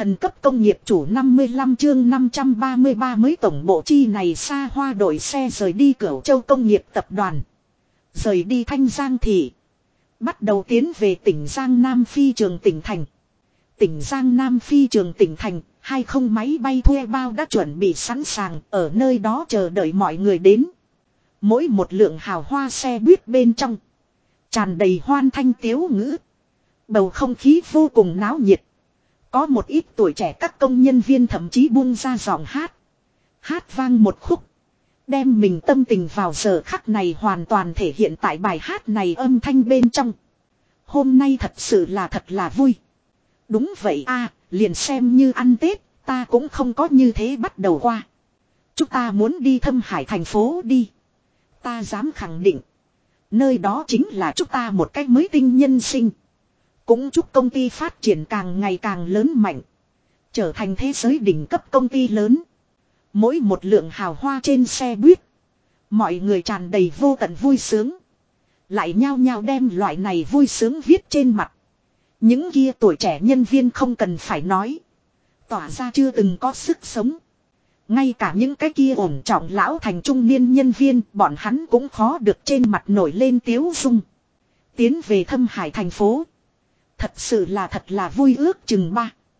Thần cấp công nghiệp chủ 55 chương 533 mới tổng bộ chi này xa hoa đội xe rời đi Cửu Châu công nghiệp tập đoàn. Rời đi Thanh Giang thị. Bắt đầu tiến về tỉnh Giang Nam phi trường tỉnh thành. Tỉnh Giang Nam phi trường tỉnh thành, 20 máy bay thuê bao đã chuẩn bị sẵn sàng ở nơi đó chờ đợi mọi người đến. Mỗi một lượng hào hoa xe buýt bên trong. Tràn đầy hoan thanh tiếu ngữ. Bầu không khí vô cùng náo nhiệt. Có một ít tuổi trẻ các công nhân viên thậm chí buông ra giọng hát. Hát vang một khúc. Đem mình tâm tình vào giờ khắc này hoàn toàn thể hiện tại bài hát này âm thanh bên trong. Hôm nay thật sự là thật là vui. Đúng vậy a, liền xem như ăn Tết, ta cũng không có như thế bắt đầu qua. Chúng ta muốn đi Thâm Hải thành phố đi. Ta dám khẳng định. Nơi đó chính là chúng ta một cách mới tinh nhân sinh. Cũng chúc công ty phát triển càng ngày càng lớn mạnh. Trở thành thế giới đỉnh cấp công ty lớn. Mỗi một lượng hào hoa trên xe buýt. Mọi người tràn đầy vô tận vui sướng. Lại nhao nhao đem loại này vui sướng viết trên mặt. Những kia tuổi trẻ nhân viên không cần phải nói. Tỏa ra chưa từng có sức sống. Ngay cả những cái kia ổn trọng lão thành trung niên nhân viên, bọn hắn cũng khó được trên mặt nổi lên tiếu dung. Tiến về Thâm Hải thành phố. Thật sự là thật là vui, ước chừng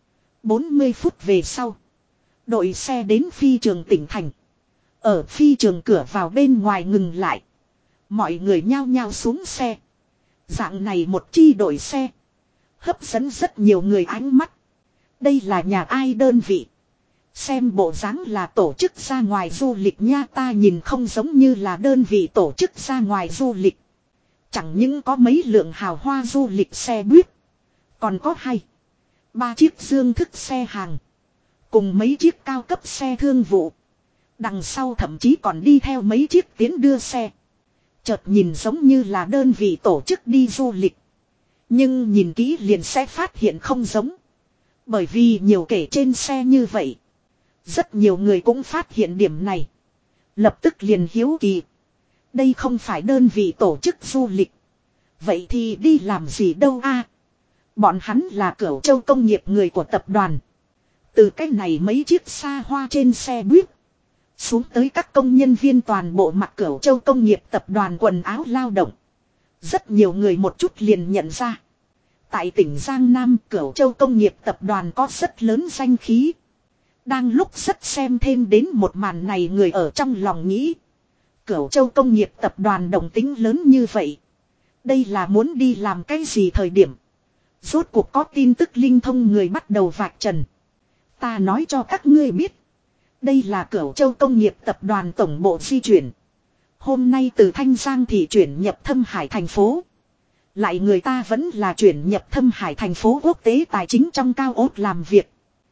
40 phút về sau. Đội xe đến phi trường tỉnh thành. Ở phi trường cửa vào bên ngoài ngừng lại. Mọi người nhao nhao xuống xe. Dạng này một chi đội xe. Hấp dẫn rất nhiều người ánh mắt. Đây là nhà ai đơn vị? Xem bộ dáng là tổ chức ra ngoài du lịch nha, ta nhìn không giống như là đơn vị tổ chức ra ngoài du lịch. Chẳng những có mấy lượng hào hoa du lịch xe buýt. Còn có 2-3 chiếc dương thức xe hàng. Cùng mấy chiếc cao cấp xe thương vụ. Đằng sau thậm chí còn đi theo mấy chiếc tiến đưa xe. Chợt nhìn giống như là đơn vị tổ chức đi du lịch. Nhưng nhìn kỹ liền sẽ phát hiện không giống. Bởi vì nhiều kể trên xe như vậy. Rất nhiều người cũng phát hiện điểm này. Lập tức liền hiếu kỳ. Đây không phải đơn vị tổ chức du lịch. Vậy thì đi làm gì đâu a? Bọn hắn là Cửu Châu công nghiệp người của tập đoàn. Từ cái này mấy chiếc xa hoa trên xe buýt. Xuống tới các công nhân viên toàn bộ mặc Cửu Châu công nghiệp tập đoàn quần áo lao động. Rất nhiều người một chút liền nhận ra. Tại tỉnh Giang Nam, Cửu Châu công nghiệp tập đoàn có rất lớn danh khí. Đang lúc rất xem thêm đến một màn này, người ở trong lòng nghĩ. Cửu Châu công nghiệp tập đoàn đồng tính lớn như vậy. Đây là muốn đi làm cái gì thời điểm. Rốt cuộc có tin tức linh thông người bắt đầu vạch trần. Ta nói cho các ngươi biết. Đây là Cửu Châu công nghiệp tập đoàn tổng bộ di chuyển. Hôm nay từ Thanh Giang thị chuyển nhập Thâm Hải thành phố. Lại người ta vẫn là chuyển nhập Thâm Hải thành phố quốc tế tài chính trong cao ốt làm việc.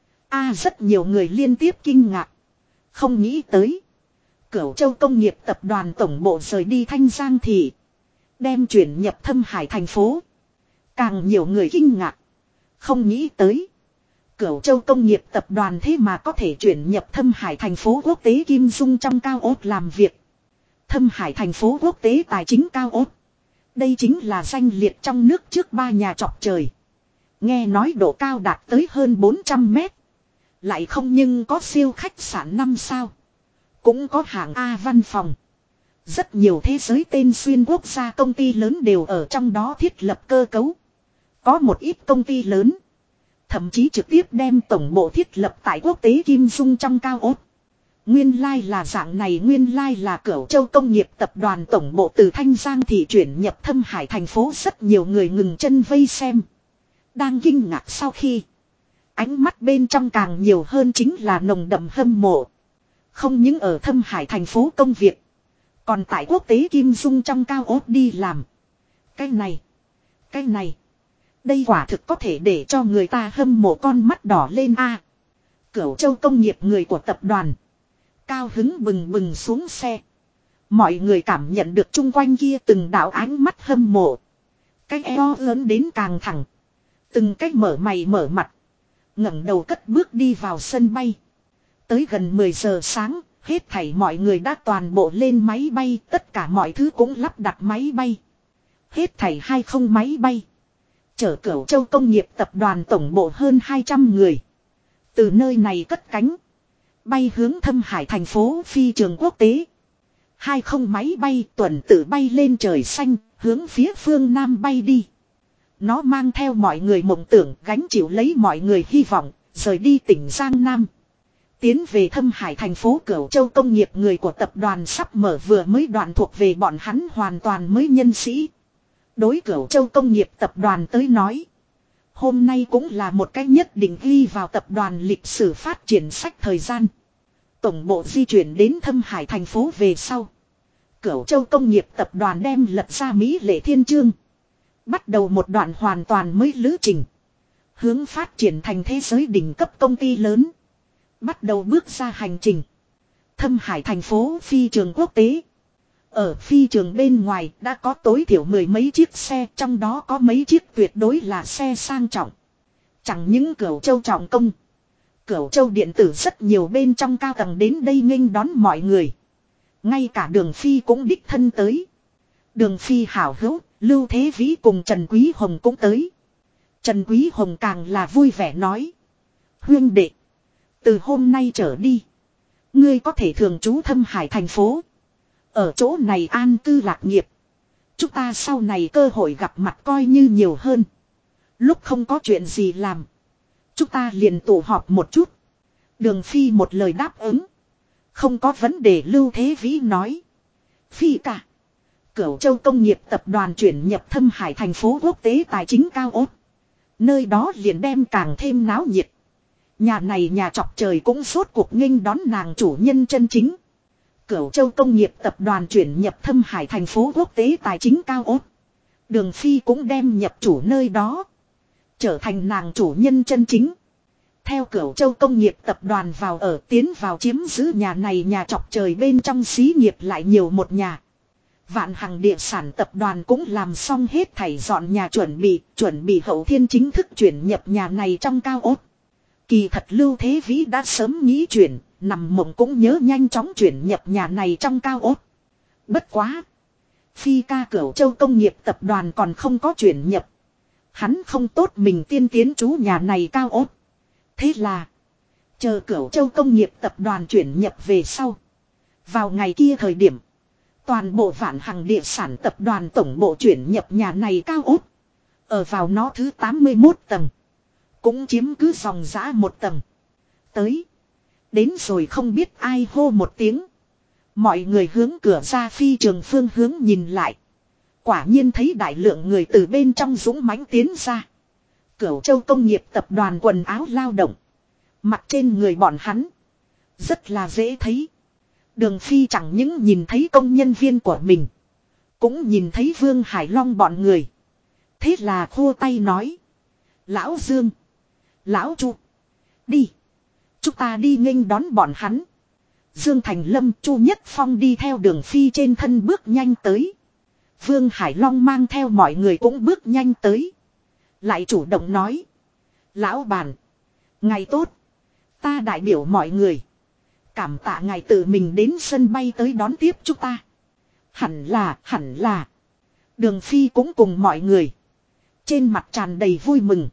Rất nhiều người liên tiếp kinh ngạc. Không nghĩ tới. Cửu Châu công nghiệp tập đoàn tổng bộ rời đi Thanh Giang thị. Đem chuyển nhập Thâm Hải thành phố. Càng nhiều người kinh ngạc. Không nghĩ tới. Cửu Châu công nghiệp tập đoàn thế mà có thể chuyển nhập Thâm Hải thành phố quốc tế Kim Dung trong cao ốt làm việc. Thâm Hải thành phố quốc tế tài chính cao ốt. Đây chính là danh liệt trong nước trước 3 nhà chọc trời. Nghe nói độ cao đạt tới hơn 400 mét. Lại không nhưng có siêu khách sạn 5 sao. Cũng có hạng A văn phòng. Rất nhiều thế giới tên xuyên quốc gia công ty lớn đều ở trong đó thiết lập cơ cấu. Có một ít công ty lớn. Thậm chí trực tiếp đem tổng bộ thiết lập tại quốc tế Kim Dung trong cao ốt. Nguyên lai là dạng này, nguyên lai là Cửu Châu công nghiệp tập đoàn tổng bộ từ Thanh Giang thị chuyển nhập Thâm Hải thành phố. Rất nhiều người ngừng chân vây xem. Đang kinh ngạc sau khi. Ánh mắt bên trong càng nhiều hơn chính là nồng đậm hâm mộ. Không những ở Thâm Hải thành phố công việc. Còn tại quốc tế Kim Dung trong cao ốt đi làm. Cái này. Đây quả thực có thể để cho người ta hâm mộ con mắt đỏ lên a. Cửu Châu công nghiệp người của tập đoàn. Cao hứng bừng bừng xuống xe. Mọi người cảm nhận được chung quanh kia từng đạo ánh mắt hâm mộ. Cái eo lớn đến càng thẳng. Từng cách mở mày mở mặt. Ngẩng đầu cất bước đi vào sân bay. Tới gần 10 giờ sáng, hết thảy mọi người đã toàn bộ lên máy bay, tất cả mọi thứ cũng lắp đặt máy bay. Hết thảy 20 máy bay. Chở Cửu Châu công nghiệp tập đoàn tổng bộ hơn 200 người. Từ nơi này cất cánh. Bay hướng Thâm Hải thành phố phi trường quốc tế. Hai không máy bay tuần tự bay lên trời xanh, hướng phía phương Nam bay đi. Nó mang theo mọi người mộng tưởng, gánh chịu lấy mọi người hy vọng, rời đi tỉnh Giang Nam. Tiến về Thâm Hải thành phố Cửu Châu công nghiệp người của tập đoàn sắp mở vừa mới đoạn thuộc về bọn hắn hoàn toàn mới nhân sĩ. Đối Cửu Châu công nghiệp tập đoàn tới nói. Hôm nay cũng là một cách nhất định ghi vào tập đoàn lịch sử phát triển sách thời gian. Tổng bộ di chuyển đến Thâm Hải thành phố về sau. Cửu Châu công nghiệp tập đoàn đem lật ra Mỹ Lệ Thiên Chương. Bắt đầu một đoạn hoàn toàn mới lữ trình. Hướng phát triển thành thế giới đỉnh cấp công ty lớn. Bắt đầu bước ra hành trình. Thâm Hải thành phố phi trường quốc tế. Ở phi trường bên ngoài đã có tối thiểu mười mấy chiếc xe, trong đó có mấy chiếc tuyệt đối là xe sang trọng. Chẳng những Cửu Châu trọng công. Cửu Châu điện tử rất nhiều bên trong cao tầng đến đây nghênh đón mọi người. Ngay cả Đường Phi cũng đích thân tới. Đường Phi hảo hữu, Lưu Thế Vĩ cùng Trần Quý Hồng cũng tới. Trần Quý Hồng càng là vui vẻ nói. Huynh đệ, từ hôm nay trở đi, ngươi có thể thường trú Thâm Hải thành phố. Ở chỗ này an cư lạc nghiệp. Chúng ta sau này cơ hội gặp mặt coi như nhiều hơn. Lúc không có chuyện gì làm, chúng ta liền tụ họp một chút. Đường Phi một lời đáp ứng. Không có vấn đề. Lưu Thế Vĩ nói. Phi cả. Cửu Châu công nghiệp tập đoàn chuyển nhập Thâm Hải thành phố quốc tế tài chính cao ốt. Nơi đó liền đem càng thêm náo nhiệt. Nhà này nhà chọc trời cũng rốt cuộc nghênh đón nàng chủ nhân chân chính. Cửu Châu công nghiệp tập đoàn chuyển nhập Thâm Hải thành phố quốc tế tài chính cao ốt. Đường Phi cũng đem nhập chủ nơi đó. Trở thành nàng chủ nhân chân chính. Theo Cửu Châu công nghiệp tập đoàn vào ở tiến vào chiếm giữ nhà này nhà chọc trời bên trong xí nghiệp lại nhiều một nhà. Vạn Hằng địa sản tập đoàn cũng làm xong hết thảy dọn nhà chuẩn bị hậu thiên chính thức chuyển nhập nhà này trong cao ốt. Kỳ thật Lưu Thế Vĩ đã sớm nghĩ chuyển, nằm mộng cũng nhớ nhanh chóng chuyển nhập nhà này trong cao ốt. Bất quá. Phi ca Cửu Châu công nghiệp tập đoàn còn không có chuyển nhập. Hắn không tốt mình tiên tiến trú nhà này cao ốt. Thế là. Chờ Cửu Châu công nghiệp tập đoàn chuyển nhập về sau. Vào ngày kia thời điểm. Toàn bộ Vạn Hằng địa sản tập đoàn tổng bộ chuyển nhập nhà này cao ốt. Ở vào nó thứ 81 tầng. Cũng chiếm cứ dòng giã một tầng. Tới. Đến rồi không biết ai hô một tiếng. Mọi người hướng cửa ra phi trường phương hướng nhìn lại. Quả nhiên thấy đại lượng người từ bên trong dũng mãnh tiến ra. Cửu Châu công nghiệp tập đoàn quần áo lao động. Mặc trên người bọn hắn. Rất là dễ thấy. Đường Phi chẳng những nhìn thấy công nhân viên của mình. Cũng nhìn thấy Vương Hải Long bọn người. Thế là khô tay nói. Lão Dương. Lão Chu. Đi. Chúng ta đi nghênh đón bọn hắn. Dương Thành Lâm, Chu Nhất Phong đi theo Đường Phi trên thân bước nhanh tới. Vương Hải Long mang theo mọi người cũng bước nhanh tới. Lại chủ động nói. Lão bản. Ngày tốt. Ta đại biểu mọi người. Cảm tạ ngài tự mình đến sân bay tới đón tiếp chúng ta. Hẳn là. Đường Phi cũng cùng mọi người. Trên mặt tràn đầy vui mừng.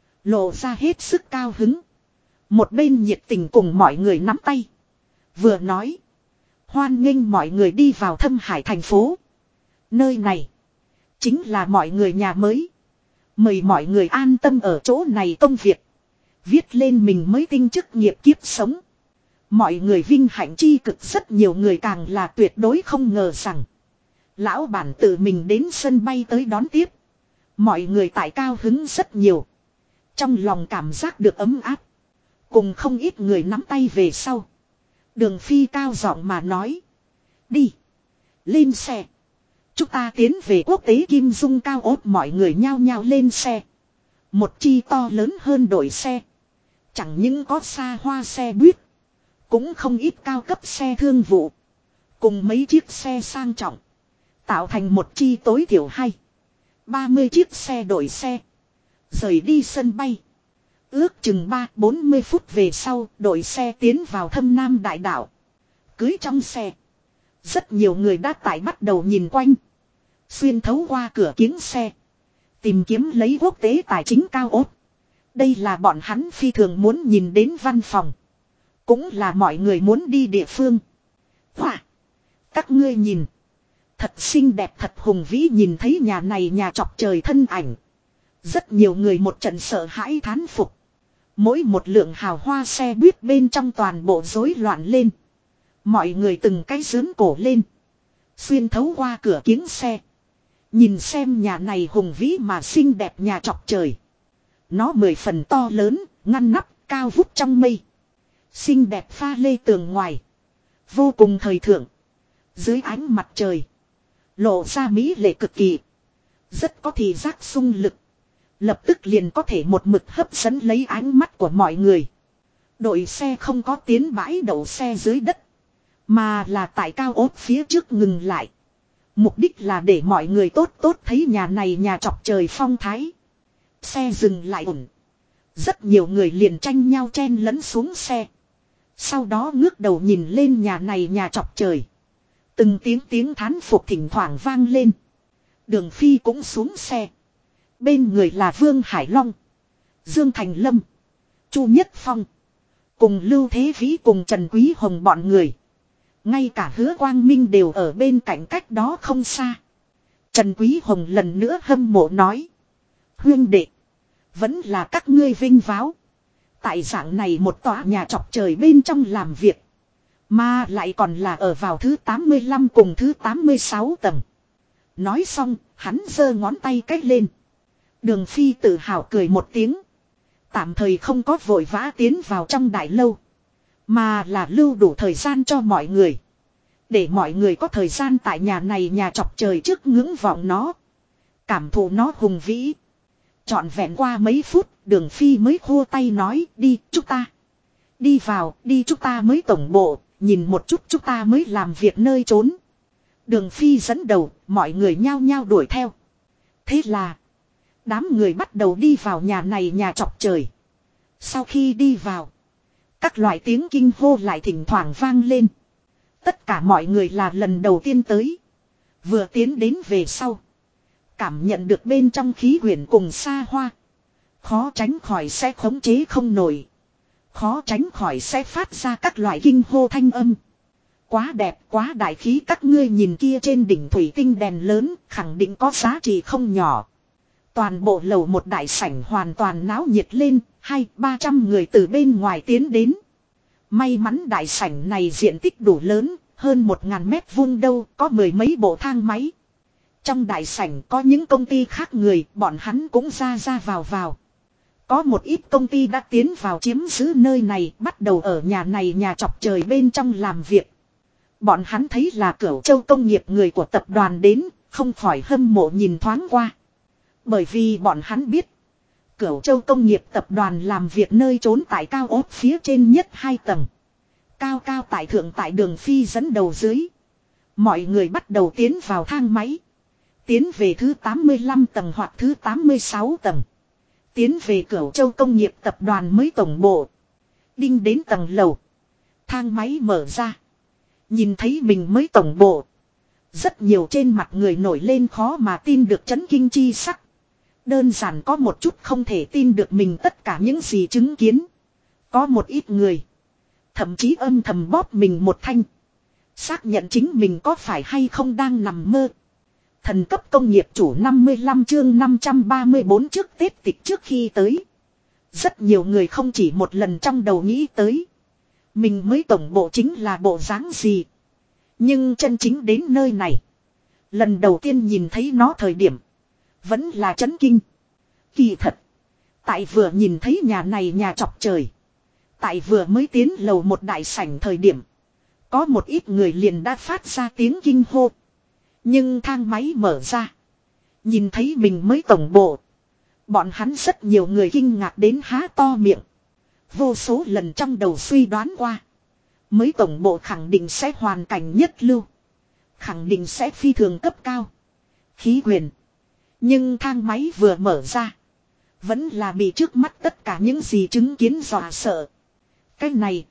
Lộ ra hết sức cao hứng. Một bên nhiệt tình cùng mọi người nắm tay. Vừa nói. Hoan nghênh mọi người đi vào Thâm Hải thành phố. Nơi này. Chính là mọi người nhà mới. Mời mọi người an tâm ở chỗ này công việc. Viết lên mình mới tinh chức nghiệp kiếp sống. Mọi người vinh hạnh chi cực, rất nhiều người càng là tuyệt đối không ngờ rằng. Lão bản tự mình đến sân bay tới đón tiếp. Mọi người tại cao hứng rất nhiều. Trong lòng cảm giác được ấm áp. Cùng không ít người nắm tay về sau. Đường Phi cao giọng mà nói. Đi. Lên xe. Chúng ta tiến về quốc tế Kim Dung cao ốt. Mọi người nhao nhao lên xe. Một chi to lớn hơn đội xe. Chẳng những có xa hoa xe buýt. Cũng không ít cao cấp xe thương vụ. Cùng mấy chiếc xe sang trọng. Tạo thành một chi tối thiểu 30 chiếc xe đội xe. Rời đi sân bay. Ước chừng 30-40 phút về sau, đội xe tiến vào Thâm Nam đại đảo. Cưới trong xe. Rất nhiều người đã tại bắt đầu nhìn quanh. Xuyên thấu qua cửa kiếng xe. Tìm kiếm lấy quốc tế tài chính cao ốt. Đây là bọn hắn phi thường muốn nhìn đến văn phòng. Cũng là mọi người muốn đi địa phương. Hỏa! Các ngươi nhìn. Thật xinh đẹp thật hùng vĩ, nhìn thấy nhà này nhà chọc trời thân ảnh. Rất nhiều người một trận sợ hãi thán phục. Mỗi một lượng hào hoa xe buýt bên trong toàn bộ rối loạn lên. Mọi người từng cái dướn cổ lên. Xuyên thấu qua cửa kiếng xe. Nhìn xem nhà này hùng vĩ mà xinh đẹp nhà chọc trời. Nó 10 phần to lớn, ngăn nắp, cao vút trong mây. Xinh đẹp pha lê tường ngoài. Vô cùng thời thượng. Dưới ánh mặt trời. Lộ ra mỹ lệ cực kỳ. Rất có thị giác sung lực. Lập tức liền có thể một mực hấp dẫn lấy ánh mắt của mọi người. Đội xe không có tiến bãi đậu xe dưới đất. Mà là tại cao ốt phía trước ngừng lại. Mục đích là để mọi người tốt tốt thấy nhà này nhà chọc trời phong thái. Xe dừng lại ổn. Rất nhiều người liền tranh nhau chen lẫn xuống xe. Sau đó ngước đầu nhìn lên nhà này nhà chọc trời. Từng tiếng thán phục thỉnh thoảng vang lên. Đường Phi cũng xuống xe. Bên người là Vương Hải Long, Dương Thành Lâm, Chu Nhất Phong, cùng Lưu Thế Vĩ cùng Trần Quý Hồng bọn người. Ngay cả Hứa Quang Minh đều ở bên cạnh cách đó không xa. Trần Quý Hồng lần nữa hâm mộ nói. Huynh đệ, vẫn là các ngươi vinh váo. Tại dạng này một tòa nhà chọc trời bên trong làm việc. Mà lại còn là ở vào thứ 85 cùng thứ 86 tầng. Nói xong, hắn giơ ngón tay cách lên. Đường Phi tự hào cười một tiếng. Tạm thời không có vội vã tiến vào trong đại lâu. Mà là lưu đủ thời gian cho mọi người. Để mọi người có thời gian tại nhà này nhà chọc trời trước ngưỡng vọng nó. Cảm thụ nó hùng vĩ. Trọn vẹn qua mấy phút, Đường Phi mới khô tay nói đi chúng ta. Đi vào, đi chúng ta mới tổng bộ, nhìn một chút chúng ta mới làm việc nơi trốn. Đường Phi dẫn đầu, mọi người nhao nhao đuổi theo. Thế là, đám người bắt đầu đi vào nhà này nhà chọc trời. Sau khi đi vào, các loại tiếng kinh hô lại thỉnh thoảng vang lên. Tất cả mọi người là lần đầu tiên tới. Vừa tiến đến về sau. Cảm nhận được bên trong khí quyển cùng xa hoa. Khó tránh khỏi sẽ khống chế không nổi. Khó tránh khỏi sẽ phát ra các loại kinh hô thanh âm. Quá đẹp quá đại khí, các ngươi nhìn kia trên đỉnh thủy tinh đèn lớn, khẳng định có giá trị không nhỏ. Toàn bộ lầu một đại sảnh hoàn toàn náo nhiệt lên, 200-300 người từ bên ngoài tiến đến. May mắn đại sảnh này diện tích đủ lớn, hơn 1000 mét vuông đâu, có mười mấy bộ thang máy. Trong đại sảnh có những công ty khác người, bọn hắn cũng ra vào. Có một ít công ty đã tiến vào chiếm giữ nơi này, bắt đầu ở nhà này nhà chọc trời bên trong làm việc. Bọn hắn thấy là Cửu Châu công nghiệp người của tập đoàn đến, không khỏi hâm mộ nhìn thoáng qua. Bởi vì bọn hắn biết, Cửu Châu công nghiệp tập đoàn làm việc nơi trốn tại cao ốt phía trên nhất 2 tầng. Cao tại thượng tại Đường Phi dẫn đầu dưới. Mọi người bắt đầu tiến vào thang máy. Tiến về thứ 85 tầng hoặc thứ 86 tầng. Tiến về Cửu Châu công nghiệp tập đoàn mới tổng bộ. Đinh đến tầng lầu. Thang máy mở ra. Nhìn thấy mình mới tổng bộ. Rất nhiều trên mặt người nổi lên khó mà tin được chấn kinh chi sắc. Đơn giản có một chút không thể tin được mình tất cả những gì chứng kiến. Có một ít người. Thậm chí âm thầm bóp mình một thanh. Xác nhận chính mình có phải hay không đang nằm mơ. Thần cấp công nghiệp chủ 55 chương 534 trước Tết tịch trước khi tới. Rất nhiều người không chỉ một lần trong đầu nghĩ tới. Mình mới tổng bộ chính là bộ dáng gì. Nhưng chân chính đến nơi này. Lần đầu tiên nhìn thấy nó thời điểm. Vẫn là chấn kinh. Kỳ thật. Tại vừa nhìn thấy nhà này nhà chọc trời. Tại vừa mới tiến lầu một đại sảnh thời điểm. Có một ít người liền đã phát ra tiếng kinh hô. Nhưng thang máy mở ra. Nhìn thấy mình mới tổng bộ. Bọn hắn rất nhiều người kinh ngạc đến há to miệng. Vô số lần trong đầu suy đoán qua. Mới tổng bộ khẳng định sẽ hoàn cảnh nhất lưu. Khẳng định sẽ phi thường cấp cao. Khí quyền. Nhưng thang máy vừa mở ra. Vẫn là bị trước mắt tất cả những gì chứng kiến dọa sợ. Cái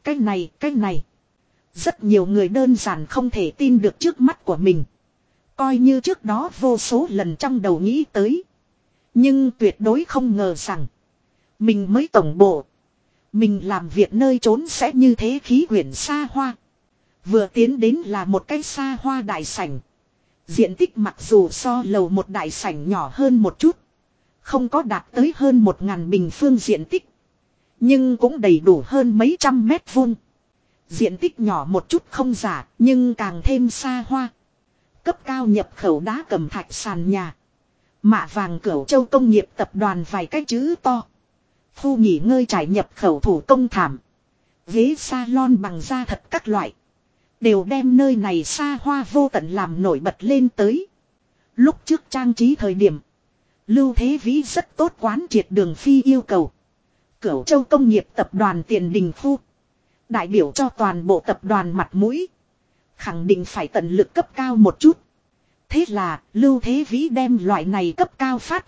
này. Rất nhiều người đơn giản không thể tin được trước mắt của mình. Coi như trước đó vô số lần trong đầu nghĩ tới. Nhưng tuyệt đối không ngờ rằng. Mình mới tổng bộ. Mình làm việc nơi trốn sẽ như thế khí quyển xa hoa. Vừa tiến đến là một cái xa hoa đại sảnh. Diện tích mặc dù so lầu một đại sảnh nhỏ hơn một chút. Không có đạt tới hơn 1000 bình phương diện tích. Nhưng cũng đầy đủ hơn mấy trăm mét vuông. Diện tích nhỏ một chút không giả, nhưng càng thêm xa hoa. Cấp cao nhập khẩu đá cẩm thạch sàn nhà. Mạ vàng Cửu Châu công nghiệp tập đoàn vài cái chữ to. Khu nghỉ ngơi trải nhập khẩu thủ công thảm. Ghế salon bằng da thật các loại. Đều đem nơi này xa hoa vô tận làm nổi bật lên tới. Lúc trước trang trí thời điểm. Lưu Thế Vĩ rất tốt quán triệt Đường Phi yêu cầu. Cửu Châu công nghiệp tập đoàn tiền đình khu. Đại biểu cho toàn bộ tập đoàn mặt mũi. Khẳng định phải tận lực cấp cao một chút. Thế là Lưu Thế Vĩ đem loại này cấp cao phát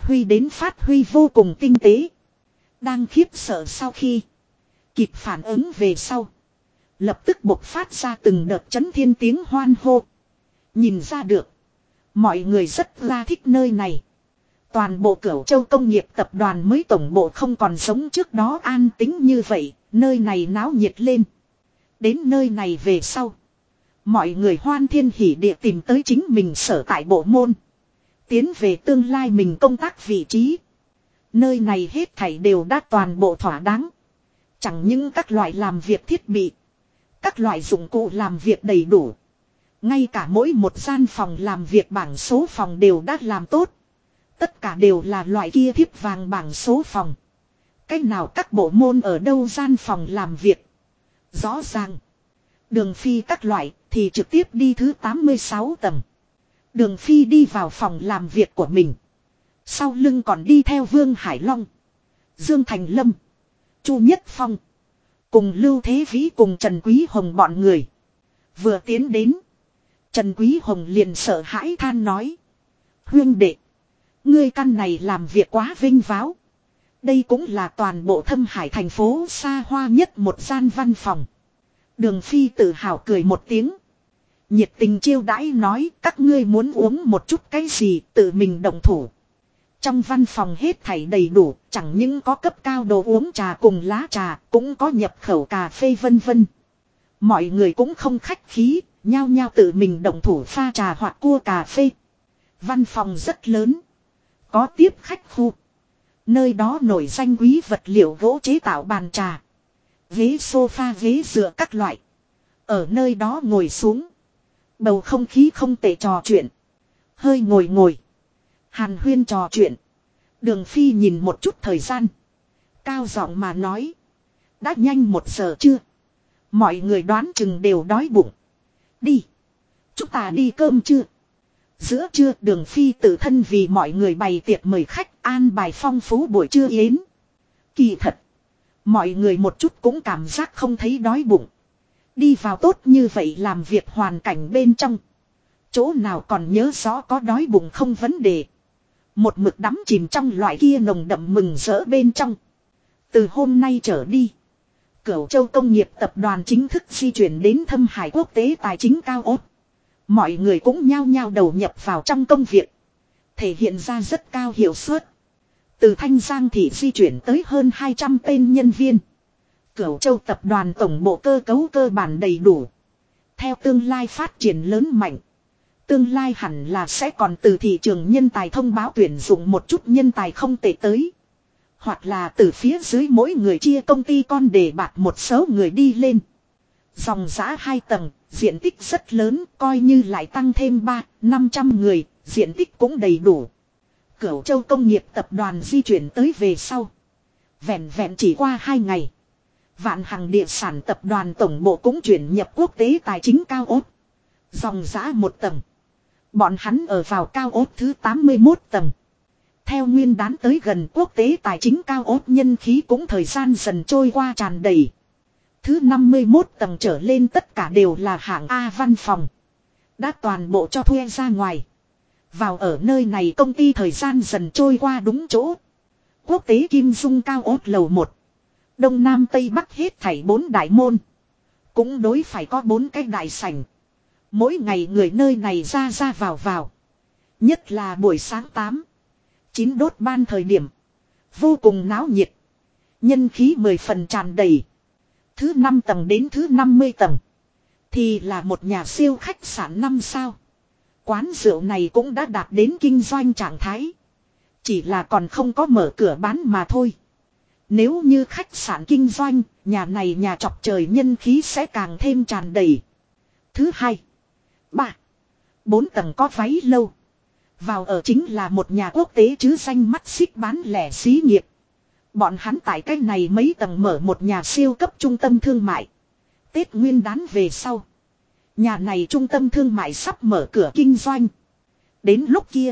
huy vô cùng tinh tế. Đang khiếp sợ sau khi kịp phản ứng về sau. Lập tức bộc phát ra từng đợt chấn thiên tiếng hoan hô. Nhìn ra được. Mọi người rất là thích nơi này. Toàn bộ Cửu Châu công nghiệp tập đoàn mới tổng bộ không còn giống trước đó an tĩnh như vậy. Nơi này náo nhiệt lên. Đến nơi này về sau. Mọi người hoan thiên hỉ địa tìm tới chính mình sở tại bộ môn. Tiến về tương lai mình công tác vị trí. Nơi này hết thảy đều đã toàn bộ thỏa đáng. Chẳng những các loại làm việc thiết bị. Các loại dụng cụ làm việc đầy đủ. Ngay cả mỗi một gian phòng làm việc bảng số phòng đều đã làm tốt. Tất cả đều là loại kia thiếp vàng bảng số phòng. Cách nào các bộ môn ở đâu gian phòng làm việc. Rõ ràng. Đường Phi các loại thì trực tiếp đi thứ 86 tầng. Đường Phi đi vào phòng làm việc của mình. Sau lưng còn đi theo Vương Hải Long. Dương Thành Lâm. Chu Nhất Phong. Cùng Lưu Thế Vĩ cùng Trần Quý Hồng bọn người. Vừa tiến đến. Trần Quý Hồng liền sợ hãi than nói. Huyên đệ. Ngươi căn này làm việc quá vinh váo. Đây cũng là toàn bộ Thâm Hải thành phố xa hoa nhất một gian văn phòng. Đường Phi tự hào cười một tiếng. Nhiệt tình chiêu đãi nói các ngươi muốn uống một chút cái gì tự mình động thủ. Trong văn phòng hết thảy đầy đủ, chẳng những có cấp cao đồ uống trà cùng lá trà, cũng có nhập khẩu cà phê vân vân. Mọi người cũng không khách khí, nhao nhao tự mình động thủ pha trà hoặc cua cà phê. Văn phòng rất lớn, có tiếp khách khu. Nơi đó nổi danh quý vật liệu gỗ chế tạo bàn trà, ghế sofa ghế dựa các loại. Ở nơi đó ngồi xuống, bầu không khí không tệ trò chuyện. Hơi ngồi. Hàn huyên trò chuyện. Đường Phi nhìn một chút thời gian. Cao giọng mà nói. Đã nhanh 1 giờ chưa? Mọi người đoán chừng đều đói bụng. Đi. Chúng ta đi cơm chưa? Giữa trưa Đường Phi tự thân vì mọi người bày tiệc mời khách an bài phong phú buổi trưa yến. Kỳ thật. Mọi người một chút cũng cảm giác không thấy đói bụng. Đi vào tốt như vậy làm việc hoàn cảnh bên trong. Chỗ nào còn nhớ rõ có đói bụng không vấn đề. Một mực đắm chìm trong loại kia nồng đậm mừng rỡ bên trong. Từ hôm nay trở đi. Cửu Châu công nghiệp tập đoàn chính thức di chuyển đến Thâm Hải quốc tế tài chính cao ốt. Mọi người cũng nhao nhao đầu nhập vào trong công việc. Thể hiện ra rất cao hiệu suất. Từ Thanh Giang thị di chuyển tới hơn 200 tên nhân viên. Cửu Châu tập đoàn tổng bộ cơ cấu cơ bản đầy đủ. Theo tương lai phát triển lớn mạnh. Tương lai hẳn là sẽ còn từ thị trường nhân tài thông báo tuyển dụng một chút nhân tài không tệ tới. Hoặc là từ phía dưới mỗi người chia công ty con để bạt một số người đi lên. Dòng giã 2 tầng, diện tích rất lớn, coi như lại tăng thêm 300-500 người, diện tích cũng đầy đủ. Cửu Châu công nghiệp tập đoàn di chuyển tới về sau. Vẹn vẹn chỉ qua 2 ngày. Vạn Hằng địa sản tập đoàn tổng bộ cũng chuyển nhập quốc tế tài chính cao ốt. Dòng giã 1 tầng. Bọn hắn ở vào cao ốt thứ 81 tầng. Theo nguyên đán tới gần quốc tế tài chính cao ốt nhân khí cũng thời gian dần trôi qua tràn đầy. Thứ 51 tầng trở lên tất cả đều là hạng A văn phòng. Đã toàn bộ cho thuê ra ngoài. Vào ở nơi này công ty thời gian dần trôi qua đúng chỗ. Quốc tế Kim Dung cao ốt lầu 1. Đông Nam Tây Bắc hết thảy 4 đại môn. Cũng đối phải có 4 cái đại sảnh. Mỗi ngày người nơi này ra vào. Nhất là buổi sáng 8, 9 đốt ban thời điểm. Vô cùng náo nhiệt. Nhân khí 10 phần tràn đầy. Thứ 5 tầng đến thứ 50 tầng. Thì là một nhà siêu khách sạn 5 sao. Quán rượu này cũng đã đạt đến kinh doanh trạng thái. Chỉ là còn không có mở cửa bán mà thôi. Nếu như khách sạn kinh doanh, nhà này nhà chọc trời nhân khí sẽ càng thêm tràn đầy. Thứ 2, 3, 4 tầng có váy lâu. Vào ở chính là một nhà quốc tế chứ danh mắt xích bán lẻ xí nghiệp. Bọn hắn tại cái này mấy tầng mở một nhà siêu cấp trung tâm thương mại. Tết Nguyên đán về sau. Nhà này trung tâm thương mại sắp mở cửa kinh doanh. Đến lúc kia,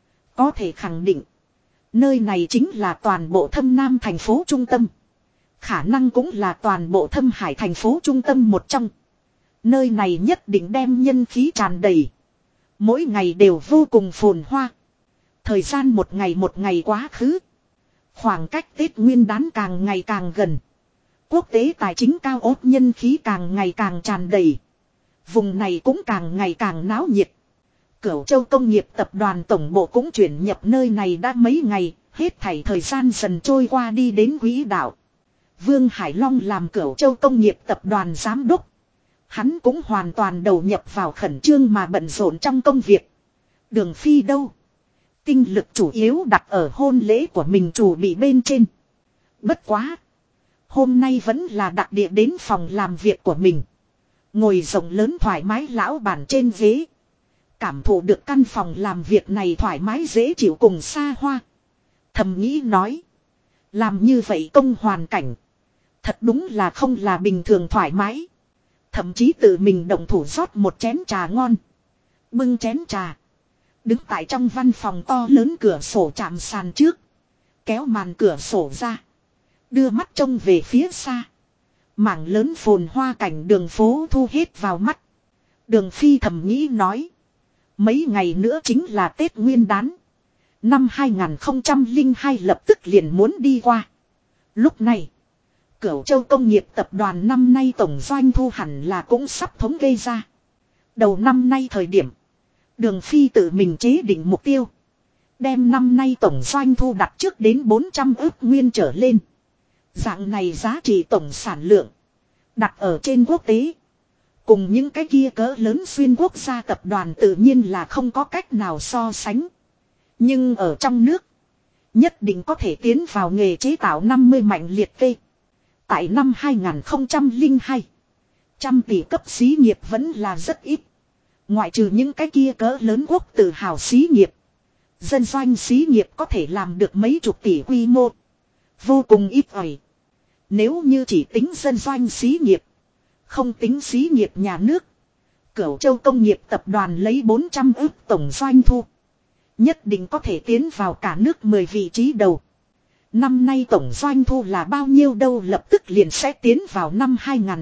có thể khẳng định, nơi này chính là toàn bộ Thâm Nam thành phố trung tâm. Khả năng cũng là toàn bộ Thâm Hải thành phố trung tâm một trong. Nơi này nhất định đem nhân khí tràn đầy. Mỗi ngày đều vô cùng phồn hoa. Thời gian một ngày quá khứ. Khoảng cách Tết Nguyên đán càng ngày càng gần. Quốc tế tài chính cao ốt nhân khí càng ngày càng tràn đầy. Vùng này cũng càng ngày càng náo nhiệt. Cửu Châu Công nghiệp tập đoàn tổng bộ cũng chuyển nhập nơi này đã mấy ngày, hết thảy thời gian dần trôi qua đi đến quỹ đạo. Vương Hải Long làm Cửu Châu Công nghiệp tập đoàn giám đốc. Hắn cũng hoàn toàn đầu nhập vào khẩn trương mà bận rộn trong công việc. Đường Phi đâu? Tinh lực chủ yếu đặt ở hôn lễ của mình chủ bị bên trên. Bất quá. Hôm nay vẫn là đặc địa đến phòng làm việc của mình. Ngồi rộng lớn thoải mái lão bản trên ghế. Cảm thụ được căn phòng làm việc này thoải mái dễ chịu cùng xa hoa. Thầm nghĩ nói. Làm như vậy công hoàn cảnh. Thật đúng là không là bình thường thoải mái. Thậm chí tự mình động thủ rót một chén trà ngon. Bưng chén trà. Đứng tại trong văn phòng to lớn cửa sổ chạm sàn trước. Kéo màn cửa sổ ra. Đưa mắt trông về phía xa. Mảng lớn phồn hoa cảnh đường phố thu hết vào mắt. Đường Phi thầm nghĩ nói. Mấy ngày nữa chính là Tết Nguyên đán. Năm 2002 lập tức liền muốn đi qua. Lúc này, Cửu Châu Công nghiệp tập đoàn năm nay tổng doanh thu hẳn là cũng sắp thống kê ra. Đầu năm nay thời điểm, Đường Phi tự mình chế định mục tiêu. Đem năm nay tổng doanh thu đặt trước đến 400 ức nguyên trở lên. Dạng này giá trị tổng sản lượng. Đặt ở trên quốc tế. Cùng những cái kia cỡ lớn xuyên quốc gia tập đoàn tự nhiên là không có cách nào so sánh. Nhưng ở trong nước, nhất định có thể tiến vào nghề chế tạo 50 mạnh liệt kê. Tại năm 2002, trăm tỷ cấp xí nghiệp vẫn là rất ít. Ngoại trừ những cái kia cỡ lớn quốc tự hào xí nghiệp. Dân doanh xí nghiệp có thể làm được mấy chục tỷ quy mô. Vô cùng ít ỏi. Nếu như chỉ tính dân doanh xí nghiệp, không tính xí nghiệp nhà nước, Cửu Châu Công nghiệp tập đoàn lấy 400 ức tổng doanh thu. Nhất định có thể tiến vào cả nước 10 vị trí đầu. Năm nay tổng doanh thu là bao nhiêu đâu lập tức liền sẽ tiến vào năm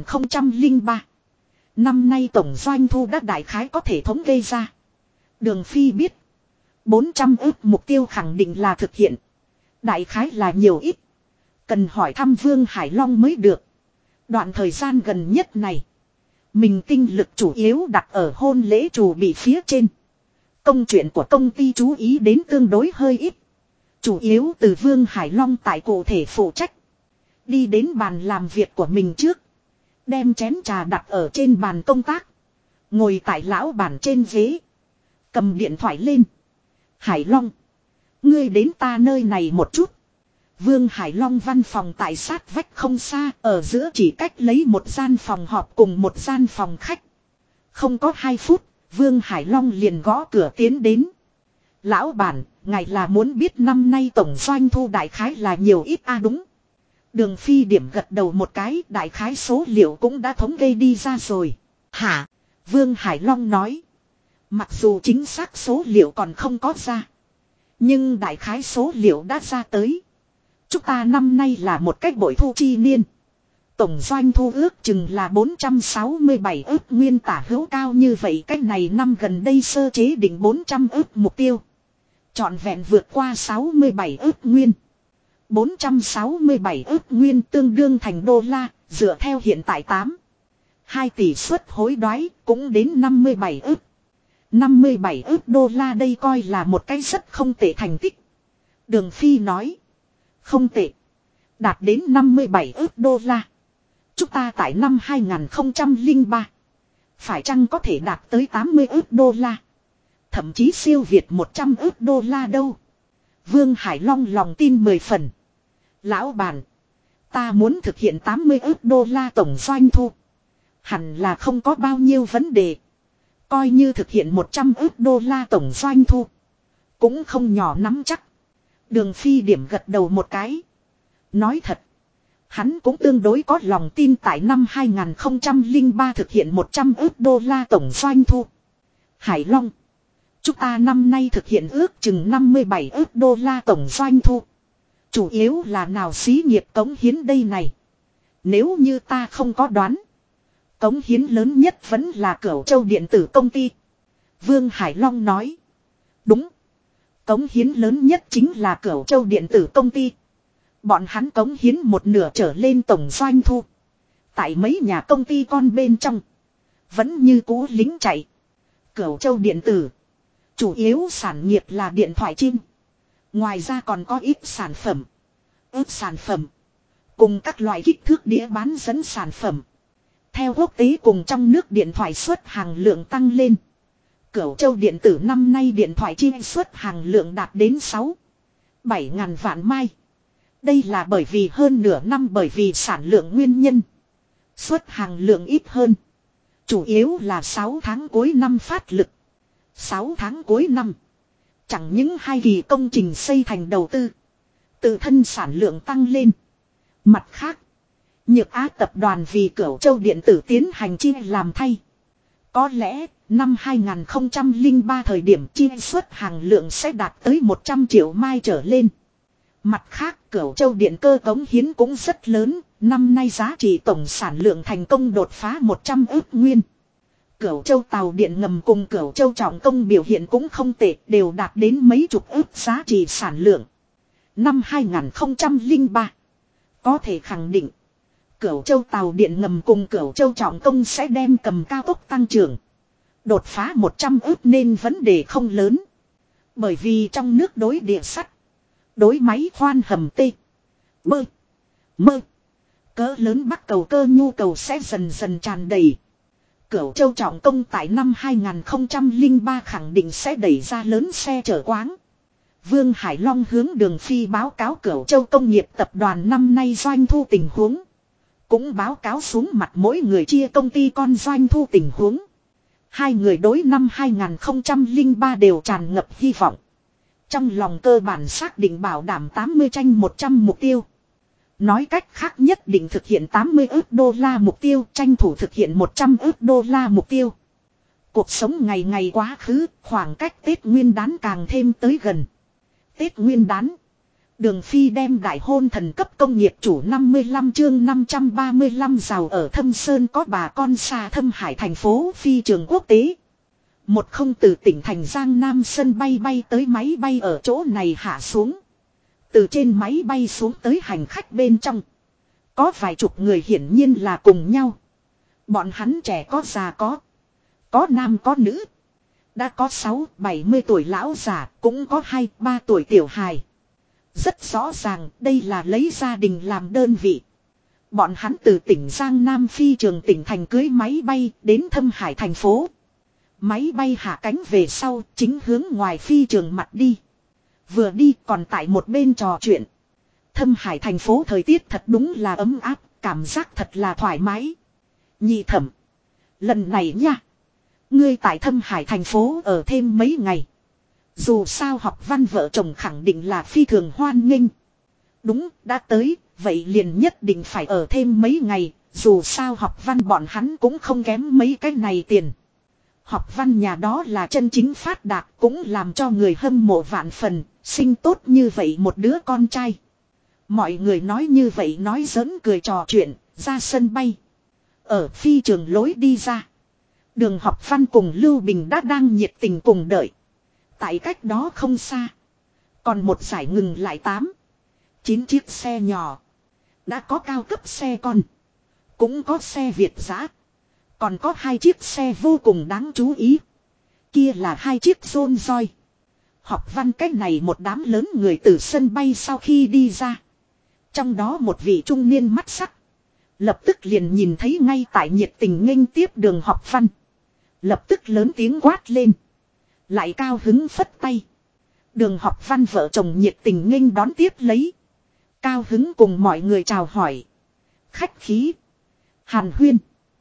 2003. Năm nay tổng doanh thu đã đại khái có thể thống kê ra. Đường Phi biết. 400 ức mục tiêu khẳng định là thực hiện. Đại khái là nhiều ít. Cần hỏi thăm Vương Hải Long mới được. Đoạn thời gian gần nhất này. Mình tinh lực chủ yếu đặt ở hôn lễ chủ bị phía trên. Công chuyện của công ty chú ý đến tương đối hơi ít. Chủ yếu từ Vương Hải Long tại cụ thể phụ trách. Đi đến bàn làm việc của mình trước. Đem chén trà đặt ở trên bàn công tác. Ngồi tại lão bản trên ghế. Cầm điện thoại lên. Hải Long. Ngươi đến ta nơi này một chút. Vương Hải Long văn phòng tại sát vách không xa. Ở giữa chỉ cách lấy một gian phòng họp cùng một gian phòng khách. Không có 2 phút. Vương Hải Long liền gõ cửa tiến đến. Lão bản, ngài là muốn biết năm nay tổng doanh thu đại khái là nhiều ít đúng. Đường Phi điểm gật đầu một cái, đại khái số liệu cũng đã thống kê đi ra rồi. Hả? Vương Hải Long nói. Mặc dù chính xác số liệu còn không có ra. Nhưng đại khái số liệu đã ra tới. Chúng ta năm nay là một cách bội thu chi niên. Tổng doanh thu ước chừng là 467 ức nguyên tả hữu cao như vậy cách này năm gần đây sơ chế định 400 ức mục tiêu. Trọn vẹn vượt qua 67 ức nguyên. 467 ức nguyên tương đương thành đô la, dựa theo hiện tại 2 tỷ suất hối đoái cũng đến 57 ức. 57 ức đô la đây coi là một cái rất không tệ thành tích. Đường Phi nói. Không tệ. Đạt đến 57 ức đô la. Chúng ta tại năm 2003. Phải chăng có thể đạt tới 80 ức đô la. Thậm chí siêu việt 100 ức đô la đâu. Vương Hải Long lòng tin 10 phần. Lão bản. Ta muốn thực hiện 80 ức đô la tổng doanh thu. Hẳn là không có bao nhiêu vấn đề. Coi như thực hiện 100 ức đô la tổng doanh thu. Cũng không nhỏ nắm chắc. Đường Phi điểm gật đầu một cái. Nói thật. Hắn cũng tương đối có lòng tin tại năm 2003 thực hiện 100 ức đô la tổng doanh thu. Hải Long. Chúng ta năm nay thực hiện ước chừng 57 ức đô la tổng doanh thu. Chủ yếu là nào xí nghiệp cống hiến đây này. Nếu như ta không có đoán. Cống hiến lớn nhất vẫn là Cửu Châu Điện tử công ty. Vương Hải Long nói. Đúng. Cống hiến lớn nhất chính là Cửu Châu Điện tử công ty. Bọn hắn cống hiến một nửa trở lên tổng doanh thu. Tại mấy nhà công ty con bên trong. Vẫn như cũ lính chạy. Cửu Châu Điện tử. Chủ yếu sản nghiệp là điện thoại chim. Ngoài ra còn có ít sản phẩm. Ướp sản phẩm. Cùng các loại kích thước đĩa bán dẫn sản phẩm. Theo quốc tế cùng trong nước điện thoại xuất hàng lượng tăng lên. Cửu Châu Điện tử năm nay điện thoại chi xuất hàng lượng đạt đến 7 ngàn vạn mai. Đây là bởi vì hơn nửa năm bởi vì sản lượng nguyên nhân. Xuất hàng lượng ít hơn. Chủ yếu là 6 tháng cuối năm phát lực. 6 tháng cuối năm. Chẳng những hai kỳ công trình xây thành đầu tư. Tự thân sản lượng tăng lên. Mặt khác. Nhược Á tập đoàn vì Cửu Châu Điện tử tiến hành chi làm thay. Có lẽ năm 2003 thời điểm chi xuất hàng lượng sẽ đạt tới 100 triệu mai trở lên. Mặt khác Cửu Châu Điện cơ cống hiến cũng rất lớn. Năm nay giá trị tổng sản lượng thành công đột phá 100 ức nguyên. Cửu Châu tàu điện ngầm cùng Cửu Châu trọng công biểu hiện cũng không tệ, đều đạt đến mấy chục ức giá trị sản lượng. Năm 2003 có thể khẳng định Cửu Châu tàu điện ngầm cùng Cửu Châu trọng công sẽ đem cầm cao tốc tăng trưởng. Đột phá 100 ức nên vấn đề không lớn. Bởi vì trong nước đối địa sắt, đối máy khoan hầm T, Bơ, Mơ, cỡ lớn bắc cầu cơ nhu cầu sẽ dần dần tràn đầy. Cửu Châu trọng công tại năm 2003 khẳng định sẽ đẩy ra lớn xe chở quáng. Vương Hải Long hướng Đường Phi báo cáo Cửu Châu công nghiệp tập đoàn năm nay doanh thu tình huống. Cũng báo cáo xuống mặt mỗi người chia công ty con doanh thu tình huống. Hai người đối năm 2003 đều tràn ngập hy vọng. Trong lòng cơ bản xác định bảo đảm 80 tranh 100 mục tiêu. Nói cách khác nhất định thực hiện 80 ức đô la mục tiêu, tranh thủ thực hiện 100 ức đô la mục tiêu. Cuộc sống ngày ngày quá khứ, khoảng cách Tết Nguyên đán càng thêm tới gần. Tết Nguyên đán. Đường Phi đem đại hôn thần cấp công nghiệp chủ 55 chương 535 giàu ở Thâm Sơn có bà con xa Thâm Hải thành phố phi trường quốc tế. Một không từ tỉnh thành Giang Nam sân bay bay tới máy bay ở chỗ này hạ xuống. Từ trên máy bay xuống tới hành khách bên trong. Có vài chục người hiển nhiên là cùng nhau. Bọn hắn trẻ có già có nam có nữ. Đã có 6-70 tuổi lão già, cũng có 2-3 tuổi tiểu hài. Rất rõ ràng đây là lấy gia đình làm đơn vị. Bọn hắn từ tỉnh Giang Nam phi trường tỉnh thành cưới máy bay đến Thâm Hải thành phố. Máy bay hạ cánh về sau chính hướng ngoài phi trường mặt đi. Vừa đi còn tại một bên trò chuyện. Thâm Hải thành phố thời tiết thật đúng là ấm áp, cảm giác thật là thoải mái. Nhị thẩm. Lần này nha. Ngươi tại Thâm Hải thành phố ở thêm mấy ngày. Dù sao học văn vợ chồng khẳng định là phi thường hoan nghênh. Đúng, đã tới, vậy liền nhất định phải ở thêm mấy ngày. Dù sao học văn bọn hắn cũng không kém mấy cái này tiền. Học văn nhà đó là chân chính phát đạt, cũng làm cho người hâm mộ vạn phần, sinh tốt như vậy một đứa con trai. Mọi người nói như vậy nói giỡn cười trò chuyện, ra sân bay. Ở phi trường lối đi ra. Đường Học Văn cùng Lưu Bình đã đang nhiệt tình cùng đợi. Tại cách đó không xa. Còn một giải ngừng lại 8-9 chiếc xe nhỏ. Đã có cao cấp xe con. Cũng có xe Việt dã. Còn có 2 chiếc xe vô cùng đáng chú ý. Kia là 2 chiếc Rolls Royce. Học Văn cách này một đám lớn người từ sân bay sau khi đi ra. Trong đó một vị trung niên mắt sắc. Lập tức liền nhìn thấy ngay tại nhiệt tình nghênh tiếp Đường Học Văn. Lập tức lớn tiếng quát lên. Lại cao hứng phất tay. Đường Học Văn vợ chồng nhiệt tình nghênh đón tiếp lấy. Cao hứng cùng mọi người chào hỏi. Khách khí. Hàn huyên.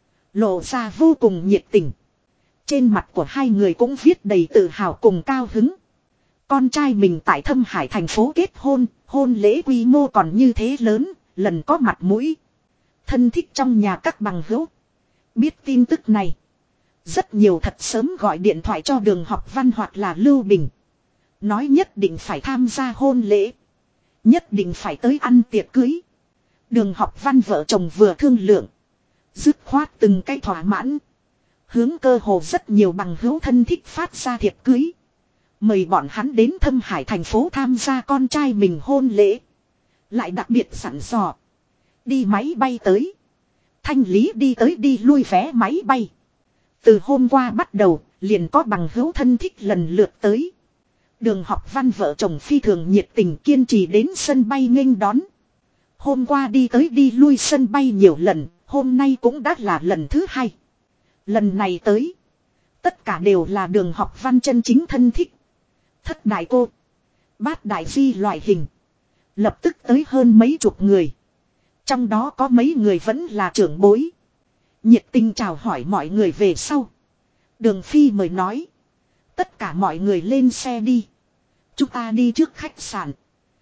Lộ ra vô cùng nhiệt tình. Trên mặt của hai người cũng viết đầy tự hào cùng cao hứng. Con trai mình tại Thâm Hải thành phố kết hôn, hôn lễ quy mô còn như thế lớn, lần có mặt mũi. Thân thích trong nhà các bằng hữu. Biết tin tức này. Rất nhiều thật sớm gọi điện thoại cho Đường Học Văn hoặc là Lưu Bình. Nói nhất định phải tham gia hôn lễ. Nhất định phải tới ăn tiệc cưới. Đường Học Văn vợ chồng vừa thương lượng. Dứt khoát từng cái thỏa mãn. Hướng cơ hồ rất nhiều bằng hữu thân thích phát ra thiệp cưới. Mời bọn hắn đến Thâm Hải thành phố tham gia con trai mình hôn lễ. Lại đặc biệt sẵn dò. Đi máy bay tới. Thanh lý đi tới đi lui vé máy bay. Từ hôm qua bắt đầu, liền có bằng hữu thân thích lần lượt tới. Đường Học Văn vợ chồng phi thường nhiệt tình kiên trì đến sân bay nghênh đón. Hôm qua đi tới đi lui sân bay nhiều lần, hôm nay cũng đã là lần thứ hai. Lần này tới, tất cả đều là Đường Học Văn chân chính thân thích. Thất đại cô, bát đại di loại hình. Lập tức tới hơn mấy chục người. Trong đó có mấy người vẫn là trưởng bối. Nhiệt tình chào hỏi mọi người về sau. Đường Phi mời nói. Tất cả mọi người lên xe đi. Chúng ta đi trước khách sạn.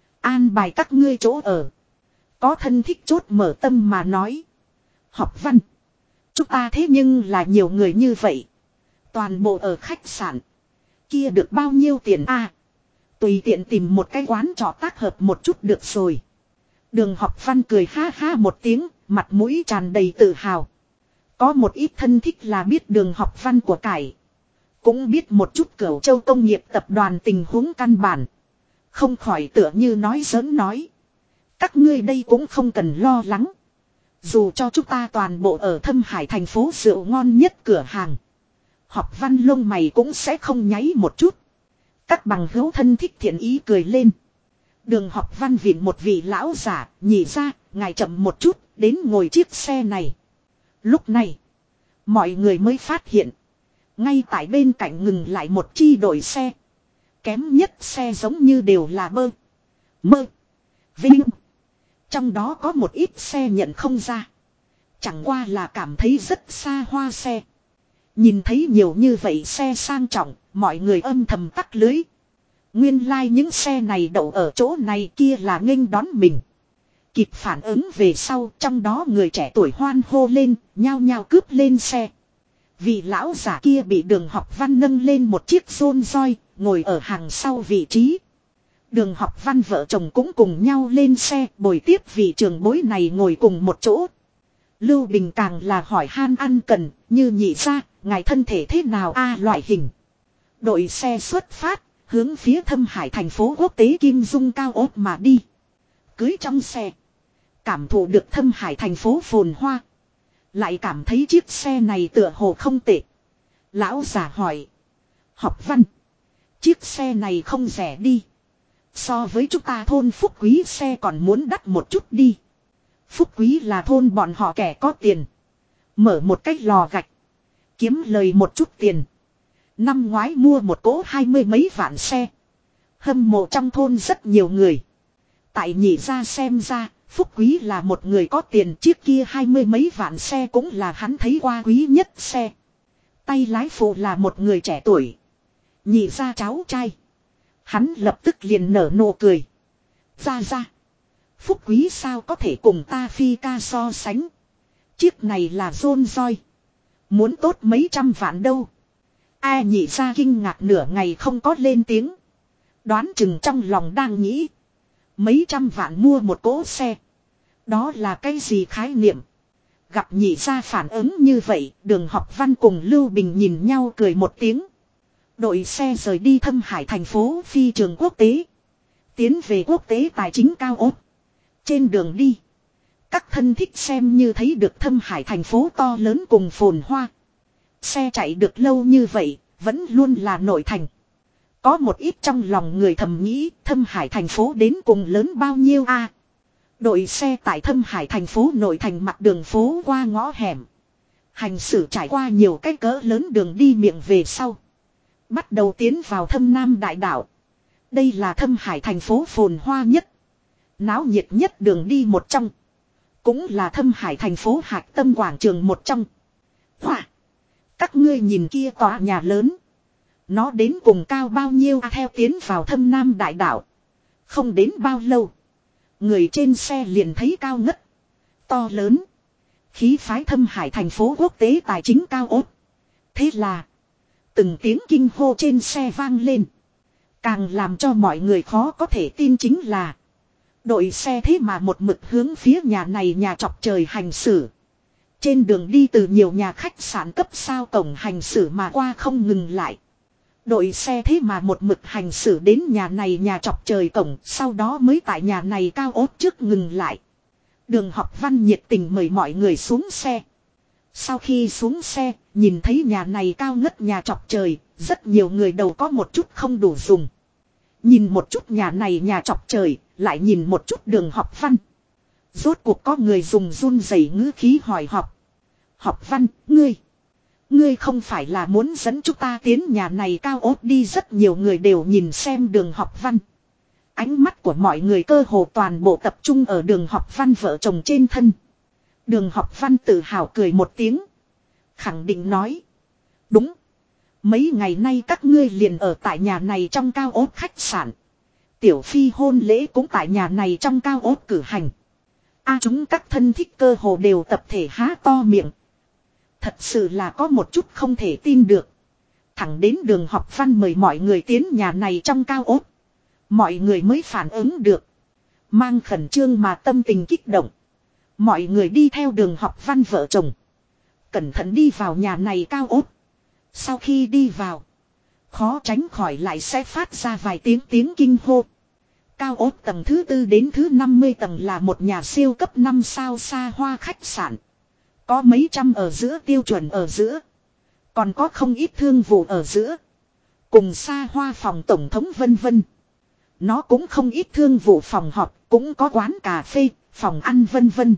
An bài các ngươi chỗ ở. Có thân thích chốt mở tâm mà nói. Học Văn. Chúng ta thế nhưng là nhiều người như vậy. Toàn bộ ở khách sạn. Kia được bao nhiêu tiền a? Tùy tiện tìm một cái quán trọ tác hợp một chút được rồi. Đường Học Văn cười ha ha một tiếng, mặt mũi tràn đầy tự hào. Có một ít thân thích là biết Đường Học Văn của cải. Cũng biết một chút Cửu Châu công nghiệp tập đoàn tình huống căn bản. Không khỏi tựa như nói giỡn nói. Các ngươi đây cũng không cần lo lắng. Dù cho chúng ta toàn bộ ở Thâm Hải thành phố rượu ngon nhất cửa hàng. Học Văn lông mày cũng sẽ không nháy một chút. Các bằng hữu thân thích thiện ý cười lên. Đường Học Văn viện một vị lão giả, nhỉ ra, ngài chậm một chút, đến ngồi chiếc xe này. Lúc này, mọi người mới phát hiện. Ngay tại bên cạnh ngừng lại một chi đội xe. Kém nhất xe giống như đều là bơ, mơ, vinh. Trong đó có một ít xe nhận không ra. Chẳng qua là cảm thấy rất xa hoa xe. Nhìn thấy nhiều như vậy xe sang trọng, mọi người âm thầm tắc lưới. Nguyên lai những xe này đậu ở chỗ này kia là nghênh đón mình. Kịp phản ứng về sau, trong đó người trẻ tuổi hoan hô lên, nhao nhao cướp lên xe. Vị lão giả kia bị Đường Học Văn nâng lên một chiếc xôn roi, ngồi ở hàng sau vị trí. Đường Học Văn vợ chồng cũng cùng nhau lên xe, bồi tiếp vị trưởng bối này ngồi cùng một chỗ. Lưu Bình càng là hỏi han ăn cần, như nhị ra, ngài thân thể thế nào a loại hình. Đội xe xuất phát, hướng phía Thâm Hải thành phố quốc tế Kim Dung cao ốt mà đi. Cưới trong xe, cảm thụ được Thâm Hải thành phố phồn hoa. Lại cảm thấy chiếc xe này tựa hồ không tệ. Lão già hỏi. Học Văn, chiếc xe này không rẻ đi. So với chúng ta thôn Phúc Quý xe còn muốn đắt một chút đi. Phúc Quý là thôn bọn họ kẻ có tiền. Mở một cái lò gạch. Kiếm lời một chút tiền. Năm ngoái mua một cỗ 20 mấy vạn xe. Hâm mộ trong thôn rất nhiều người. Tại nhị ra xem ra, Phúc Quý là một người có tiền, chiếc kia 20 mấy vạn xe cũng là hắn thấy qua quý nhất xe. Tay lái phụ là một người trẻ tuổi. Nhị ra cháu trai. Hắn lập tức liền nở nụ cười. Ra. Phúc Quý sao có thể cùng ta phi ca so sánh. Chiếc này là Rolls Royce. Muốn tốt mấy trăm vạn đâu. Ai nhị ra kinh ngạc nửa ngày không có lên tiếng. Đoán chừng trong lòng đang nghĩ. Mấy trăm vạn mua một cỗ xe. Đó là cái gì khái niệm. Gặp nhị ra phản ứng như vậy, Đường Học Văn cùng Lưu Bình nhìn nhau cười một tiếng. Đội xe rời đi Thâm Hải thành phố phi trường quốc tế. Tiến về quốc tế tài chính cao ốt. Trên đường đi, các thân thích xem như thấy được Thâm Hải thành phố to lớn cùng phồn hoa. Xe chạy được lâu như vậy, vẫn luôn là nội thành. Có một ít trong lòng người thầm nghĩ Thâm Hải thành phố đến cùng lớn bao nhiêu a? Đội xe tại Thâm Hải thành phố nội thành mặt đường phố qua ngõ hẻm. Hành xử trải qua nhiều cái cỡ lớn đường đi miệng về sau. Bắt đầu tiến vào Thâm Nam đại đảo. Đây là Thâm Hải thành phố phồn hoa nhất, náo nhiệt nhất đường đi một trong. Cũng là Thâm Hải thành phố hạch tâm quảng trường một trong. Hoa! Các ngươi nhìn kia tòa nhà lớn. Nó đến cùng cao bao nhiêu theo tiến vào Thâm Nam đại đảo. Không đến bao lâu. Người trên xe liền thấy cao ngất. To lớn. Khí phái Thâm Hải thành phố quốc tế tài chính cao ốt. Thế là. Từng tiếng kinh hô trên xe vang lên. Càng làm cho mọi người khó có thể tin chính là. Đội xe thế mà một mực hướng phía nhà này nhà chọc trời hành xử. Trên đường đi từ nhiều nhà khách sạn cấp sao cổng hành xử mà qua không ngừng lại. Đội xe thế mà một mực hành xử đến nhà này nhà chọc trời cổng, sau đó mới tại nhà này cao ốt trước ngừng lại. Đường Học Văn nhiệt tình mời mọi người xuống xe. Sau khi xuống xe, nhìn thấy nhà này cao ngất nhà chọc trời, rất nhiều người đầu có một chút không đủ dùng. Nhìn một chút nhà này nhà chọc trời, lại nhìn một chút Đường Học Văn. Rốt cuộc có người dùng run rẩy ngữ khí hỏi Học. Học Văn, ngươi không phải là muốn dẫn chúng ta tiến nhà này cao ốt đi. Rất nhiều người đều nhìn xem Đường Học Văn. Ánh mắt của mọi người cơ hồ toàn bộ tập trung ở Đường Học Văn vợ chồng trên thân. Đường Học Văn tự hào cười một tiếng. Khẳng định nói. Đúng. Mấy ngày nay các ngươi liền ở tại nhà này trong cao ốt khách sạn. Tiểu Phi hôn lễ cũng tại nhà này trong cao ốt cử hành. Chúng các thân thích cơ hồ đều tập thể há to miệng. Thật sự là có một chút không thể tin được. Thẳng đến Đường Học Văn mời mọi người tiến nhà này trong cao ốt. Mọi người mới phản ứng được. Mang khẩn trương mà tâm tình kích động. Mọi người đi theo Đường Học Văn vợ chồng. Cẩn thận đi vào nhà này cao ốt. Sau khi đi vào. Khó tránh khỏi lại sẽ phát ra vài tiếng kinh hô. Cao ốt tầng thứ 4 đến thứ 50 tầng là một nhà siêu cấp 5 sao xa hoa khách sạn. Có mấy trăm ở giữa tiêu chuẩn ở giữa. Còn có không ít thương vụ ở giữa. Cùng xa hoa phòng tổng thống vân vân. Nó cũng không ít thương vụ phòng họp, cũng có quán cà phê, phòng ăn vân vân.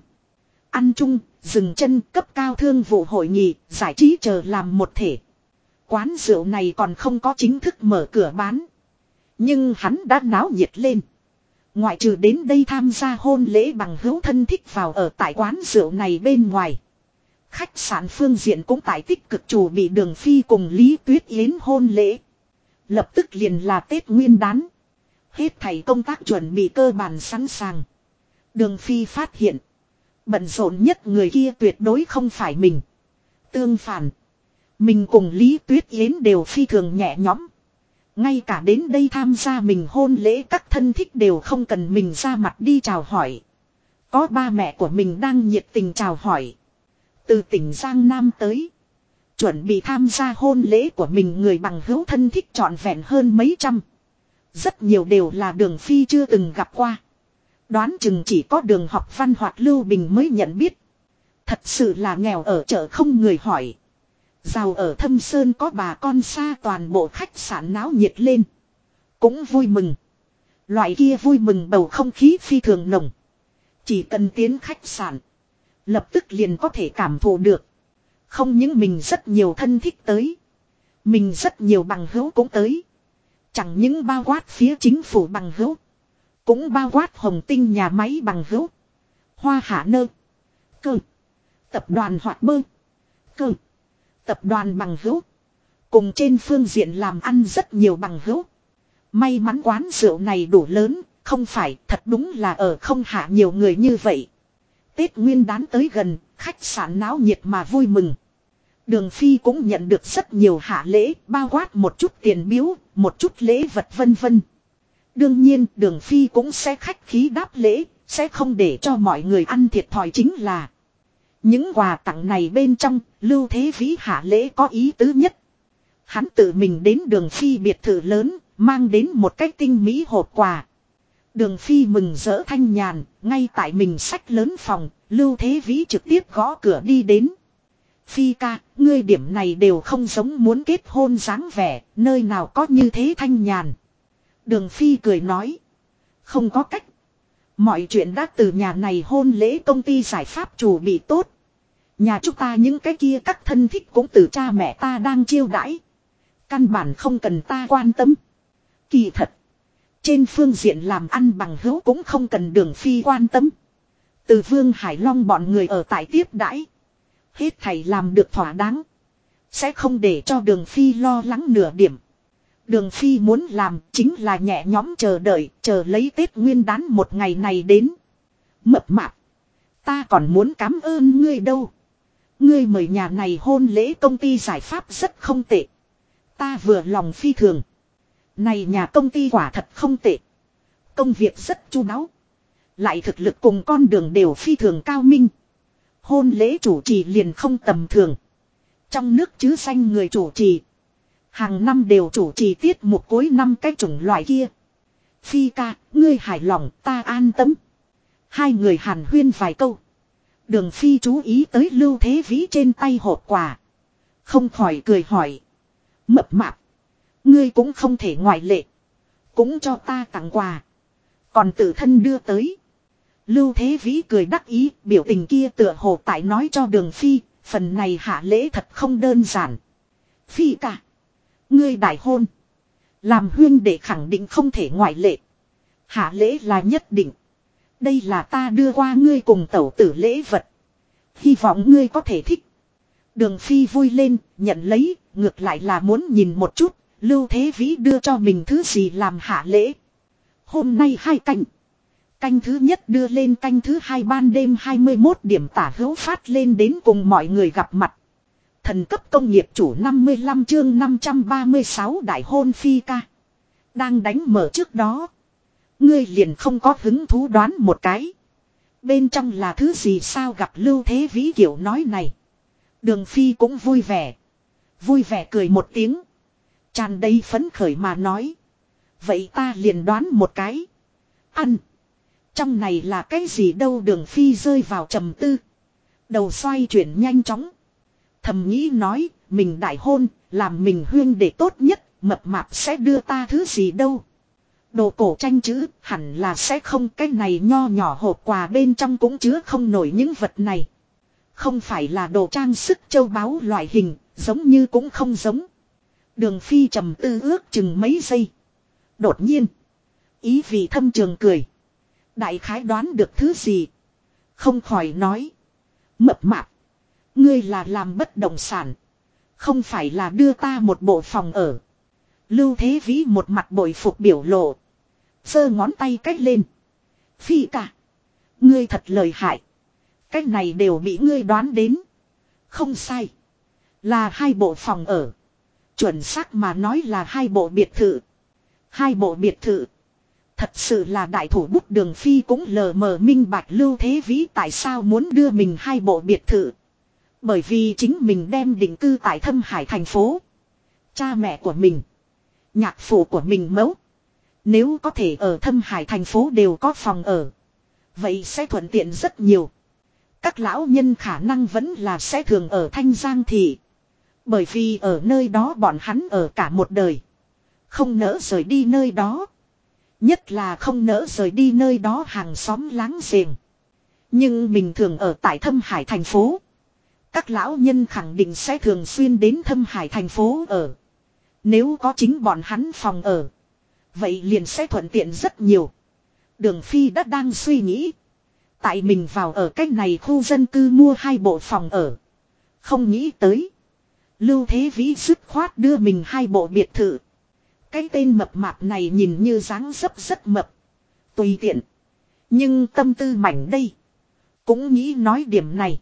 Ăn chung, dừng chân, cấp cao thương vụ hội nghị, giải trí chờ làm một thể. Quán rượu này còn không có chính thức mở cửa bán. Nhưng hắn đã náo nhiệt lên. Ngoại trừ đến đây tham gia hôn lễ bằng hữu thân thích vào ở tại quán rượu này bên ngoài. Khách sạn phương diện cũng tại tích cực chủ bị Đường Phi cùng Lý Tuyết Yến hôn lễ. Lập tức liền là Tết Nguyên Đán. Hết thảy công tác chuẩn bị cơ bản sẵn sàng. Đường Phi phát hiện. Bận rộn nhất người kia tuyệt đối không phải mình. Tương phản. Mình cùng Lý Tuyết Yến đều phi thường nhẹ nhõm. Ngay cả đến đây tham gia mình hôn lễ các thân thích đều không cần mình ra mặt đi chào hỏi. Có ba mẹ của mình đang nhiệt tình chào hỏi. Từ tỉnh Giang Nam tới. Chuẩn bị tham gia hôn lễ của mình người bằng hữu thân thích trọn vẹn hơn mấy trăm. Rất nhiều đều là Đường Phi chưa từng gặp qua. Đoán chừng chỉ có Đường Học Văn hoặc Lưu Bình mới nhận biết. Thật sự là nghèo ở chợ không người hỏi. Giàu ở Thâm Sơn có bà con xa, toàn bộ khách sạn náo nhiệt lên. Cũng vui mừng. Loại kia vui mừng bầu không khí phi thường nồng. Chỉ cần tiến khách sạn. Lập tức liền có thể cảm thụ được. Không những mình rất nhiều thân thích tới. Mình rất nhiều bằng hữu cũng tới. Chẳng những bao quát phía chính phủ bằng hữu. Cũng bao quát Hồng Tinh nhà máy bằng hữu. Hoa Hạ Nơ. Cơ. Tập đoàn Hoạt Bơ. Cơ. Tập đoàn bằng hữu. Cùng trên phương diện làm ăn rất nhiều bằng hữu. May mắn quán rượu này đủ lớn. Không phải, thật đúng là ở không hạ nhiều người như vậy. Tết Nguyên Đán tới gần, khách sạn náo nhiệt mà vui mừng. Đường Phi cũng nhận được rất nhiều hạ lễ, bao quát một chút tiền biếu, một chút lễ vật vân vân. Đương nhiên, Đường Phi cũng sẽ khách khí đáp lễ, sẽ không để cho mọi người ăn thiệt thòi chính là. Những quà tặng này bên trong, Lưu Thế Vĩ hạ lễ có ý tứ nhất. Hắn tự mình đến Đường Phi biệt thự lớn, mang đến một cái tinh mỹ hộp quà. Đường Phi mừng rỡ thanh nhàn, ngay tại mình sách lớn phòng, Lưu Thế Vĩ trực tiếp gõ cửa đi đến. Phi ca, ngươi điểm này đều không giống muốn kết hôn dáng vẻ, nơi nào có như thế thanh nhàn. Đường Phi cười nói. Không có cách. Mọi chuyện đã từ nhà này hôn lễ công ty giải pháp chủ bị tốt. Nhà chúng ta những cái kia các thân thích cũng từ cha mẹ ta đang chiêu đãi. Căn bản không cần ta quan tâm. Kỳ thật. Trên phương diện làm ăn bằng hữu cũng không cần Đường Phi quan tâm. Từ Vương Hải Long bọn người ở tại tiếp đãi. Hết thầy làm được thỏa đáng. Sẽ không để cho Đường Phi lo lắng nửa điểm. Đường Phi muốn làm chính là nhẹ nhõm chờ đợi, chờ lấy Tết Nguyên Đán một ngày này đến. Mập mạp. Ta còn muốn cảm ơn ngươi đâu. Ngươi mời nhà này hôn lễ công ty giải pháp rất không tệ. Ta vừa lòng phi thường. Này nhà công ty quả thật không tệ. Công việc rất chu đáo. Lại thực lực cùng con đường đều phi thường cao minh. Hôn lễ chủ trì liền không tầm thường. Trong nước chứ danh người chủ trì. Hàng năm đều chủ trì tiết mục cuối năm cái chủng loại kia. Phi ca, ngươi hài lòng, ta an tâm. Hai người hàn huyên vài câu. Đường Phi chú ý tới Lưu Thế Vĩ trên tay hộp quà. Không khỏi cười hỏi. Mập mạp. Ngươi cũng không thể ngoại lệ. Cũng cho ta tặng quà. Còn tự thân đưa tới. Lưu Thế Vĩ cười đắc ý, biểu tình kia tựa hồ tại nói cho Đường Phi, phần này hạ lễ thật không đơn giản. Phi ca. Ngươi đại hôn. Làm huyên để khẳng định không thể ngoại lệ. Hạ lễ là nhất định. Đây là ta đưa qua ngươi cùng tẩu tử lễ vật. Hy vọng ngươi có thể thích. Đường Phi vui lên, nhận lấy, ngược lại là muốn nhìn một chút, Lưu Thế Vĩ đưa cho mình thứ gì làm hạ lễ. Hôm nay 2 canh. Canh thứ nhất đưa lên, canh thứ 2 ban đêm 21 điểm tả hữu phát lên đến cùng mọi người gặp mặt. Thần cấp công nghiệp chủ 55 chương 536 đại hôn Phi ca. Đang đánh mở trước đó. Ngươi liền không có hứng thú đoán một cái. Bên trong là thứ gì sao gặp Lưu Thế Vĩ kiểu nói này. Đường Phi cũng vui vẻ. Vui vẻ cười một tiếng. Tràn đầy phấn khởi mà nói. Vậy ta liền đoán một cái. Ăn. Trong này là cái gì đâu Đường Phi rơi vào trầm tư. Đầu xoay chuyển nhanh chóng. Thầm nghĩ nói, mình đại hôn, làm mình huyên để tốt nhất, mập mạp sẽ đưa ta thứ gì đâu. Đồ cổ tranh chữ, hẳn là sẽ không, cái này nho nhỏ hộp quà bên trong cũng chứa không nổi những vật này. Không phải là đồ trang sức châu báu loại hình, giống như cũng không giống. Đường Phi trầm tư ước chừng mấy giây. Đột nhiên, ý vị thâm trường cười. Đại khái đoán được thứ gì. Không khỏi nói. Mập mạp. Ngươi là làm bất động sản. Không phải là đưa ta một bộ phòng ở. Lưu Thế Vĩ một mặt bội phục biểu lộ. Giơ ngón tay cách lên. Phi ca. Ngươi thật lợi hại. Cách này đều bị ngươi đoán đến. Không sai. Là 2 bộ phòng ở. Chuẩn xác mà nói là 2 bộ biệt thự. 2 bộ biệt thự. Thật sự là đại thủ bút Đường Phi cũng lờ mờ minh bạch Lưu Thế Vĩ tại sao muốn đưa mình 2 bộ biệt thự. Bởi vì chính mình đem định cư tại Thâm Hải thành phố. Cha mẹ của mình. Nhạc phụ của mình mẫu. Nếu có thể ở Thâm Hải thành phố đều có phòng ở. Vậy sẽ thuận tiện rất nhiều. Các lão nhân khả năng vẫn là sẽ thường ở Thanh Giang thị. Bởi vì ở nơi đó bọn hắn ở cả một đời. Không nỡ rời đi nơi đó. Nhất là không nỡ rời đi nơi đó hàng xóm láng giềng. Nhưng mình thường ở tại Thâm Hải thành phố. Các lão nhân khẳng định sẽ thường xuyên đến Thâm Hải thành phố ở. Nếu có chính bọn hắn phòng ở. Vậy liền sẽ thuận tiện rất nhiều. Đường Phi đã đang suy nghĩ. Tại mình vào ở cách này khu dân cư mua 2 bộ phòng ở. Không nghĩ tới. Lưu Thế Vĩ dứt khoát đưa mình 2 bộ biệt thự. Cái tên mập mạp này nhìn như dáng dấp rất mập. Tùy tiện. Nhưng tâm tư mảnh đây. Cũng nghĩ nói điểm này.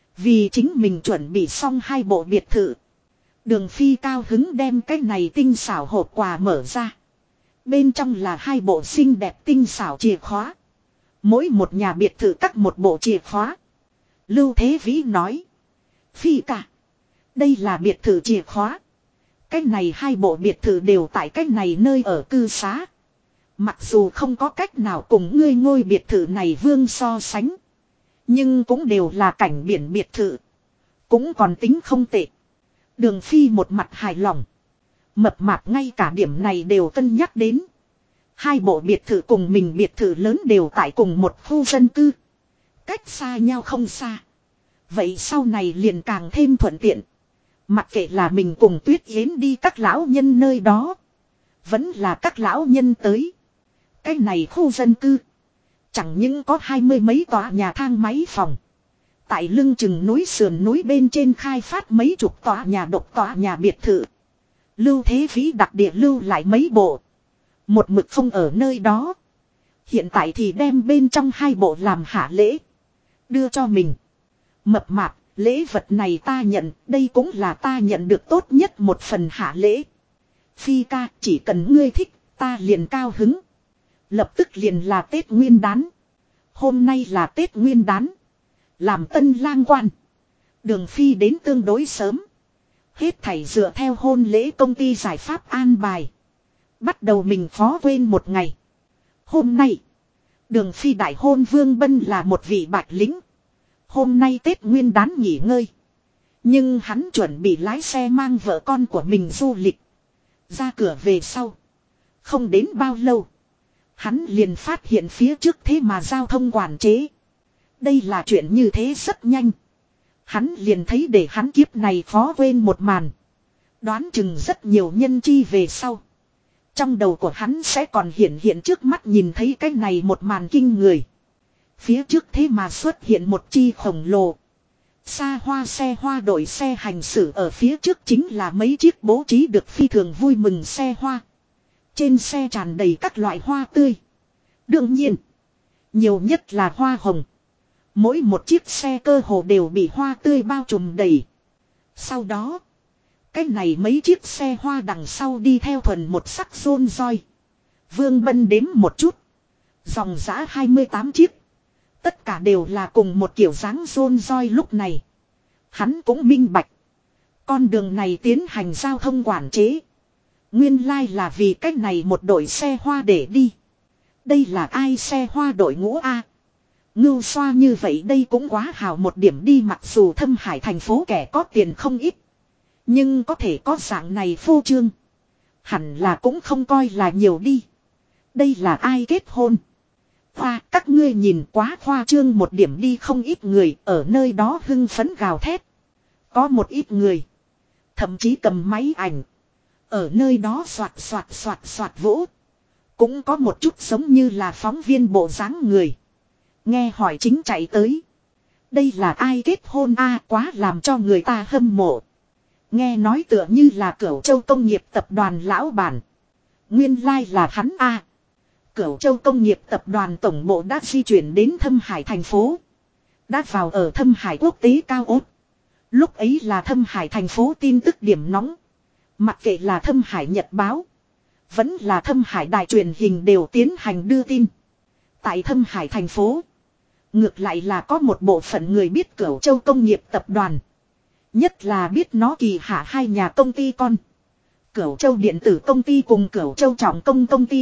Vì chính mình chuẩn bị xong 2 bộ biệt thự. Đường Phi cao hứng đem cái này tinh xảo hộp quà mở ra. Bên trong là 2 bộ xinh đẹp tinh xảo chìa khóa. Mỗi một nhà biệt thự cắt một bộ chìa khóa. Lưu Thế Vĩ nói. Phi ca. Đây là biệt thự chìa khóa. Cái này 2 bộ biệt thự đều tại cái này nơi ở cư xá. Mặc dù không có cách nào cùng ngươi ngôi biệt thự này vương so sánh. Nhưng cũng đều là cảnh biển biệt thự. Cũng còn tính không tệ. Đường Phi một mặt hài lòng. Mập mạp ngay cả điểm này đều cân nhắc đến. Hai bộ biệt thự cùng mình biệt thự lớn đều tại cùng một khu dân cư. Cách xa nhau không xa. Vậy sau này liền càng thêm thuận tiện. Mặc kệ là mình cùng Tuyết Yến đi các lão nhân nơi đó. Vẫn là các lão nhân tới. Cái này khu dân cư. Chẳng những có 20 mấy tòa nhà thang máy phòng. Tại lưng chừng núi sườn núi bên trên khai phát mấy chục tòa nhà độc tòa nhà biệt thự. Lưu Thế Vĩ đặc địa lưu lại mấy bộ. Một mực không ở nơi đó. Hiện tại thì đem bên trong hai bộ làm hạ lễ. Đưa cho mình. Mập mạp, lễ vật này ta nhận, đây cũng là ta nhận được tốt nhất một phần hạ lễ. Phi ca, chỉ cần ngươi thích, ta liền cao hứng. Lập tức liền là Tết Nguyên Đán. Hôm nay là Tết Nguyên Đán. Làm tân lang quan. Đường Phi đến tương đối sớm. Hết thảy dựa theo hôn lễ công ty giải pháp an bài. Bắt đầu mình phó quên một ngày. Hôm nay, Đường Phi đại hôn Vương Bân là một vị bạch lính. Hôm nay Tết Nguyên Đán nghỉ ngơi. Nhưng hắn chuẩn bị lái xe mang vợ con của mình du lịch. Ra cửa về sau. Không đến bao lâu. Hắn liền phát hiện phía trước thế mà giao thông quản chế. Đây là chuyện như thế rất nhanh. Hắn liền thấy để hắn kiếp này khó quên một màn. Đoán chừng rất nhiều nhân chi về sau. Trong đầu của hắn sẽ còn hiện trước mắt nhìn thấy cái này một màn kinh người. Phía trước thế mà xuất hiện một chi khổng lồ. Xa hoa xe hoa đội xe hành xử ở phía trước chính là mấy chiếc bố trí được phi thường vui mừng xe hoa. Trên xe tràn đầy các loại hoa tươi. Đương nhiên, nhiều nhất là hoa hồng. Mỗi một chiếc xe cơ hồ đều bị hoa tươi bao trùm đầy. Sau đó, cái này mấy chiếc xe hoa đằng sau đi theo thuần một sắc rôn roi. Vương Bân đếm một chút. Dòng dã 28 chiếc. Tất cả đều là cùng một kiểu dáng rôn roi lúc này. Hắn cũng minh bạch. Con đường này tiến hành giao thông quản chế. Nguyên lai là vì cách này một đội xe hoa để đi. Đây là ai xe hoa đội ngũ A? Ngưu xoa như vậy đây cũng quá hào một điểm đi, mặc dù Thâm Hải thành phố kẻ có tiền không ít. Nhưng có thể có dạng này phô trương. Hẳn là cũng không coi là nhiều đi. Đây là ai kết hôn? Hoa, các ngươi nhìn quá khoa trương một điểm đi, không ít người ở nơi đó hưng phấn gào thét. Có một ít người. Thậm chí cầm máy ảnh. Ở nơi đó soạt vỗ. Cũng có một chút giống như là phóng viên bộ dáng người. Nghe hỏi chính chạy tới. Đây là ai kết hôn a, quá làm cho người ta hâm mộ. Nghe nói tựa như là Cửu Châu Công nghiệp tập đoàn lão bản. Nguyên lai là hắn a. Cửu Châu Công nghiệp tập đoàn tổng bộ đã di chuyển đến Thâm Hải thành phố. Đã vào ở Thâm Hải quốc tế cao ốt. Lúc ấy là Thâm Hải thành phố tin tức điểm nóng. Mặc kệ là Thâm Hải Nhật báo. Vẫn là Thâm Hải đài truyền hình đều tiến hành đưa tin. Tại Thâm Hải thành phố. Ngược lại là có một bộ phận người biết Cửu Châu Công nghiệp tập đoàn. Nhất là biết nó kỳ hạ hai nhà công ty con. Cửu Châu Điện tử công ty cùng Cửu Châu Trọng công công ty.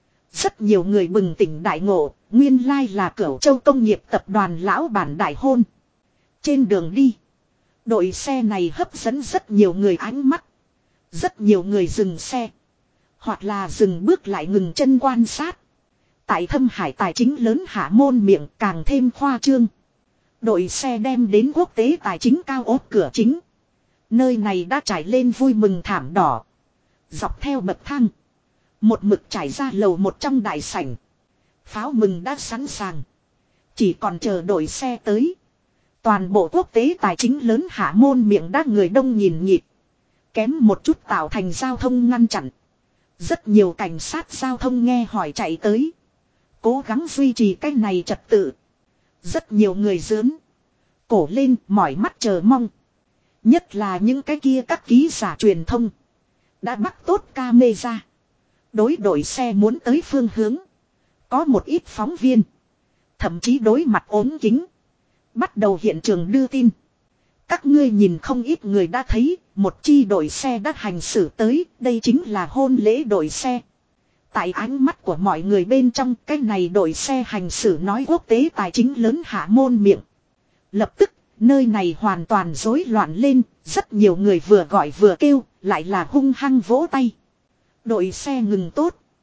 Rất nhiều người bừng tỉnh đại ngộ, nguyên lai là Cửu Châu Công nghiệp tập đoàn lão bản đại hôn. Trên đường đi, đội xe này hấp dẫn rất nhiều người ánh mắt. Rất nhiều người dừng xe. Hoặc là dừng bước lại ngừng chân quan sát. Tại Thâm Hải tài chính lớn hạ môn miệng càng thêm khoa trương. Đội xe đem đến quốc tế tài chính cao ốt cửa chính. Nơi này đã trải lên vui mừng thảm đỏ. Dọc theo bậc thang. Một mực trải ra lầu một trong đại sảnh. Pháo mừng đã sẵn sàng. Chỉ còn chờ đội xe tới. Toàn bộ quốc tế tài chính lớn hạ môn miệng đã người đông nhìn nhịp. Kém một chút tạo thành giao thông ngăn chặn. Rất nhiều cảnh sát giao thông nghe hỏi chạy tới. Cố gắng duy trì cái này trật tự. Rất nhiều người dướn. Cổ lên mỏi mắt chờ mong. Nhất là những cái kia các ký giả truyền thông. Đã bắt tốt camera. Đối đội xe muốn tới phương hướng. Có một ít phóng viên. Thậm chí đối mặt ốm kính. Bắt đầu hiện trường đưa tin. Các ngươi nhìn không ít người đã thấy. Một chi đội xe đã hành xử tới. Đây chính là hôn lễ đội xe. Tại ánh mắt của mọi người bên trong, cái này đội xe hành xử nói quốc tế tài chính lớn hạ môn miệng. Lập tức, nơi này hoàn toàn rối loạn lên, rất nhiều người vừa gọi vừa kêu, lại là hung hăng vỗ tay. Đội xe ngừng tốt.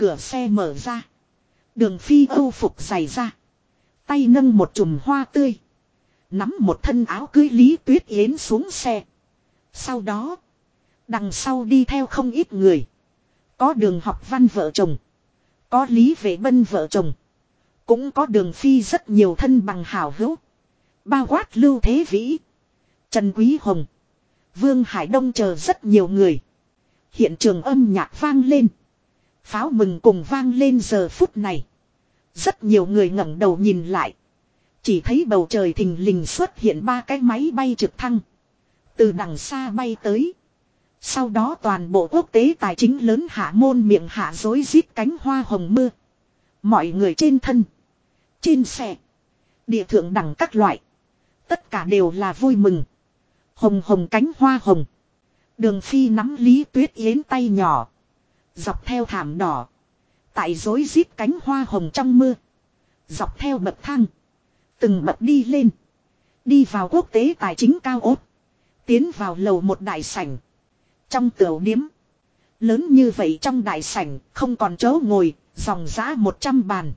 Cửa xe mở ra. Đường Phi âu phục giày ra. Tay nâng một chùm hoa tươi. Nắm một thân áo cưới Lý Tuyết Yến xuống xe. Sau đó. Đằng sau đi theo không ít người. Có Đường Học Văn vợ chồng. Có Lý Vệ Bân vợ chồng. Cũng có Đường Phi rất nhiều thân bằng hảo hữu. Bao quát Lưu Thế Vĩ. Trần Quý Hồng. Vương Hải Đông chờ rất nhiều người. Hiện trường âm nhạc vang lên. Pháo mừng cùng vang lên giờ phút này. Rất nhiều người ngẩng đầu nhìn lại. Chỉ thấy bầu trời thình lình xuất hiện 3 cái máy bay trực thăng. Từ đằng xa bay tới. Sau đó toàn bộ quốc tế tài chính lớn hạ môn miệng hạ rối rít cánh hoa hồng mưa. Mọi người trên thân. Trên xe. Địa thượng đẳng các loại. Tất cả đều là vui mừng. Hồng hồng cánh hoa hồng. Đường Phi nắm Lý Tuyết Yến tay nhỏ. Dọc theo thảm đỏ. Tại rối rít cánh hoa hồng trong mưa. Dọc theo bậc thang. Từng bậc đi lên. Đi vào quốc tế tài chính cao ốt. Tiến vào lầu một đại sảnh. Trong tiểu điếm. Lớn như vậy trong đại sảnh không còn chỗ ngồi. Dòng dã 100 bàn.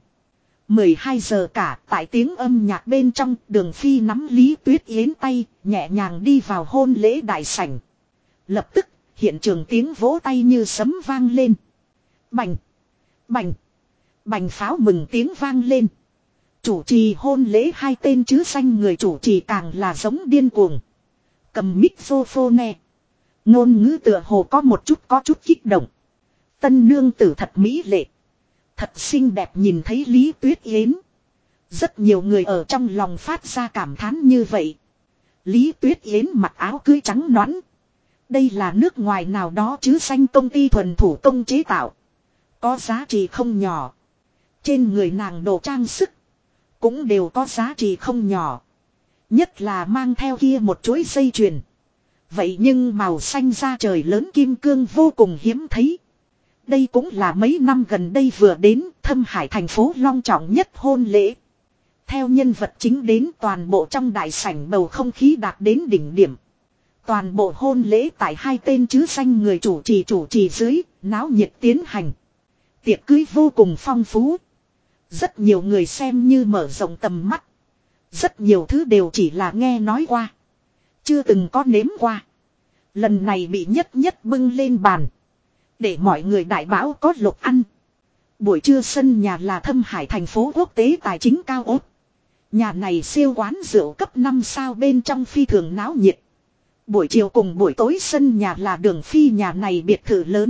12 giờ cả tại tiếng âm nhạc bên trong. Đường Phi nắm Lý Tuyết Yến tay. Nhẹ nhàng đi vào hôn lễ đại sảnh. Lập tức hiện trường tiếng vỗ tay như sấm vang lên. Bành. Bành. Bành pháo mừng tiếng vang lên. Chủ trì hôn lễ 2 tên chứ danh người chủ trì càng là giống điên cuồng. Cầm microphone. Ngôn ngữ tựa hồ có chút kích động. Tân nương tử thật mỹ lệ. Thật xinh đẹp nhìn thấy Lý Tuyết Yến. Rất nhiều người ở trong lòng phát ra cảm thán như vậy. Lý Tuyết Yến mặc áo cưới trắng nõn. Đây là nước ngoài nào đó chứ danh công ty thuần thủ công chế tạo. Có giá trị không nhỏ. Trên người nàng đồ trang sức. Cũng đều có giá trị không nhỏ. Nhất là mang theo kia một chuỗi dây chuyền. Vậy nhưng màu xanh da trời lớn kim cương vô cùng hiếm thấy. Đây cũng là mấy năm gần đây vừa đến Thâm Hải thành phố long trọng nhất hôn lễ. Theo nhân vật chính đến toàn bộ trong đại sảnh bầu không khí đạt đến đỉnh điểm. Toàn bộ hôn lễ tại 2 tên chứ danh người chủ trì dưới, náo nhiệt tiến hành. Tiệc cưới vô cùng phong phú. Rất nhiều người xem như mở rộng tầm mắt. Rất nhiều thứ đều chỉ là nghe nói qua. Chưa từng có nếm qua. Lần này bị nhất bưng lên bàn. Để mọi người đại bão có lộc ăn. Buổi trưa sân nhà là Thâm Hải thành phố quốc tế tài chính cao ốt. Nhà này siêu quán rượu cấp 5 sao bên trong phi thường náo nhiệt. Buổi chiều cùng buổi tối sân nhà là Đường Phi nhà này biệt thự lớn.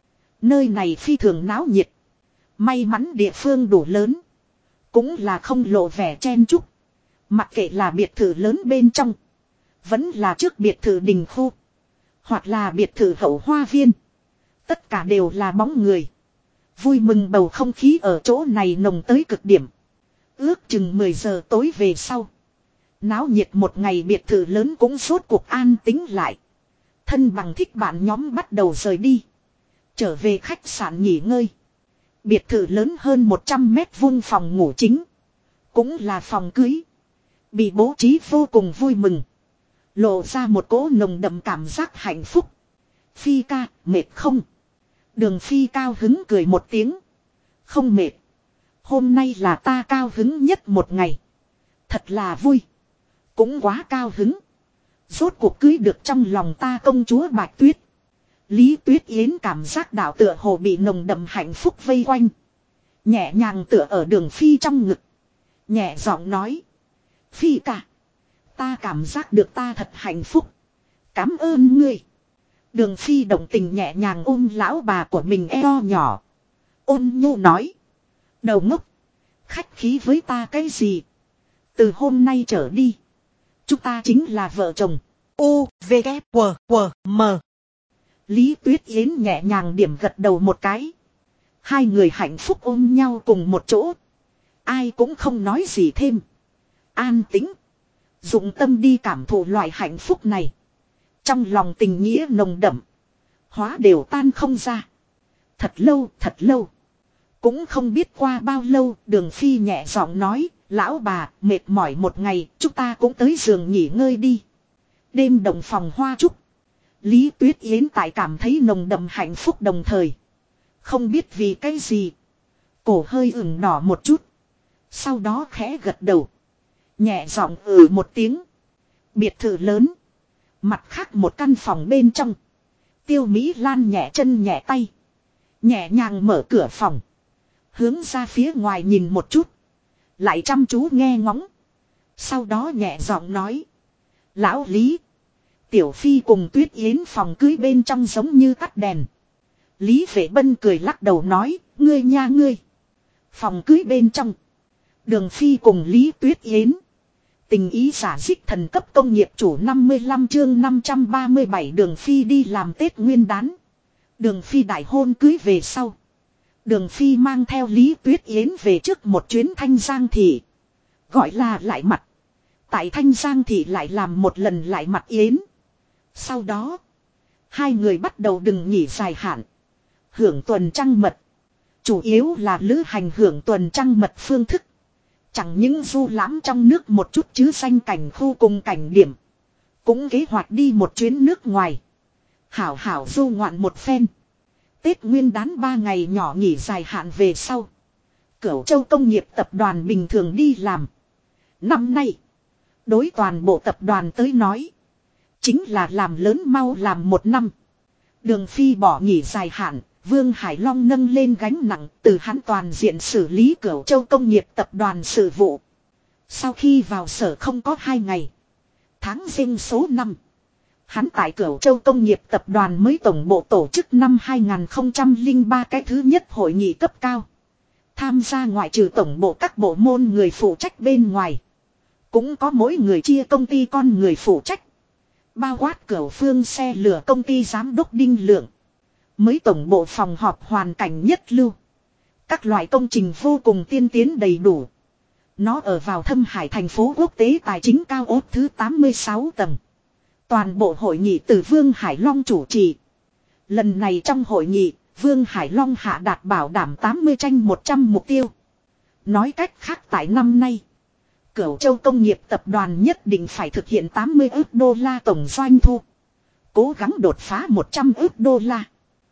Nơi này phi thường náo nhiệt. May mắn địa phương đủ lớn. Cũng là không lộ vẻ chen chúc. Mặc kệ là biệt thự lớn bên trong. Vẫn là trước biệt thự đình khu. Hoặc là biệt thự hậu hoa viên. Tất cả đều là bóng người. Vui mừng bầu không khí ở chỗ này nồng tới cực điểm. Ước chừng 10 giờ tối về sau. Náo nhiệt một ngày biệt thự lớn cũng rốt cuộc an tĩnh lại. Thân bằng thích bạn nhóm bắt đầu rời đi. Trở về khách sạn nghỉ ngơi. Biệt thự lớn hơn 100 mét vuông phòng ngủ chính. Cũng là phòng cưới. Bị bố trí vô cùng vui mừng. Lộ ra một cỗ nồng đậm cảm giác hạnh phúc. Phi ca, mệt không? Đường Phi cao hứng cười một tiếng. Không mệt. Hôm nay là ta cao hứng nhất một ngày. Thật là vui. Cũng quá cao hứng. Rốt cuộc cưới được trong lòng ta công chúa Bạch Tuyết. Lý Tuyết Yến cảm giác đạo tựa hồ bị nồng đậm hạnh phúc vây quanh. Nhẹ nhàng tựa ở Đường Phi trong ngực. Nhẹ giọng nói. Phi ca. Ta cảm giác được ta thật hạnh phúc. Cảm ơn ngươi. Đường Phi động tình nhẹ nhàng ôm lão bà của mình eo nhỏ. Ôn nhu nói. Đầu ngốc. Khách khí với ta cái gì? Từ hôm nay trở đi. Chúng ta chính là vợ chồng. U, V, K, W, W, M. Lý Tuyết Yến nhẹ nhàng điểm gật đầu một cái. Hai người hạnh phúc ôm nhau cùng một chỗ. Ai cũng không nói gì thêm. An tĩnh. Dụng tâm đi cảm thụ loại hạnh phúc này. Trong lòng tình nghĩa nồng đậm. Hóa đều tan không ra. Thật lâu, thật lâu. Cũng không biết qua bao lâu, Đường Phi nhẹ giọng nói, lão bà, mệt mỏi một ngày, chúng ta cũng tới giường nghỉ ngơi đi. Đêm đồng phòng hoa trúc. Lý Tuyết Yến tại cảm thấy nồng đậm hạnh phúc đồng thời. Không biết vì cái gì. Cổ hơi ửng đỏ một chút. Sau đó khẽ gật đầu. Nhẹ giọng một tiếng. Biệt thự lớn. Mặt khác một căn phòng bên trong. Tiêu Mỹ Lan nhẹ chân nhẹ tay. Nhẹ nhàng mở cửa phòng. Hướng ra phía ngoài nhìn một chút. Lại chăm chú nghe ngóng. Sau đó nhẹ giọng nói. Lão Lý. Tiểu Phi cùng Tuyết Yến phòng cưới bên trong giống như tắt đèn. Lý Vệ Bân cười lắc đầu nói. Ngươi nha ngươi. Phòng cưới bên trong. Đường Phi cùng Lý Tuyết Yến. Tình ý giả dích thần cấp công nghiệp chủ 55 chương 537 Đường Phi đi làm Tết Nguyên đán. Đường Phi đại hôn cưới về sau. Đường Phi mang theo Lý Tuyết Yến về trước một chuyến Thanh Giang Thị. Gọi là lại mặt. Tại Thanh Giang Thị lại làm một lần lại mặt Yến. Sau đó. Hai người bắt đầu đừng nghỉ dài hạn. Hưởng tuần trăng mật. Chủ yếu là lữ hành hưởng tuần trăng mật phương thức. Chẳng những du lãm trong nước một chút chứ danh cảnh khu cùng cảnh điểm. Cũng kế hoạch đi một chuyến nước ngoài. Hảo hảo du ngoạn một phen. Tết Nguyên đán 3 ngày nhỏ nghỉ dài hạn về sau. Cửu Châu Công nghiệp tập đoàn bình thường đi làm. Năm nay. Đối toàn bộ tập đoàn tới nói. Chính là làm lớn mau làm một năm. Đường Phi bỏ nghỉ dài hạn. Vương Hải Long nâng lên gánh nặng từ hắn toàn diện xử lý Cửu Châu Công nghiệp tập đoàn sự vụ. Sau khi vào sở không có 2 ngày. Tháng Giêng số 5. Hắn tại Cửu Châu Công nghiệp tập đoàn mới tổng bộ tổ chức năm 2003 cái thứ nhất hội nghị cấp cao. Tham gia ngoại trừ tổng bộ các bộ môn người phụ trách bên ngoài. Cũng có mỗi người chia công ty con người phụ trách. Bao quát Cửu Phương xe lửa công ty giám đốc Đinh Lượng. Mới tổng bộ phòng họp hoàn cảnh nhất lưu. Các loại công trình vô cùng tiên tiến đầy đủ. Nó ở vào Thâm Hải thành phố quốc tế tài chính cao ốt thứ 86 tầng. Toàn bộ hội nghị từ Vương Hải Long chủ trì. Lần này trong hội nghị, Vương Hải Long hạ đạt bảo đảm 80 tranh 100 mục tiêu. Nói cách khác tại năm nay, Cửu Châu Công nghiệp tập đoàn nhất định phải thực hiện 80 ức đô la tổng doanh thu. Cố gắng đột phá 100 ức đô la.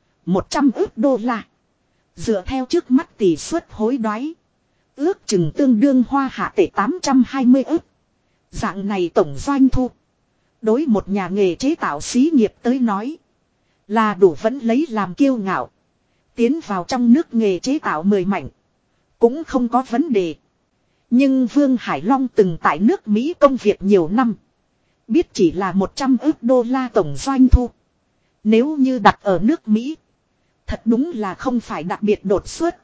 100 ức đô la. Dựa theo trước mắt tỷ suất hối đoái. Ước chừng tương đương hoa hạ tệ 820 ức. Dạng này tổng doanh thu. Đối một nhà nghề chế tạo xí nghiệp tới nói. Là đủ vẫn lấy làm kiêu ngạo. Tiến vào trong nước nghề chế tạo 10 mạnh. Cũng không có vấn đề. Nhưng Vương Hải Long từng tại nước Mỹ công việc nhiều năm. Biết chỉ là 100 ức đô la tổng doanh thu. Nếu như đặt ở nước Mỹ. Thật đúng là không phải đặc biệt đột xuất.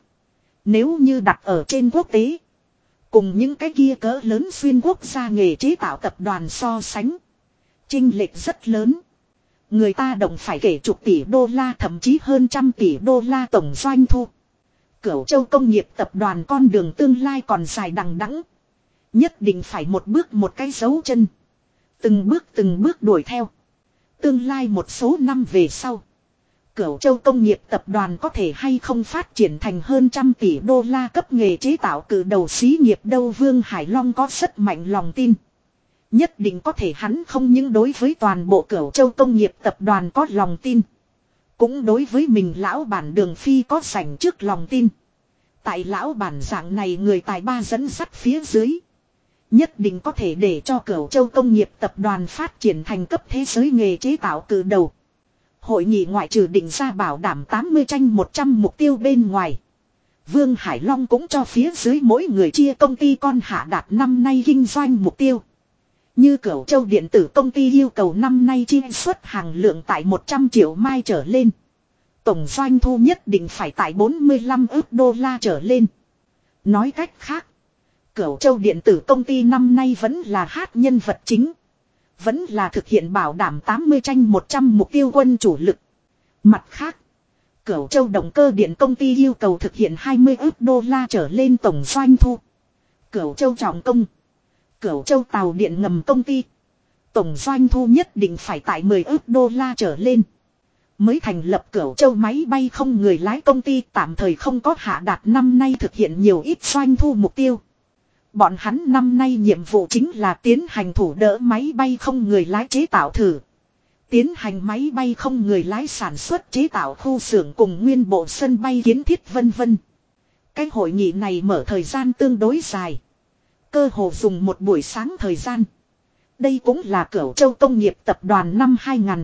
Nếu như đặt ở trên quốc tế. Cùng những cái kia cỡ lớn xuyên quốc gia nghề chế tạo tập đoàn so sánh. Chênh lệch rất lớn. Người ta đồng phải kể chục tỷ đô la thậm chí hơn trăm tỷ đô la tổng doanh thu. Cửu Châu Công nghiệp tập đoàn con đường tương lai còn dài đằng đẵng. Nhất định phải một bước một cái dấu chân. Từng bước đuổi theo. Tương lai một số năm về sau. Cửu Châu Công nghiệp tập đoàn có thể hay không phát triển thành hơn trăm tỷ đô la cấp nghề chế tạo cử đầu xí nghiệp đâu. Vương Hải Long có rất mạnh lòng tin. Nhất định có thể, hắn không những đối với toàn bộ Cửu Châu Công nghiệp tập đoàn có lòng tin. Cũng đối với mình lão bản Đường Phi có dành trước lòng tin. Tại lão bản dạng này người tài ba dẫn dắt phía dưới. Nhất định có thể để cho Cửu Châu Công nghiệp tập đoàn phát triển thành cấp thế giới nghề chế tạo cử đầu. Hội nghị ngoại trừ định ra bảo đảm 80 tranh 100 mục tiêu bên ngoài. Vương Hải Long cũng cho phía dưới mỗi người chia công ty con hạ đạt năm nay kinh doanh mục tiêu. Như Cửu Châu Điện tử công ty yêu cầu năm nay chi xuất hàng lượng tại 100 triệu mai trở lên. Tổng doanh thu nhất định phải tại 45 ức đô la trở lên. Nói cách khác, Cửu Châu Điện tử công ty năm nay vẫn là hát nhân vật chính. Vẫn là thực hiện bảo đảm 80 tranh 100 mục tiêu quân chủ lực. Mặt khác, Cửu Châu Động cơ điện công ty yêu cầu thực hiện 20 ức đô la trở lên tổng doanh thu. Cửu Châu Trọng công, Cửu Châu Tàu điện ngầm công ty. Tổng doanh thu nhất định phải tại 10 ức đô la trở lên. Mới thành lập Cửu Châu máy bay không người lái công ty tạm thời không có hạ đạt năm nay thực hiện nhiều ít doanh thu mục tiêu. Bọn hắn năm nay nhiệm vụ chính là tiến hành thủ đỡ máy bay không người lái chế tạo thử. Tiến hành máy bay không người lái sản xuất chế tạo khu xưởng cùng nguyên bộ sân bay kiến thiết vân vân. Cái hội nghị này mở thời gian tương đối dài. Cơ hồ dùng một buổi sáng thời gian. Đây cũng là Cửu Châu Công nghiệp Tập đoàn năm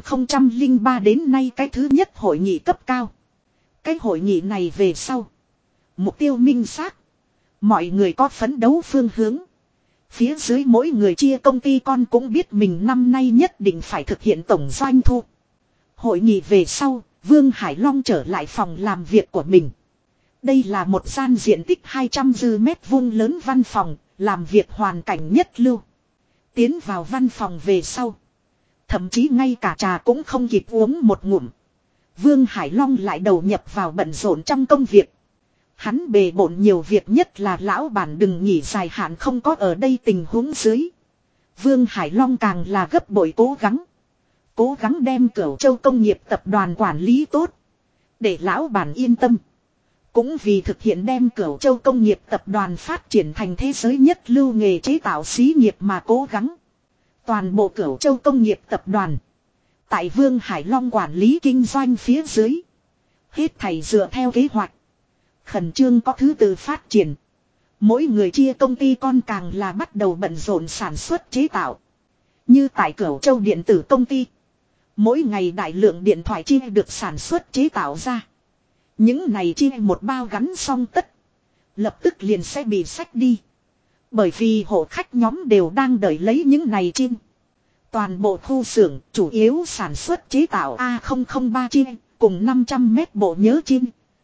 2003 đến nay cái thứ nhất hội nghị cấp cao. Cái hội nghị này về sau. Mục tiêu minh xác. Mọi người có phấn đấu phương hướng. Phía dưới mỗi người chia công ty con cũng biết mình năm nay nhất định phải thực hiện tổng doanh thu. Hội nghị về sau, Vương Hải Long trở lại phòng làm việc của mình. Đây là một gian diện tích 200 dư mét vuông lớn văn phòng, làm việc hoàn cảnh nhất lưu. Tiến vào văn phòng về sau. Thậm chí ngay cả trà cũng không kịp uống một ngụm. Vương Hải Long lại đầu nhập vào bận rộn trong công việc. Hắn bề bộn nhiều việc, nhất là lão bản đừng nghỉ dài hạn không có ở đây tình huống dưới. Vương Hải Long càng là gấp bội cố gắng. Cố gắng đem Cửu Châu Công nghiệp Tập đoàn quản lý tốt. Để lão bản yên tâm. Cũng vì thực hiện đem Cửu Châu Công nghiệp Tập đoàn phát triển thành thế giới nhất lưu nghề chế tạo xí nghiệp mà cố gắng. Toàn bộ Cửu Châu Công nghiệp Tập đoàn. Tại Vương Hải Long quản lý kinh doanh phía dưới. Hết thảy dựa theo kế hoạch. Khẩn trương có thứ tự phát triển. Mỗi người chia công ty con càng là bắt đầu bận rộn sản xuất chế tạo. Như tại Cửu Châu Điện tử công ty. Mỗi ngày đại lượng điện thoại chia được sản xuất chế tạo ra. Những này chia một bao gắn xong tất. Lập tức liền sẽ bị xách đi. Bởi vì hộ khách nhóm đều đang đợi lấy những này chia. Toàn bộ khu xưởng chủ yếu sản xuất chế tạo A003 chia cùng 500 mét bộ nhớ chia.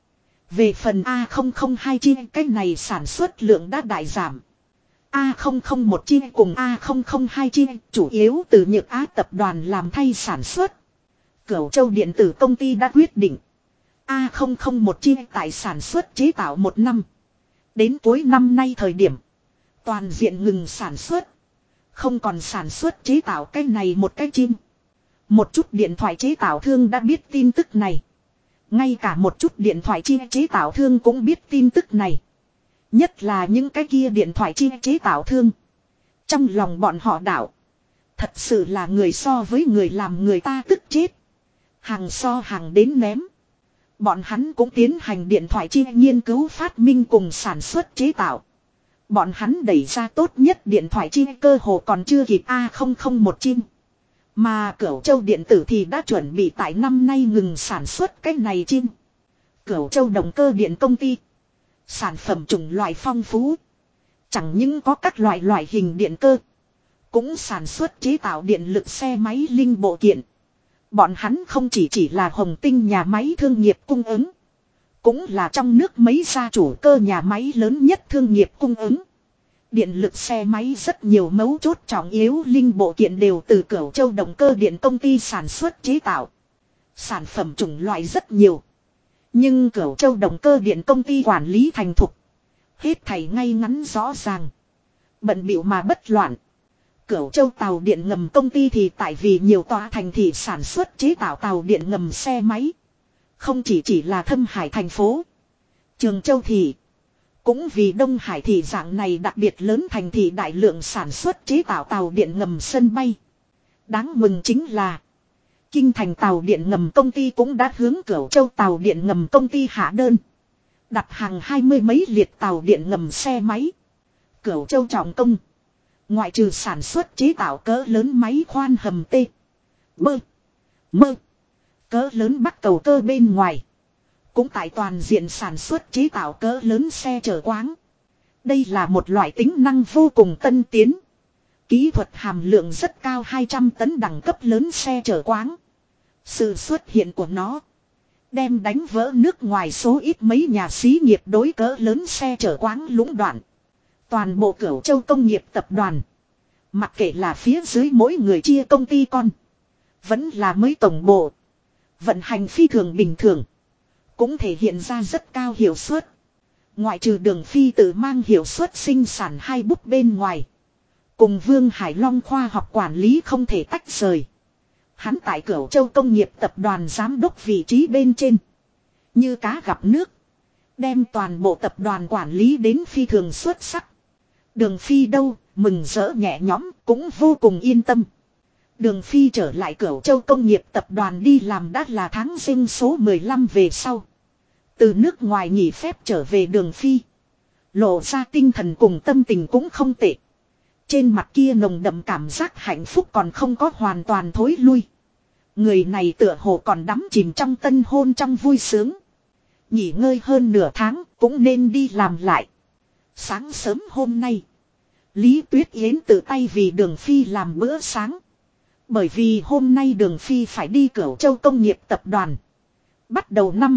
Về phần A002 chia cái này sản xuất lượng đã đại giảm. A001 chia cùng A002 chia chủ yếu từ Nhược Á tập đoàn làm thay sản xuất. Cửu Châu Điện tử công ty đã quyết định. A001 chia tại sản xuất chế tạo 1 năm. Đến cuối năm nay thời điểm. Toàn diện ngừng sản xuất. Không còn sản xuất chế tạo cái này một cái chim. Một chút điện thoại chế tạo thương đã biết tin tức này. Ngay cả một chút điện thoại chế tạo thương cũng biết tin tức này. Nhất là những cái kia điện thoại chế tạo thương. Trong lòng bọn họ đảo. Thật sự là người so với người làm người ta tức chết. Hàng so hàng đến ném. Bọn hắn cũng tiến hành điện thoại nghiên cứu phát minh cùng sản xuất chế tạo. Bọn hắn đẩy ra tốt nhất điện thoại cơ hồ còn chưa kịp A001 chim. Mà Cửu Châu Điện tử thì đã chuẩn bị tại năm nay ngừng sản xuất cái này chim. Cửu Châu Động cơ điện công ty. Sản phẩm chủng loại phong phú. Chẳng những có các loại hình điện cơ. Cũng sản xuất chế tạo điện lực xe máy linh bộ kiện. Bọn hắn không chỉ là Hồng Tinh nhà máy thương nghiệp cung ứng. Cũng là trong nước mấy gia chủ cơ nhà máy lớn nhất thương nghiệp cung ứng. Điện lực xe máy rất nhiều mấu chốt trọng yếu linh bộ kiện đều từ Cửu Châu Động cơ điện công ty sản xuất chế tạo. Sản phẩm chủng loại rất nhiều. Nhưng Cửu Châu Động cơ điện công ty quản lý thành thục. Hết thảy ngay ngắn rõ ràng. Bận bịu mà bất loạn. Cửu Châu Tàu Điện Ngầm công ty thì tại vì nhiều tòa thành thị sản xuất chế tạo tàu điện ngầm xe máy. Không chỉ là Thâm Hải thành phố. Trường Châu thị. Cũng vì Đông Hải thị dạng này đặc biệt lớn thành thị đại lượng sản xuất chế tạo tàu điện ngầm sân bay. Đáng mừng chính là Kinh Thành Tàu Điện Ngầm công ty cũng đã hướng Cửu Châu Tàu Điện Ngầm công ty hạ đơn. Đặt hàng 20 mấy liệt tàu điện ngầm xe máy. Cửu Châu trọng công. Ngoại trừ sản xuất chế tạo cỡ lớn máy khoan hầm T. Bơ. Mơ. Cỡ lớn bắt cầu cơ bên ngoài. Cũng tại toàn diện sản xuất chế tạo cỡ lớn xe chở quáng. Đây là một loại tính năng vô cùng tân tiến. Kỹ thuật hàm lượng rất cao 200 tấn đẳng cấp lớn xe chở quáng. Sự xuất hiện của nó đem đánh vỡ nước ngoài số ít mấy nhà xí nghiệp đối cỡ lớn xe chở quáng lũng đoạn. Toàn bộ Cửu Châu Công nghiệp Tập đoàn. Mặc kệ là phía dưới mỗi người chia công ty con. Vẫn là mới tổng bộ. Vận hành phi thường bình thường. Cũng thể hiện ra rất cao hiệu suất. Ngoại trừ Đường Phi tự mang hiệu suất sinh sản 2 bút bên ngoài. Cùng Vương Hải Long khoa học quản lý không thể tách rời. Hắn tại Cửu Châu Công nghiệp Tập đoàn giám đốc vị trí bên trên. Như cá gặp nước. Đem toàn bộ tập đoàn quản lý đến phi thường xuất sắc. Đường Phi đâu, mừng rỡ nhẹ nhõm, cũng vô cùng yên tâm. Đường Phi trở lại Cửu Châu Công nghiệp tập đoàn đi làm đã là tháng Giêng số 15 về sau. Từ nước ngoài nghỉ phép trở về Đường Phi. Lộ ra tinh thần cùng tâm tình cũng không tệ. Trên mặt kia nồng đậm cảm giác hạnh phúc còn không có hoàn toàn thối lui. Người này tựa hồ còn đắm chìm trong tân hôn trong vui sướng. Nghỉ ngơi hơn nửa tháng cũng nên đi làm lại. Sáng sớm hôm nay, Lý Tuyết Yến tự tay vì Đường Phi làm bữa sáng. Bởi vì hôm nay Đường Phi phải đi Cửu Châu Công nghiệp tập đoàn. Bắt đầu năm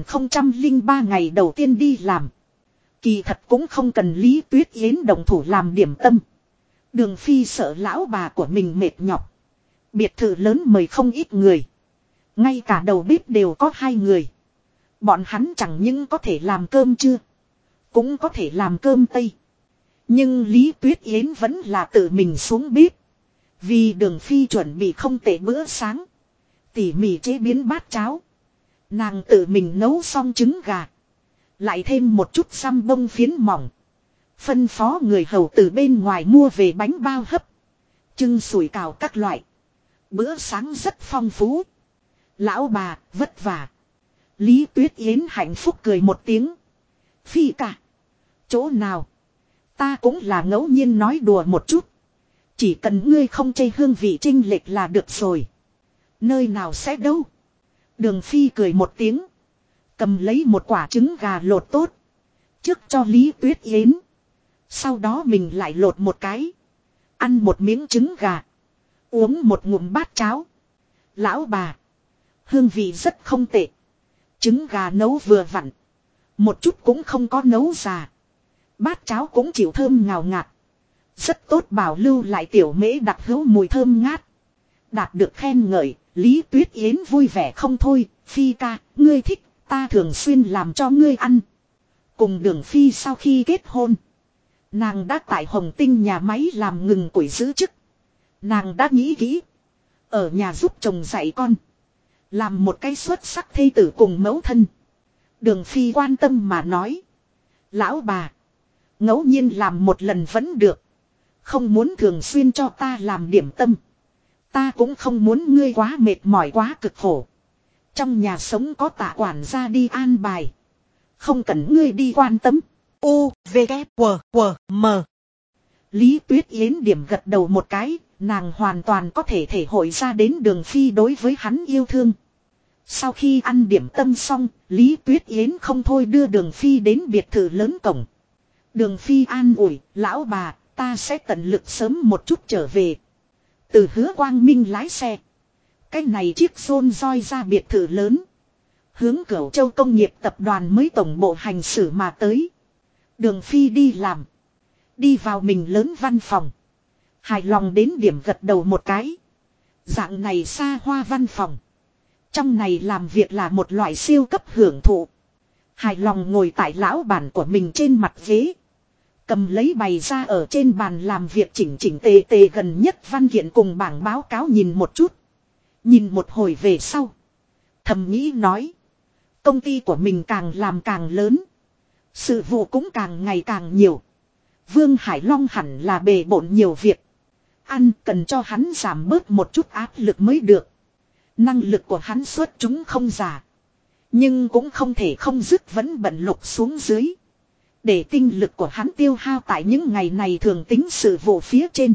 2003 ngày đầu tiên đi làm. Kỳ thật cũng không cần Lý Tuyết Yến động thủ làm điểm tâm. Đường Phi sợ lão bà của mình mệt nhọc. Biệt thự lớn mời không ít người. Ngay cả đầu bếp đều có 2 người. Bọn hắn chẳng những có thể làm cơm trưa, cũng có thể làm cơm tây. Nhưng Lý Tuyết Yến vẫn là tự mình xuống bếp. Vì Đường Phi chuẩn bị không tệ bữa sáng. Tỉ mỉ chế biến bát cháo. Nàng tự mình nấu xong trứng gà. Lại thêm một chút răm bông phiến mỏng. Phân phó người hầu từ bên ngoài mua về bánh bao hấp, trưng sủi cảo các loại. Bữa sáng rất phong phú. Lão bà vất vả. Lý Tuyết Yến hạnh phúc cười một tiếng. Phi cả. Chỗ nào? Ta cũng là ngẫu nhiên nói đùa một chút. Chỉ cần ngươi không chê hương vị chênh lệch là được rồi. Nơi nào sẽ đâu? Đường Phi cười một tiếng. Cầm lấy một quả trứng gà lột tốt. Trước cho Lý Tuyết Yến. Sau đó mình lại lột một cái. Ăn một miếng trứng gà. Uống một ngụm bát cháo. Lão bà. Hương vị rất không tệ. Trứng gà nấu vừa vặn. Một chút cũng không có nấu già. Bát cháo cũng chịu thơm ngào ngạt. Rất tốt bảo lưu lại tiểu mễ đặc hữu mùi thơm ngát. Đạt được khen ngợi, Lý Tuyết Yến vui vẻ không thôi. Phi ca, ngươi thích, ta thường xuyên làm cho ngươi ăn. Cùng Đường Phi sau khi kết hôn, nàng đã tại Hồng Tinh nhà máy làm ngừng củi giữ chức. Nàng đã nghĩ kỹ. Ở nhà giúp chồng dạy con. Làm một cái xuất sắc thê tử cùng mẫu thân. Đường Phi quan tâm mà nói. Lão bà. Ngẫu nhiên làm một lần vẫn được. Không muốn thường xuyên cho ta làm điểm tâm. Ta cũng không muốn ngươi quá mệt mỏi quá cực khổ. Trong nhà sống có tạ quản gia đi an bài. Không cần ngươi đi quan tâm. U, V, K, W, W, M. Lý Tuyết Yến điểm gật đầu một cái. Nàng hoàn toàn có thể thể hội ra đến Đường Phi đối với hắn yêu thương. Sau khi ăn điểm tâm xong, Lý Tuyết Yến không thôi đưa Đường Phi đến biệt thự lớn cổng. Đường Phi an ủi, lão bà, ta sẽ tận lực sớm một chút trở về. Từ Hứa Quang Minh lái xe. Cái này chiếc xôn roi ra biệt thự lớn. Hướng Cửu Châu Công nghiệp tập đoàn mới tổng bộ hành xử mà tới. Đường Phi đi làm. Đi vào mình lớn văn phòng. Hài lòng đến điểm gật đầu một cái. Dạng này xa hoa văn phòng. Trong này làm việc là một loại siêu cấp hưởng thụ. Hài lòng ngồi tại lão bản của mình trên mặt ghế. Cầm lấy bày ra ở trên bàn làm việc chỉnh chỉnh tề tề gần nhất văn kiện cùng bảng báo cáo nhìn một chút. Nhìn một hồi về sau. Thầm nghĩ nói. Công ty của mình càng làm càng lớn. Sự vụ cũng càng ngày càng nhiều. Vương Hải Long hẳn là bề bộn nhiều việc. Ăn cần cho hắn giảm bớt một chút áp lực mới được. Năng lực của hắn xuất chúng không giả. Nhưng cũng không thể không dứt vẫn bận lục xuống dưới. Để tinh lực của hắn tiêu hao tại những ngày này thường tính sự vụ phía trên.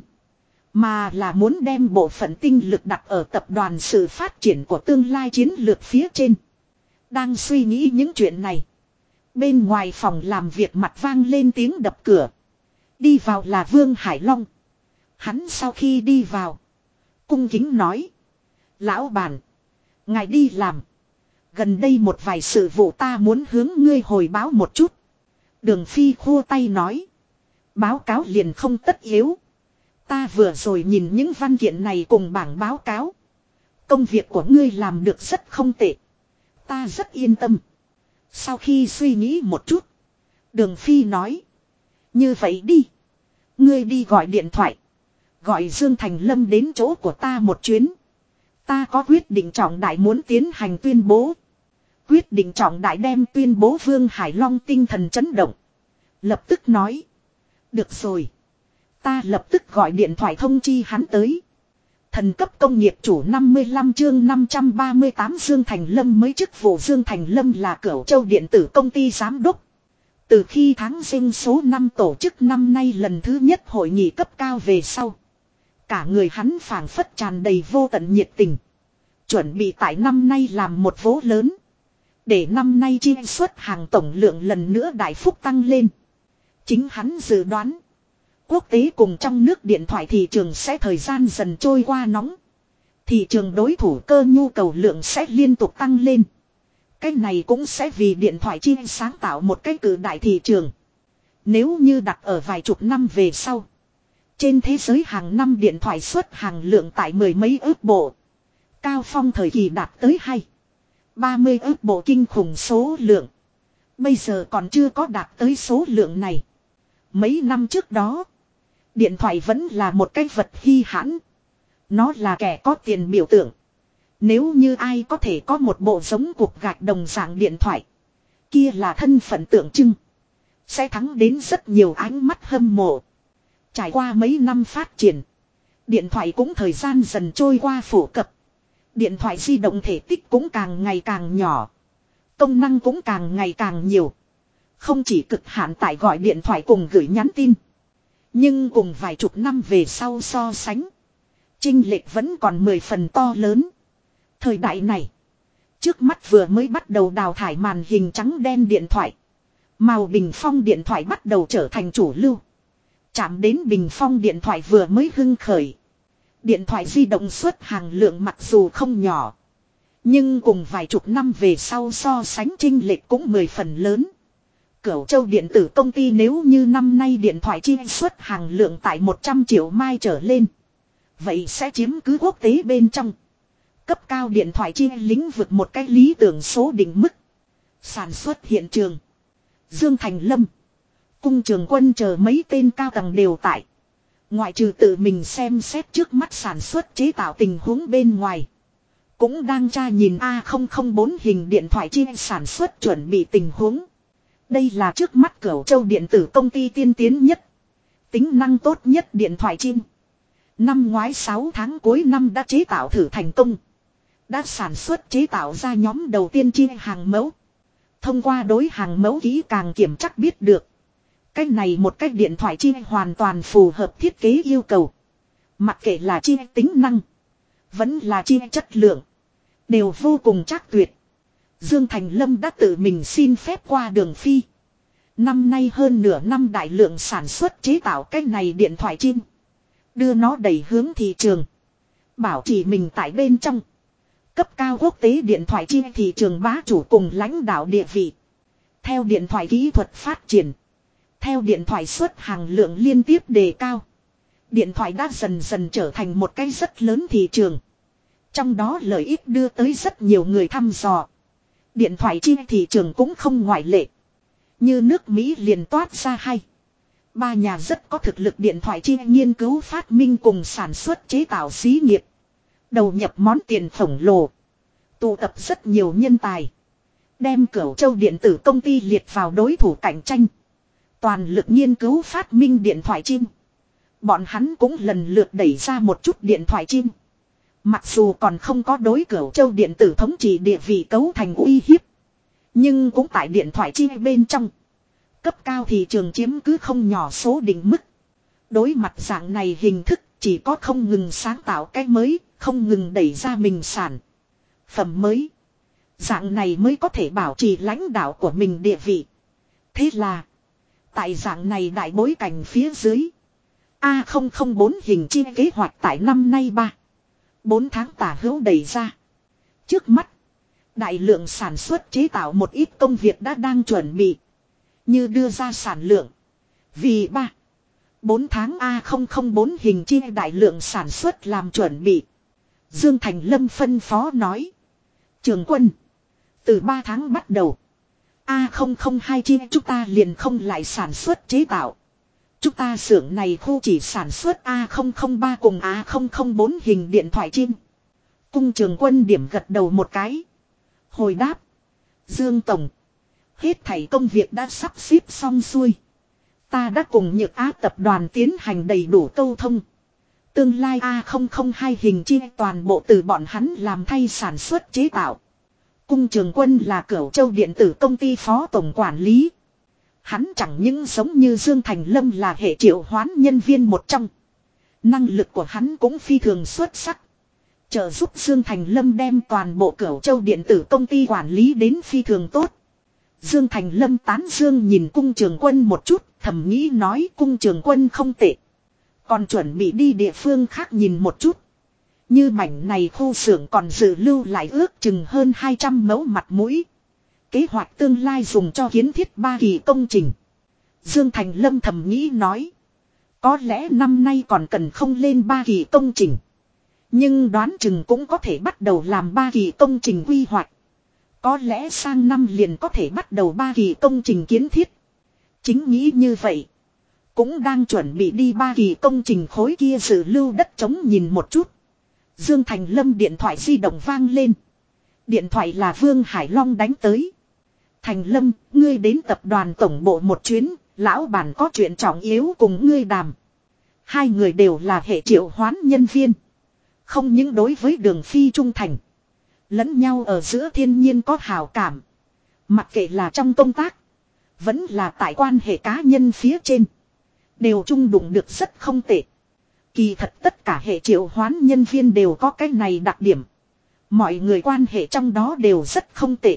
Mà là muốn đem bộ phận tinh lực đặt ở tập đoàn sự phát triển của tương lai chiến lược phía trên. Đang suy nghĩ những chuyện này. Bên ngoài phòng làm việc mặt vang lên tiếng đập cửa. Đi vào là Vương Hải Long. Hắn sau khi đi vào. Cung kính nói. Lão bản. Ngài đi làm. Gần đây một vài sự vụ ta muốn hướng ngươi hồi báo một chút. Đường Phi khua tay nói. Báo cáo liền không tất yếu. Ta vừa rồi nhìn những văn kiện này cùng bảng báo cáo. Công việc của ngươi làm được rất không tệ. Ta rất yên tâm. Sau khi suy nghĩ một chút. Đường Phi nói. Như vậy đi. Ngươi đi gọi điện thoại. Gọi Dương Thành Lâm đến chỗ của ta một chuyến. Ta có quyết định trọng đại muốn tiến hành tuyên bố. Quyết định trọng đại đem tuyên bố. Vương Hải Long tinh thần chấn động. Lập tức nói. Được rồi. Ta lập tức gọi điện thoại thông chi hắn tới. Thần cấp công nghiệp chủ 55 chương 538 Dương Thành Lâm mới chức vụ Dương Thành Lâm là Cửu Châu Điện tử công ty giám đốc. Từ khi tháng Giêng số 5 tổ chức năm nay lần thứ nhất hội nghị cấp cao về sau. Cả người hắn phảng phất tràn đầy vô tận nhiệt tình. Chuẩn bị tại năm nay làm một vố lớn. Để năm nay chi xuất hàng tổng lượng lần nữa đại phúc tăng lên. Chính hắn dự đoán. Quốc tế cùng trong nước điện thoại thị trường sẽ thời gian dần trôi qua nóng. Thị trường đối thủ cơ nhu cầu lượng sẽ liên tục tăng lên. Cái này cũng sẽ vì điện thoại chi sáng tạo một cái cự đại thị trường. Nếu như đặt ở vài chục năm về sau. Trên thế giới hàng năm điện thoại xuất hàng lượng tại mười mấy ước bộ. Cao phong thời kỳ đạt tới 30 ước bộ kinh khủng số lượng. Bây giờ còn chưa có đạt tới số lượng này. Mấy năm trước đó. Điện thoại vẫn là một cái vật hy hãn. Nó là kẻ có tiền biểu tượng. Nếu như ai có thể có một bộ giống cục gạch đồng dạng điện thoại. Kia là thân phận tượng trưng. Sẽ thắng đến rất nhiều ánh mắt hâm mộ. Trải qua mấy năm phát triển. Điện thoại cũng thời gian dần trôi qua phổ cập. Điện thoại di động thể tích cũng càng ngày càng nhỏ. Công năng cũng càng ngày càng nhiều. Không chỉ cực hạn tại gọi điện thoại cùng gửi nhắn tin. Nhưng cùng vài chục năm về sau so sánh. Chênh lệch vẫn còn 10 phần to lớn. Thời đại này. Trước mắt vừa mới bắt đầu đào thải màn hình trắng đen điện thoại. Màu bình phong điện thoại bắt đầu trở thành chủ lưu. Chạm đến bình phong điện thoại vừa mới hưng khởi. Điện thoại di động xuất hàng lượng mặc dù không nhỏ. Nhưng cùng vài chục năm về sau so sánh chênh lệch cũng 10 phần lớn. Cửu Châu điện tử công ty nếu như năm nay điện thoại chi xuất hàng lượng tại 100 triệu mai trở lên. Vậy sẽ chiếm cứ quốc tế bên trong. Cấp cao điện thoại chi lĩnh vực một cách lý tưởng số định mức. Sản xuất hiện trường. Dương Thành Lâm. Cung Trường Quân chờ mấy tên cao tầng đều tại. Ngoại trừ tự mình xem xét trước mắt sản xuất chế tạo tình huống bên ngoài. Cũng đang tra nhìn A004 hình điện thoại chi sản xuất chuẩn bị tình huống. Đây là trước mắt Cửu Châu điện tử công ty tiên tiến nhất. Tính năng tốt nhất điện thoại chim. Năm ngoái 6 tháng cuối năm đã chế tạo thử thành công. Đã sản xuất chế tạo ra nhóm đầu tiên chi hàng mẫu. Thông qua đối hàng mẫu kỹ càng kiểm chắc biết được. Cái này một cái điện thoại chi hoàn toàn phù hợp thiết kế yêu cầu. Mặc kệ là chi tính năng. Vẫn là chi chất lượng. Đều vô cùng chắc tuyệt. Dương Thành Lâm đã tự mình xin phép qua đường phi. Năm nay hơn nửa năm đại lượng sản xuất chế tạo cái này điện thoại chim. Đưa nó đẩy hướng thị trường. Bảo trì mình tại bên trong. Cấp cao quốc tế điện thoại chim thị trường bá chủ cùng lãnh đạo địa vị. Theo điện thoại kỹ thuật phát triển. Theo điện thoại xuất hàng lượng liên tiếp đề cao. Điện thoại đã dần dần trở thành một cái rất lớn thị trường. Trong đó lợi ích đưa tới rất nhiều người thăm dò. Điện thoại chi thị trường cũng không ngoại lệ. Như nước Mỹ liền toát ra 3 nhà rất có thực lực điện thoại chi nghiên cứu phát minh cùng sản xuất chế tạo xí nghiệp. Đầu nhập món tiền khổng lồ. Tụ tập rất nhiều nhân tài. Đem Cửu Châu điện tử công ty liệt vào đối thủ cạnh tranh. Toàn lực nghiên cứu phát minh điện thoại chim. Bọn hắn cũng lần lượt đẩy ra một chút điện thoại chim. Mặc dù còn không có đối Cửu Châu điện tử thống trị địa vị cấu thành uy hiếp. Nhưng cũng tại điện thoại chi bên trong. Cấp cao thị trường chiếm cứ không nhỏ số định mức. Đối mặt dạng này hình thức chỉ có không ngừng sáng tạo cái mới, không ngừng đẩy ra mình sản phẩm mới. Dạng này mới có thể bảo trì lãnh đạo của mình địa vị. Thế là, tại dạng này đại bối cảnh phía dưới, A004 hình chi kế hoạch tại năm nay 4 tháng tả hữu đẩy ra. Trước mắt, đại lượng sản xuất chế tạo một ít công việc đã đang chuẩn bị. Như đưa ra sản lượng. Vì 4 tháng A004 hình chi đại lượng sản xuất làm chuẩn bị. Dương Thành Lâm phân phó nói. Trường Quân. Từ 3 tháng bắt đầu. A002 chi chúng ta liền không lại sản xuất chế tạo. Chúng ta xưởng này khu chỉ sản xuất A003 cùng A004 hình điện thoại chim. Cung Trường Quân điểm gật đầu một cái. Hồi đáp. Dương Tổng. Hết thảy công việc đã sắp xếp xong xuôi. Ta đã cùng Nhược Á tập đoàn tiến hành đầy đủ câu thông. Tương lai A002 hình chia toàn bộ từ bọn hắn làm thay sản xuất chế tạo. Cung Trường Quân là Cửu Châu điện tử công ty phó tổng quản lý. Hắn chẳng những giống như Dương Thành Lâm là hệ triệu hoán nhân viên một trong. Năng lực của hắn cũng phi thường xuất sắc. Trợ giúp Dương Thành Lâm đem toàn bộ Cửu Châu điện tử công ty quản lý đến phi thường tốt. Dương Thành Lâm tán dương nhìn Cung Trường Quân một chút, thầm nghĩ nói Cung Trường Quân không tệ. Còn chuẩn bị đi địa phương khác nhìn một chút. Như mảnh này khu xưởng còn dự lưu lại ước chừng hơn 200 mẫu mặt mũi. Kế hoạch tương lai dùng cho kiến thiết 3 kỳ công trình. Dương Thành Lâm thầm nghĩ nói. Có lẽ năm nay còn cần không lên 3 kỳ công trình. Nhưng đoán chừng cũng có thể bắt đầu làm 3 kỳ công trình quy hoạch. Có lẽ sang năm liền có thể bắt đầu 3 kỳ công trình kiến thiết. Chính nghĩ như vậy. Cũng đang chuẩn bị đi 3 kỳ công trình khối kia dự lưu đất trống nhìn một chút. Dương Thành Lâm điện thoại di động vang lên. Điện thoại là Vương Hải Long đánh tới. Thành Lâm, ngươi đến tập đoàn tổng bộ một chuyến, lão bản có chuyện trọng yếu cùng ngươi đàm. Hai người đều là hệ triệu hoán nhân viên. Không những đối với Đường Phi trung thành. Lẫn nhau ở giữa thiên nhiên có hảo cảm. Mặc kệ là trong công tác. Vẫn là tại quan hệ cá nhân phía trên. Đều chung đụng được rất không tệ. Kỳ thật tất cả hệ triệu hoán nhân viên đều có cái này đặc điểm. Mọi người quan hệ trong đó đều rất không tệ.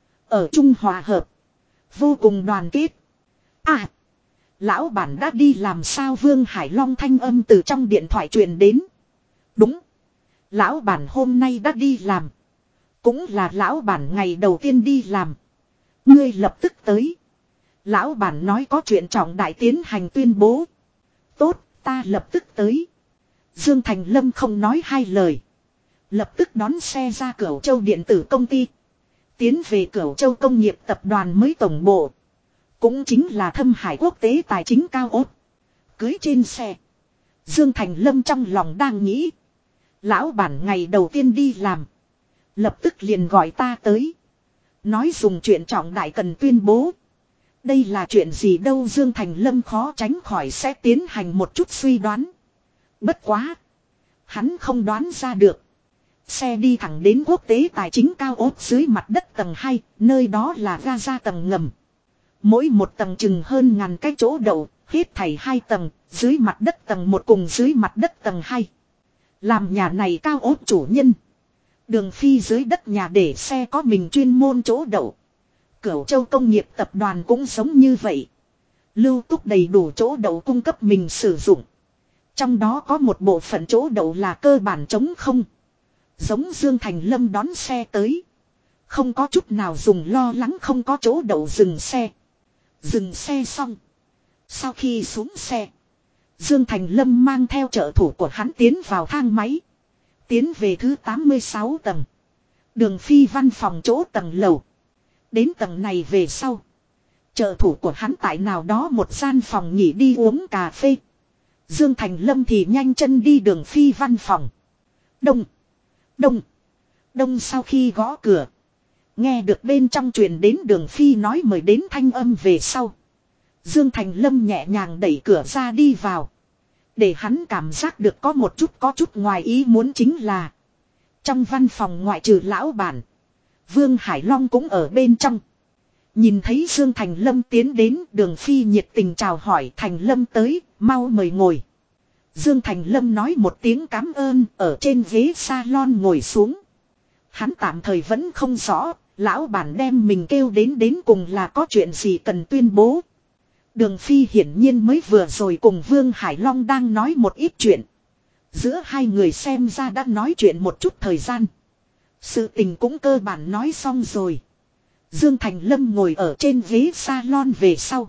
Ở chung hòa hợp. Vô cùng đoàn kết. À. Lão bản đã đi làm sao Vương Hải Long thanh âm từ trong điện thoại truyền đến. Đúng. Lão bản hôm nay đã đi làm. Cũng là lão bản ngày đầu tiên đi làm. Ngươi lập tức tới. Lão bản nói có chuyện trọng đại tiến hành tuyên bố. Tốt, ta lập tức tới. Dương Thành Lâm không nói hai lời. Lập tức đón xe ra Cửu Châu điện tử công ty. Tiến về Cửu Châu công nghiệp tập đoàn mới tổng bộ. Cũng chính là Thâm Hải quốc tế tài chính cao ốt. Cưới trên xe. Dương Thành Lâm trong lòng đang nghĩ. Lão bản ngày đầu tiên đi làm. Lập tức liền gọi ta tới. Nói dùng chuyện trọng đại cần tuyên bố. Đây là chuyện gì đâu Dương Thành Lâm khó tránh khỏi sẽ tiến hành một chút suy đoán. Bất quá. Hắn không đoán ra được. Xe đi thẳng đến quốc tế tài chính cao ốt dưới mặt đất tầng 2, nơi đó là ga ra tầng ngầm. Mỗi một tầng chừng hơn ngàn cái chỗ đậu, hết thảy 2 tầng, dưới mặt đất tầng 1 cùng dưới mặt đất tầng 2. Làm nhà này cao ốt chủ nhân. Đường Phi dưới đất nhà để xe có mình chuyên môn chỗ đậu. Cửu Châu công nghiệp tập đoàn cũng giống như vậy. Lưu túc đầy đủ chỗ đậu cung cấp mình sử dụng. Trong đó có một bộ phận chỗ đậu là cơ bản trống không. Giống Dương Thành Lâm đón xe tới. Không có chút nào dùng lo lắng không có chỗ đậu dừng xe. Dừng xe xong. Sau khi xuống xe. Dương Thành Lâm mang theo trợ thủ của hắn tiến vào thang máy. Tiến về thứ 86 tầng. Đường Phi văn phòng chỗ tầng lầu. Đến tầng này về sau. Trợ thủ của hắn tại nào đó một gian phòng nghỉ đi uống cà phê. Dương Thành Lâm thì nhanh chân đi Đường Phi văn phòng. Đông. Đông. Đông sau khi gõ cửa. Nghe được bên trong truyền đến Đường Phi nói mời đến thanh âm về sau. Dương Thành Lâm nhẹ nhàng đẩy cửa ra đi vào. Để hắn cảm giác được có chút ngoài ý muốn chính là. Trong văn phòng ngoại trừ lão bản. Vương Hải Long cũng ở bên trong. Nhìn thấy Dương Thành Lâm tiến đến Đường Phi nhiệt tình chào hỏi Thành Lâm tới, mau mời ngồi. Dương Thành Lâm nói một tiếng cảm ơn ở trên ghế salon ngồi xuống. Hắn tạm thời vẫn không rõ, lão bản đem mình kêu đến cùng là có chuyện gì cần tuyên bố. Đường Phi hiển nhiên mới vừa rồi cùng Vương Hải Long đang nói một ít chuyện. Giữa hai người xem ra đã nói chuyện một chút thời gian. Sự tình cũng cơ bản nói xong rồi. Dương Thành Lâm ngồi ở trên ghế salon về sau.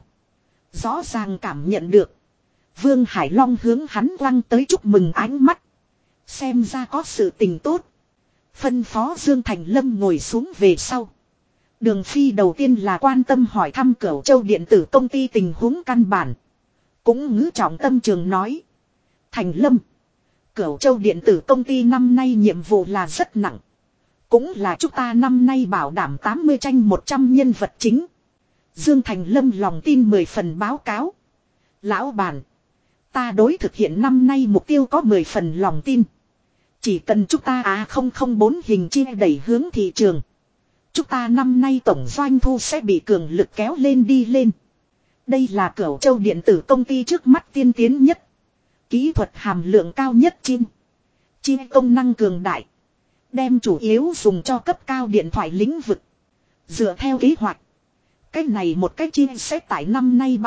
Rõ ràng cảm nhận được. Vương Hải Long hướng hắn quăng tới chúc mừng ánh mắt. Xem ra có sự tình tốt. Phân phó Dương Thành Lâm ngồi xuống về sau. Đường Phi đầu tiên là quan tâm hỏi thăm Cửu Châu điện tử công ty tình huống căn bản. Cũng ngữ trọng tâm trường nói. Thành Lâm. Cửu Châu điện tử công ty năm nay nhiệm vụ là rất nặng. Cũng là chúng ta năm nay bảo đảm 80 tranh 100 nhân vật chính. Dương Thành Lâm lòng tin 10 phần báo cáo. Lão bản. Ta đối thực hiện năm nay mục tiêu có 10 phần lòng tin. Chỉ cần chúng ta 004 hình chia đẩy hướng thị trường. Chúng ta năm nay tổng doanh thu sẽ bị cường lực kéo lên đi lên. Đây là Cửu Châu điện tử công ty trước mắt tiên tiến nhất. Kỹ thuật hàm lượng cao nhất chi công năng cường đại. Đem chủ yếu dùng cho cấp cao điện thoại lĩnh vực. Dựa theo kế hoạch. Cái này một cái chi sẽ tại năm nay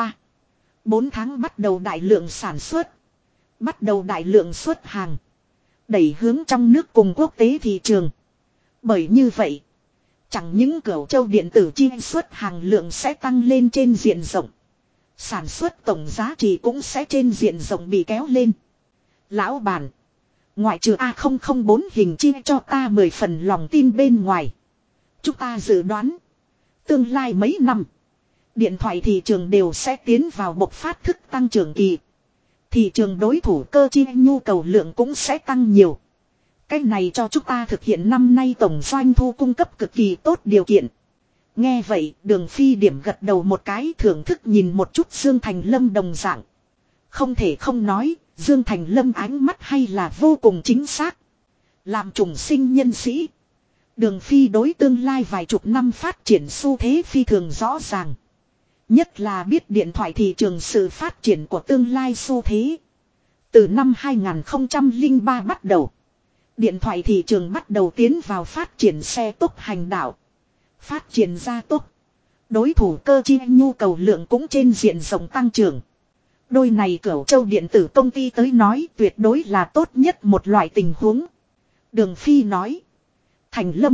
4 tháng bắt đầu đại lượng sản xuất. Bắt đầu đại lượng xuất hàng. Đẩy hướng trong nước cùng quốc tế thị trường. Bởi như vậy. Chẳng những Cửu Châu điện tử chi xuất hàng lượng sẽ tăng lên trên diện rộng. Sản xuất tổng giá trị cũng sẽ trên diện rộng bị kéo lên. Lão bản. Ngoại trừ A004 hình chi cho ta 10 phần lòng tin bên ngoài. Chúng ta dự đoán. Tương lai mấy năm. Điện thoại thị trường đều sẽ tiến vào bộc phát thức tăng trưởng kỳ. Thị trường đối thủ cơ chi nhu cầu lượng cũng sẽ tăng nhiều. Cái này cho chúng ta thực hiện năm nay tổng doanh thu cung cấp cực kỳ tốt điều kiện. Nghe vậy Đường Phi điểm gật đầu một cái, thưởng thức nhìn một chút Dương Thành Lâm đồng dạng. Không thể không nói, Dương Thành Lâm ánh mắt hay là vô cùng chính xác. Làm trùng sinh nhân sĩ. Đường Phi đối tương lai vài chục năm phát triển xu thế phi thường rõ ràng. Nhất là biết điện thoại thị trường sự phát triển của tương lai xu thế. Từ năm 2003 bắt đầu. Điện thoại thị trường bắt đầu tiến vào phát triển xe tốc hành đạo. Phát triển gia tốc. Đối thủ cơ chi nhu cầu lượng cũng trên diện rộng tăng trưởng. Đôi này Cửu Châu điện tử công ty tới nói tuyệt đối là tốt nhất một loại tình huống. Đường Phi nói. Thành Lâm.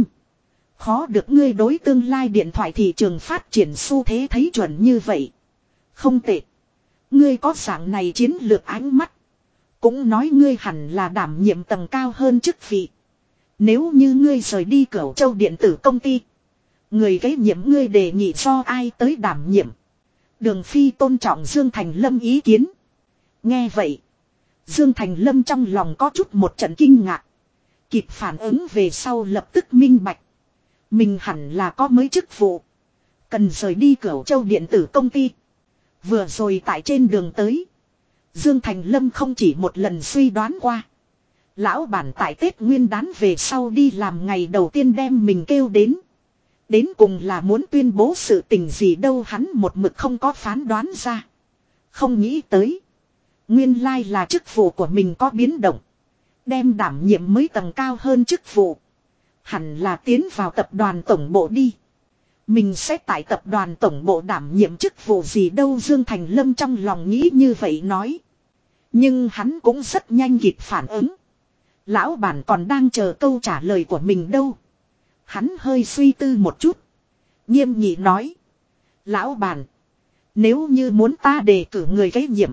Khó được ngươi đối tương lai điện thoại thị trường phát triển xu thế thấy chuẩn như vậy. Không tệ. Ngươi có dạng này chiến lược ánh mắt. Cũng nói ngươi hẳn là đảm nhiệm tầng cao hơn chức vị. Nếu như ngươi rời đi Cửu Châu điện tử công ty. Người kế nhiệm ngươi đề nghị do ai tới đảm nhiệm. Đường Phi tôn trọng Dương Thành Lâm ý kiến. Nghe vậy. Dương Thành Lâm trong lòng có chút một trận kinh ngạc. Kịp phản ứng về sau lập tức minh bạch. Mình hẳn là có mấy chức vụ. Cần rời đi Cửu Châu điện tử công ty. Vừa rồi tại trên đường tới. Dương Thành Lâm không chỉ một lần suy đoán qua. Lão bản tại Tết Nguyên Đán về sau đi làm ngày đầu tiên đem mình kêu đến. Đến cùng là muốn tuyên bố sự tình gì đâu, hắn một mực không có phán đoán ra. Không nghĩ tới. Nguyên lai là chức vụ của mình có biến động. Đem đảm nhiệm mới tầng cao hơn chức vụ. Hẳn là tiến vào tập đoàn tổng bộ đi. Mình sẽ tại tập đoàn tổng bộ đảm nhiệm chức vụ gì đâu, Dương Thành Lâm trong lòng nghĩ như vậy nói. Nhưng hắn cũng rất nhanh kịp phản ứng. Lão bản còn đang chờ câu trả lời của mình đâu. Hắn hơi suy tư một chút. Nghiêm nghị nói. Lão bản. Nếu như muốn ta đề cử người kế nhiệm.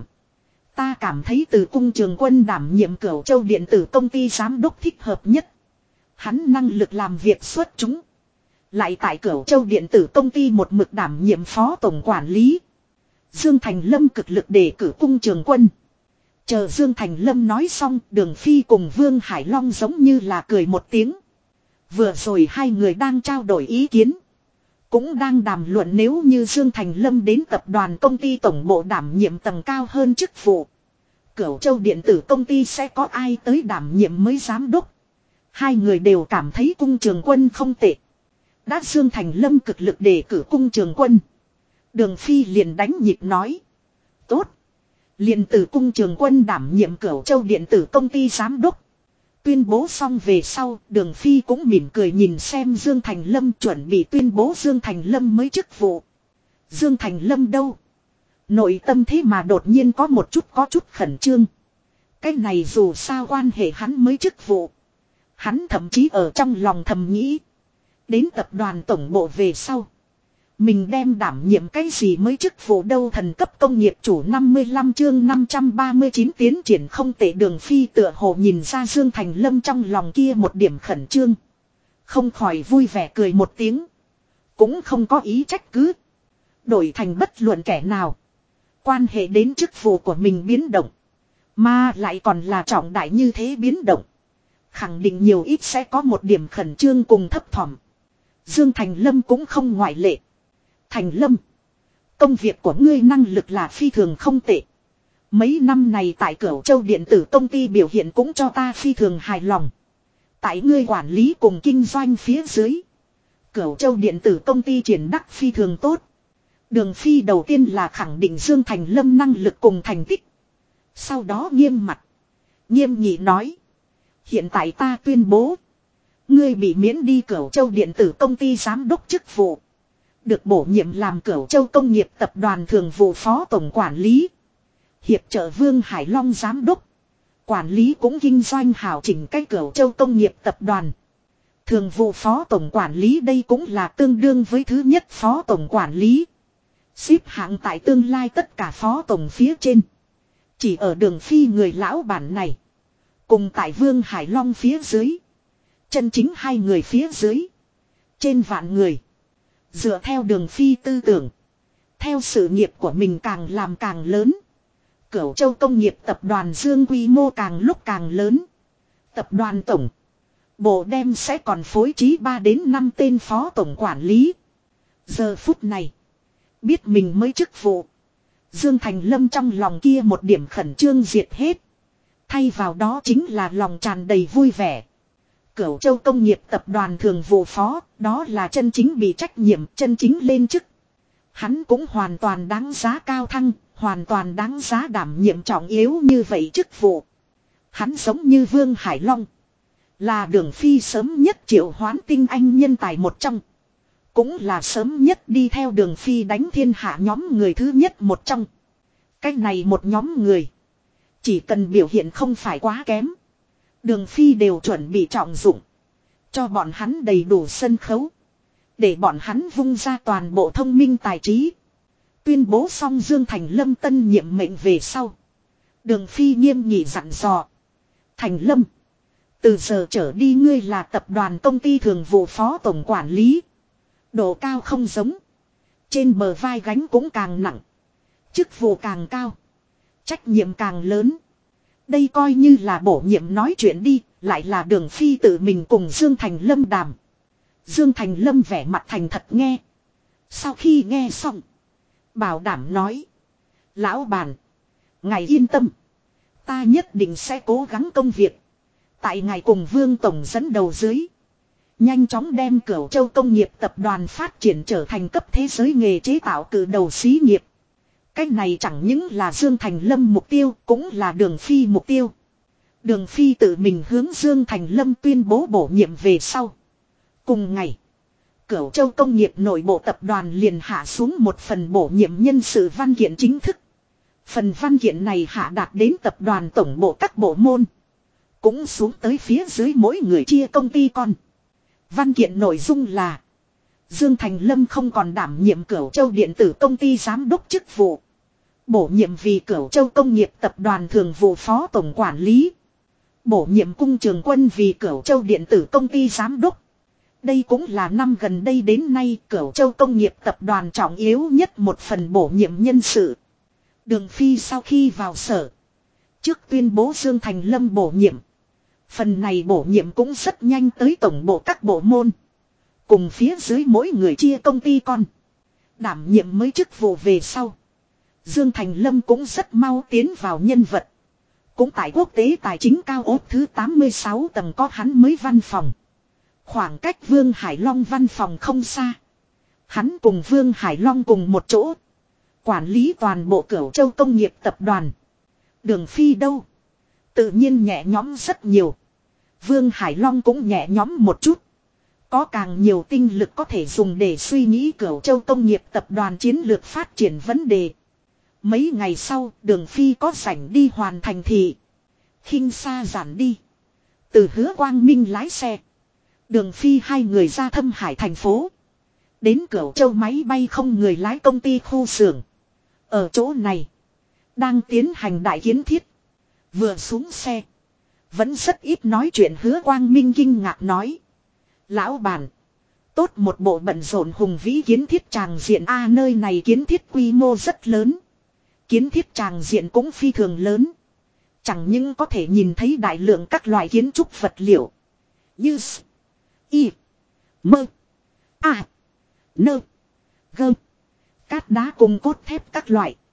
Ta cảm thấy từ Cung Trường Quân đảm nhiệm Cửu Châu điện tử công ty giám đốc thích hợp nhất. Hắn năng lực làm việc xuất chúng. Lại tại Cửu Châu điện tử công ty một mực đảm nhiệm phó tổng quản lý. Dương Thành Lâm cực lực đề cử Cung Trường Quân. Chờ Dương Thành Lâm nói xong, Đường Phi cùng Vương Hải Long giống như là cười một tiếng. Vừa rồi hai người đang trao đổi ý kiến. Cũng đang đàm luận nếu như Dương Thành Lâm đến tập đoàn công ty tổng bộ đảm nhiệm tầng cao hơn chức vụ. Cửu Châu điện tử công ty sẽ có ai tới đảm nhiệm mới giám đốc. Hai người đều cảm thấy Cung Trường Quân không tệ. Đã Dương Thành Lâm cực lực đề cử Cung Trường Quân. Đường Phi liền đánh nhịp nói. Tốt. Liền từ Cung Trường Quân đảm nhiệm Cửu Châu điện tử công ty giám đốc. Tuyên bố xong về sau, Đường Phi cũng mỉm cười nhìn xem Dương Thành Lâm, chuẩn bị tuyên bố Dương Thành Lâm mới chức vụ. Dương Thành Lâm đâu? Nội tâm thế mà đột nhiên có chút khẩn trương. Cái này dù sao quan hệ hắn mới chức vụ. Hắn thậm chí ở trong lòng thầm nghĩ. Đến tập đoàn tổng bộ về sau. Mình đem đảm nhiệm cái gì mới chức vụ đâu, thần cấp công nghiệp chủ 55 chương 539 tiến triển không tệ. Đường Phi tựa hồ nhìn ra Dương Thành Lâm trong lòng kia một điểm khẩn trương. Không khỏi vui vẻ cười một tiếng. Cũng không có ý trách cứ. Đổi thành bất luận kẻ nào. Quan hệ đến chức vụ của mình biến động. Mà lại còn là trọng đại như thế biến động. Khẳng định nhiều ít sẽ có một điểm khẩn trương cùng thấp thỏm. Dương Thành Lâm cũng không ngoại lệ. Thành Lâm. Công việc của ngươi năng lực là phi thường không tệ. Mấy năm này tại Cửu Châu điện tử công ty biểu hiện cũng cho ta phi thường hài lòng. Tại ngươi quản lý cùng kinh doanh phía dưới. Cửu Châu điện tử công ty triển đắc phi thường tốt. Đường Phi đầu tiên là khẳng định Dương Thành Lâm năng lực cùng thành tích. Sau đó nghiêm mặt. Nghiêm nghị nói. Hiện tại ta tuyên bố. Ngươi bị miễn đi Cửu Châu điện tử công ty giám đốc chức vụ. Được bổ nhiệm làm Cửu Châu công nghiệp tập đoàn thường vụ phó tổng quản lý. Hiệp trợ Vương Hải Long giám đốc. Quản lý cũng kinh doanh hảo chỉnh cái Cửu Châu công nghiệp tập đoàn. Thường vụ phó tổng quản lý đây cũng là tương đương với thứ nhất phó tổng quản lý. Xếp hạng tại tương lai tất cả phó tổng phía trên. Chỉ ở Đường Phi người lão bản này. Cùng tại Vương Hải Long phía dưới. Chân chính hai người phía dưới. Trên vạn người. Dựa theo Đường Phi tư tưởng. Theo sự nghiệp của mình càng làm càng lớn. Cửu Châu công nghiệp tập đoàn dương quy mô càng lúc càng lớn. Tập đoàn tổng. Bộ đem sẽ còn phối trí 3 đến 5 tên phó tổng quản lý. Giờ phút này. Biết mình mới chức vụ. Dương Thành Lâm trong lòng kia một điểm khẩn trương diệt hết. Thay vào đó chính là lòng tràn đầy vui vẻ. Cửu Châu công nghiệp tập đoàn thường vụ phó. Đó là chân chính bị trách nhiệm, chân chính lên chức. Hắn cũng hoàn toàn đáng giá cao thăng. Hoàn toàn đáng giá đảm nhiệm trọng yếu như vậy chức vụ. Hắn giống như Vương Hải Long. Là Đường Phi sớm nhất triệu hoán tinh anh nhân tài một trong. Cũng là sớm nhất đi theo Đường Phi đánh thiên hạ nhóm người thứ nhất một trong. Cách này một nhóm người. Chỉ cần biểu hiện không phải quá kém. Đường Phi đều chuẩn bị trọng dụng. Cho bọn hắn đầy đủ sân khấu. Để bọn hắn vung ra toàn bộ thông minh tài trí. Tuyên bố xong Dương Thành Lâm tân nhiệm mệnh về sau. Đường Phi nghiêm nghị dặn dò. Thành Lâm. Từ giờ trở đi ngươi là tập đoàn công ty thường vụ phó tổng quản lý. Độ cao không giống. Trên bờ vai gánh cũng càng nặng. Chức vụ càng cao. Trách nhiệm càng lớn. Đây coi như là bổ nhiệm nói chuyện đi. Lại là Đường Phi tự mình cùng Dương Thành Lâm đàm. Dương Thành Lâm vẻ mặt thành thật nghe. Sau khi nghe xong. Bảo đảm nói. Lão bản. Ngài yên tâm. Ta nhất định sẽ cố gắng công việc. Tại ngài cùng Vương Tổng dẫn đầu dưới. Nhanh chóng đem Cửu Châu công nghiệp tập đoàn phát triển trở thành cấp thế giới nghề chế tạo cử đầu xí nghiệp. Cách này chẳng những là Dương Thành Lâm mục tiêu, cũng là Đường Phi mục tiêu. Đường Phi tự mình hướng Dương Thành Lâm tuyên bố bổ nhiệm về sau. Cùng ngày, Cửu Châu công nghiệp nội bộ tập đoàn liền hạ xuống một phần bổ nhiệm nhân sự văn kiện chính thức. Phần văn kiện này hạ đạt đến tập đoàn tổng bộ các bộ môn. Cũng xuống tới phía dưới mỗi người chia công ty con. Văn kiện nội dung là Dương Thành Lâm không còn đảm nhiệm Cửu Châu điện tử công ty giám đốc chức vụ. Bổ nhiệm vì Cửu Châu công nghiệp tập đoàn thường vụ phó tổng quản lý. Bổ nhiệm Cung Trường Quân vì Cửu Châu điện tử công ty giám đốc. Đây cũng là năm gần đây đến nay Cửu Châu công nghiệp tập đoàn trọng yếu nhất một phần bổ nhiệm nhân sự. Đường Phi sau khi vào sở. Trước tuyên bố Dương Thành Lâm bổ nhiệm. Phần này bổ nhiệm cũng rất nhanh tới tổng bộ các bộ môn. Cùng phía dưới mỗi người chia công ty con. Đảm nhiệm mới chức vụ về sau. Dương Thành Lâm cũng rất mau tiến vào nhân vật. Cũng tại quốc tế tài chính cao ốt thứ 86 tầng có hắn mới văn phòng. Khoảng cách Vương Hải Long văn phòng không xa. Hắn cùng Vương Hải Long cùng một chỗ. Quản lý toàn bộ Cửu Châu công nghiệp tập đoàn. Đường Phi đâu? Tự nhiên nhẹ nhõm rất nhiều. Vương Hải Long cũng nhẹ nhõm một chút. Có càng nhiều tinh lực có thể dùng để suy nghĩ Cửu Châu công nghiệp tập đoàn chiến lược phát triển vấn đề. Mấy ngày sau, Đường Phi có rảnh đi hoàn thành thị. Khinh xa giản đi. Từ Hứa Quang Minh lái xe. Đường Phi hai người ra Thâm Hải thành phố. Đến Cửu Châu máy bay không người lái công ty khu xưởng. Ở chỗ này. Đang tiến hành đại kiến thiết. Vừa xuống xe. Vẫn rất ít nói chuyện Hứa Quang Minh kinh ngạc nói. Lão bản. Tốt một bộ bận rộn hùng vĩ kiến thiết tràng diện A nơi này kiến thiết quy mô rất lớn. Kiến thiết tràng diện cũng phi thường lớn. Chẳng những có thể nhìn thấy đại lượng các loại kiến trúc vật liệu. Như I Mơ A Nơ Gơ Cát đá cùng cốt thép các loại.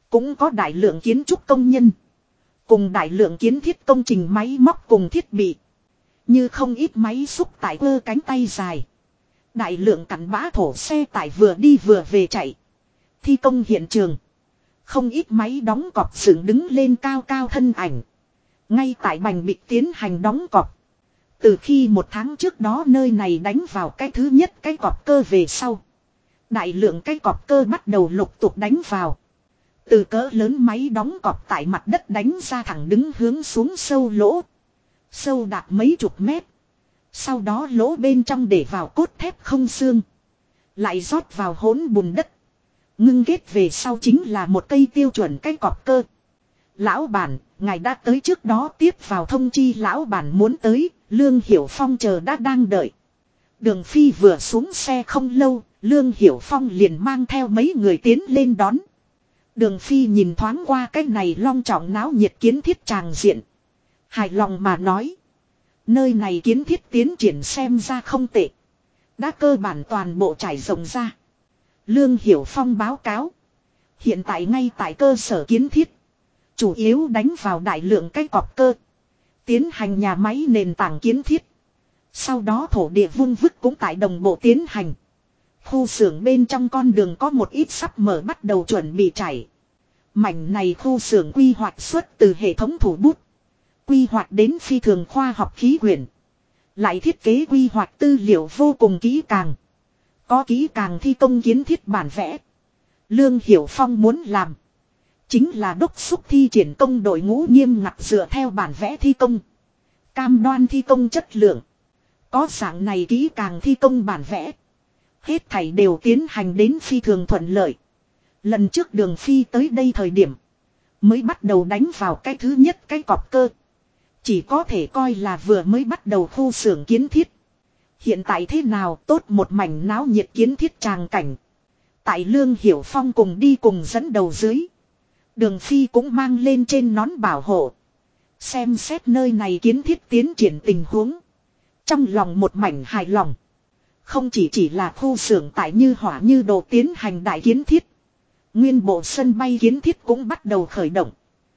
Cũng có đại lượng kiến trúc công nhân. Cùng đại lượng kiến thiết công trình máy móc cùng thiết bị. Như không ít máy xúc tải cơ cánh tay dài. Đại lượng cặn bã thổ xe tải vừa đi vừa về chạy. Thi công hiện trường. Không ít máy đóng cọc dựng đứng lên cao cao thân ảnh. Ngay tại bành bịch tiến hành đóng cọc. Từ khi 1 tháng trước đó nơi này đánh vào cái thứ nhất cái cọp cơ về sau. Đại lượng cái cọp cơ bắt đầu lục tục đánh vào. Từ cỡ lớn máy đóng cọp tại mặt đất đánh ra thẳng đứng hướng xuống sâu lỗ. Sâu đạt mấy chục mét. Sau đó lỗ bên trong để vào cốt thép không xương. Lại rót vào hỗn bùn đất. Ngưng kết về sau chính là một cây tiêu chuẩn cái cọp cơ. Lão bản, ngài đã tới trước đó tiếp vào thông chi lão bản muốn tới, Lương Hiểu Phong chờ đã đang đợi. Đường Phi vừa xuống xe không lâu, Lương Hiểu Phong liền mang theo mấy người tiến lên đón. Đường Phi nhìn thoáng qua cái này long trọng náo nhiệt kiến thiết tràng diện. Hài lòng mà nói. Nơi này kiến thiết tiến triển xem ra không tệ. Đã cơ bản toàn bộ trải rộng ra. Lương Hiểu Phong báo cáo. Hiện tại ngay tại cơ sở kiến thiết. Chủ yếu đánh vào đại lượng cái cọp cơ. Tiến hành nhà máy nền tảng kiến thiết. Sau đó thổ địa vung vức cũng tại đồng bộ tiến hành. Khu xưởng bên trong con đường có một ít sắp mở bắt đầu chuẩn bị chảy. Mảnh này khu xưởng quy hoạch xuất từ hệ thống thủ bút. Quy hoạch đến phi thường khoa học khí quyển. Lại thiết kế quy hoạch tư liệu vô cùng kỹ càng. Có kỹ càng thi công kiến thiết bản vẽ. Lương Hiểu Phong muốn làm. Chính là đốc xúc thi triển công đội ngũ nghiêm ngặt dựa theo bản vẽ thi công. Cam đoan thi công chất lượng. Có dạng này kỹ càng thi công bản vẽ. Hết thảy đều tiến hành đến phi thường thuận lợi. Lần trước Đường Phi tới đây thời điểm. Mới bắt đầu đánh vào cái thứ nhất cái cọp cơ. Chỉ có thể coi là vừa mới bắt đầu khu xưởng kiến thiết. Hiện tại thế nào tốt một mảnh náo nhiệt kiến thiết tràng cảnh. Tại Lương Hiểu Phong cùng đi cùng dẫn đầu dưới. Đường Phi cũng mang lên trên nón bảo hộ. Xem xét nơi này kiến thiết tiến triển tình huống. Trong lòng một mảnh hài lòng. Không chỉ là khu xưởng tại như hỏa như đồ tiến hành đại kiến thiết. Nguyên bộ sân bay kiến thiết cũng bắt đầu khởi động.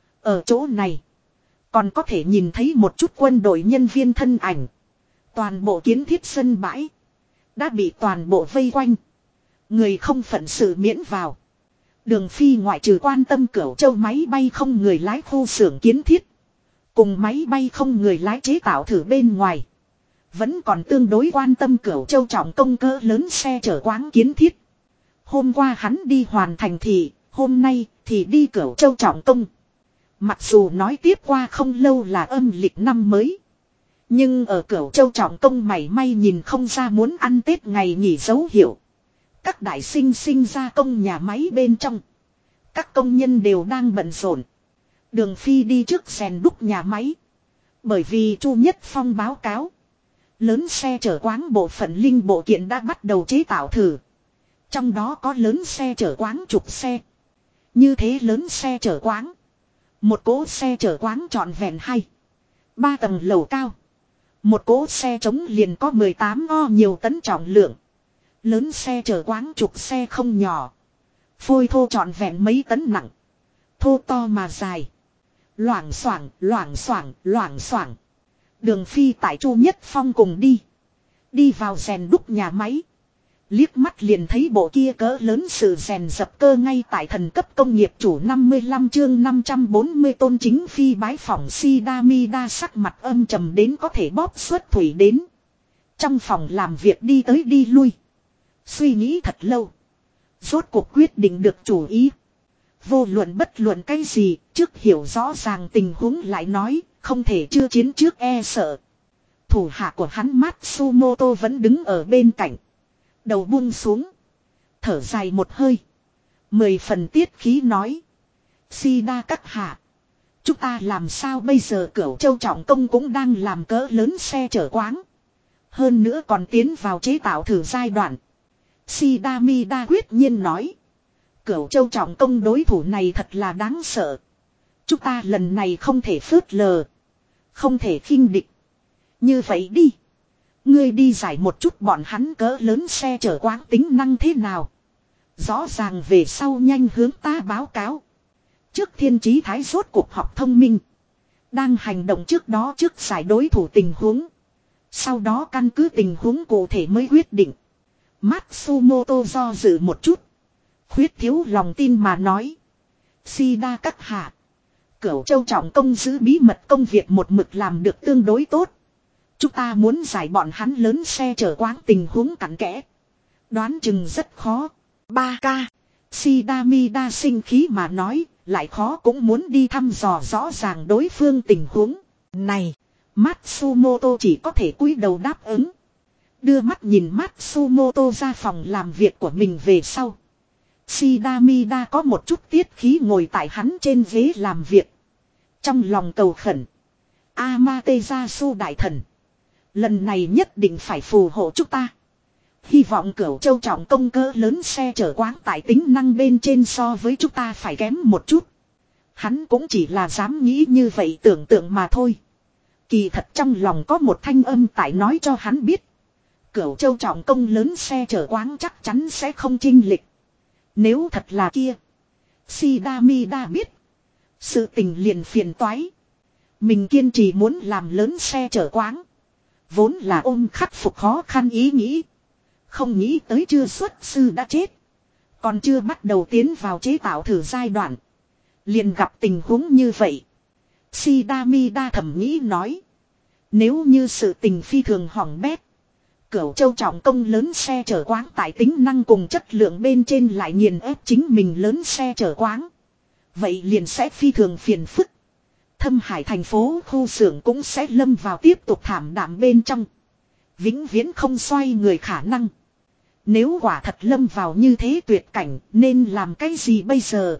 Ở chỗ này. Còn có thể nhìn thấy một chút quân đội nhân viên thân ảnh. Toàn bộ kiến thiết sân bãi. Đã bị toàn bộ vây quanh. Người không phận sự miễn vào. Đường Phi ngoại trừ quan tâm Cửu Châu máy bay không người lái khu xưởng kiến thiết. Cùng máy bay không người lái chế tạo thử bên ngoài. Vẫn còn tương đối quan tâm Cửu Châu trọng công cỡ lớn xe chở quáng kiến thiết. Hôm qua hắn đi hoàn thành thì, hôm nay thì đi Cửu Châu trọng công. Mặc dù nói tiếp qua không lâu là âm lịch năm mới. Nhưng ở Cửu Châu trọng công mảy may nhìn không ra muốn ăn Tết ngày nghỉ dấu hiệu. Các đại sinh gia công nhà máy bên trong. Các công nhân đều đang bận rộn. Đường Phi đi trước rèn đúc nhà máy. Bởi vì Chu Nhất Phong báo cáo. Lớn xe chở quáng bộ phận linh bộ kiện đã bắt đầu chế tạo thử. Trong đó có lớn xe chở quáng chục xe. Như thế lớn xe chở quáng. Một cỗ xe chở quáng trọn vẹn 2-3 tầng lầu cao. Một cỗ xe trống liền có 18 nhiều tấn trọng lượng. Lớn xe chở quáng chục xe không nhỏ. Phôi thô trọn vẹn mấy tấn nặng. Thô to mà dài. Loảng xoảng, loảng xoảng, loảng xoảng. Đường Phi tại Chu Nhất Phong cùng đi. Đi vào rèn đúc nhà máy. Liếc mắt liền thấy bộ kia cỡ lớn sự rèn dập cơ ngay tại thần cấp công nghiệp chủ 55 chương 540 Tôn Chính Phi bái phỏng Sidamida sắc mặt âm trầm đến có thể bóp xuất thủy đến. Trong phòng làm việc đi tới đi lui. Suy nghĩ thật lâu. Rốt cuộc quyết định được chủ ý. Vô luận bất luận cái gì, trước hiểu rõ ràng tình huống lại nói, không thể chưa chiến trước e sợ. Thủ hạ của hắn Matsumoto vẫn đứng ở bên cạnh. Đầu buông xuống. Thở dài một hơi. 10 phần tiết khí nói. Sida các hạ. Chúng ta làm sao bây giờ Cửu Châu trọng công cũng đang làm cỡ lớn xe chở quáng. Hơn nữa còn tiến vào chế tạo thử giai đoạn. Sidamida quyết nhiên nói. Cửu Châu trọng công đối thủ này thật là đáng sợ. Chúng ta lần này không thể phớt lờ. Không thể khinh địch. Như vậy đi. Ngươi đi giải một chút bọn hắn cỡ lớn xe chở quáng tính năng thế nào. Rõ ràng về sau nhanh hướng ta báo cáo. Trước thiên chí thái rốt cuộc học thông minh. Đang hành động trước đó trước giải đối thủ tình huống. Sau đó căn cứ tình huống cụ thể mới quyết định. Matsumoto do dự một chút. Khuyết thiếu lòng tin mà nói. Shida các hạ. Cửu Châu trọng công giữ bí mật công việc một mực làm được tương đối tốt. Chúng ta muốn giải bọn hắn lớn xe chở quáng tình huống cặn kẽ. Đoán chừng rất khó. 3K. Shidamida sinh khí mà nói. Lại khó cũng muốn đi thăm dò rõ ràng đối phương tình huống. Này. Matsumoto chỉ có thể cúi đầu đáp ứng. Đưa mắt nhìn Matsumoto ra phòng làm việc của mình về sau. Shidamida có một chút tiết khí ngồi tại hắn trên ghế làm việc. Trong lòng cầu khẩn. Amaterasu đại thần. Lần này nhất định phải phù hộ chúng ta. Hy vọng Cửu Châu trọng công cỡ lớn xe chở quáng tải tính năng bên trên so với chúng ta phải kém một chút. Hắn cũng chỉ là dám nghĩ như vậy tưởng tượng mà thôi. Kỳ thật trong lòng có một thanh âm tại nói cho hắn biết. Cửu Châu trọng công lớn xe chở quáng chắc chắn sẽ không chinh lịch. Nếu thật là kia. Shidamida biết. Sự tình liền phiền toái. Mình kiên trì muốn làm lớn xe chở quáng. Vốn là ôm khắc phục khó khăn ý nghĩ. Không nghĩ tới chưa xuất sư đã chết. Còn chưa bắt đầu tiến vào chế tạo thử giai đoạn. Liền gặp tình huống như vậy. Shidamida thầm nghĩ nói. Nếu như sự tình phi thường hỏng bét. Cửu Châu trọng công lớn xe chở quáng tải tính năng cùng chất lượng bên trên lại nghiền ép chính mình lớn xe chở quáng. Vậy liền sẽ phi thường phiền phức. Thâm Hải thành phố khu xưởng cũng sẽ lâm vào tiếp tục thảm đạm bên trong. Vĩnh viễn không xoay người khả năng. Nếu quả thật lâm vào như thế tuyệt cảnh nên làm cái gì bây giờ?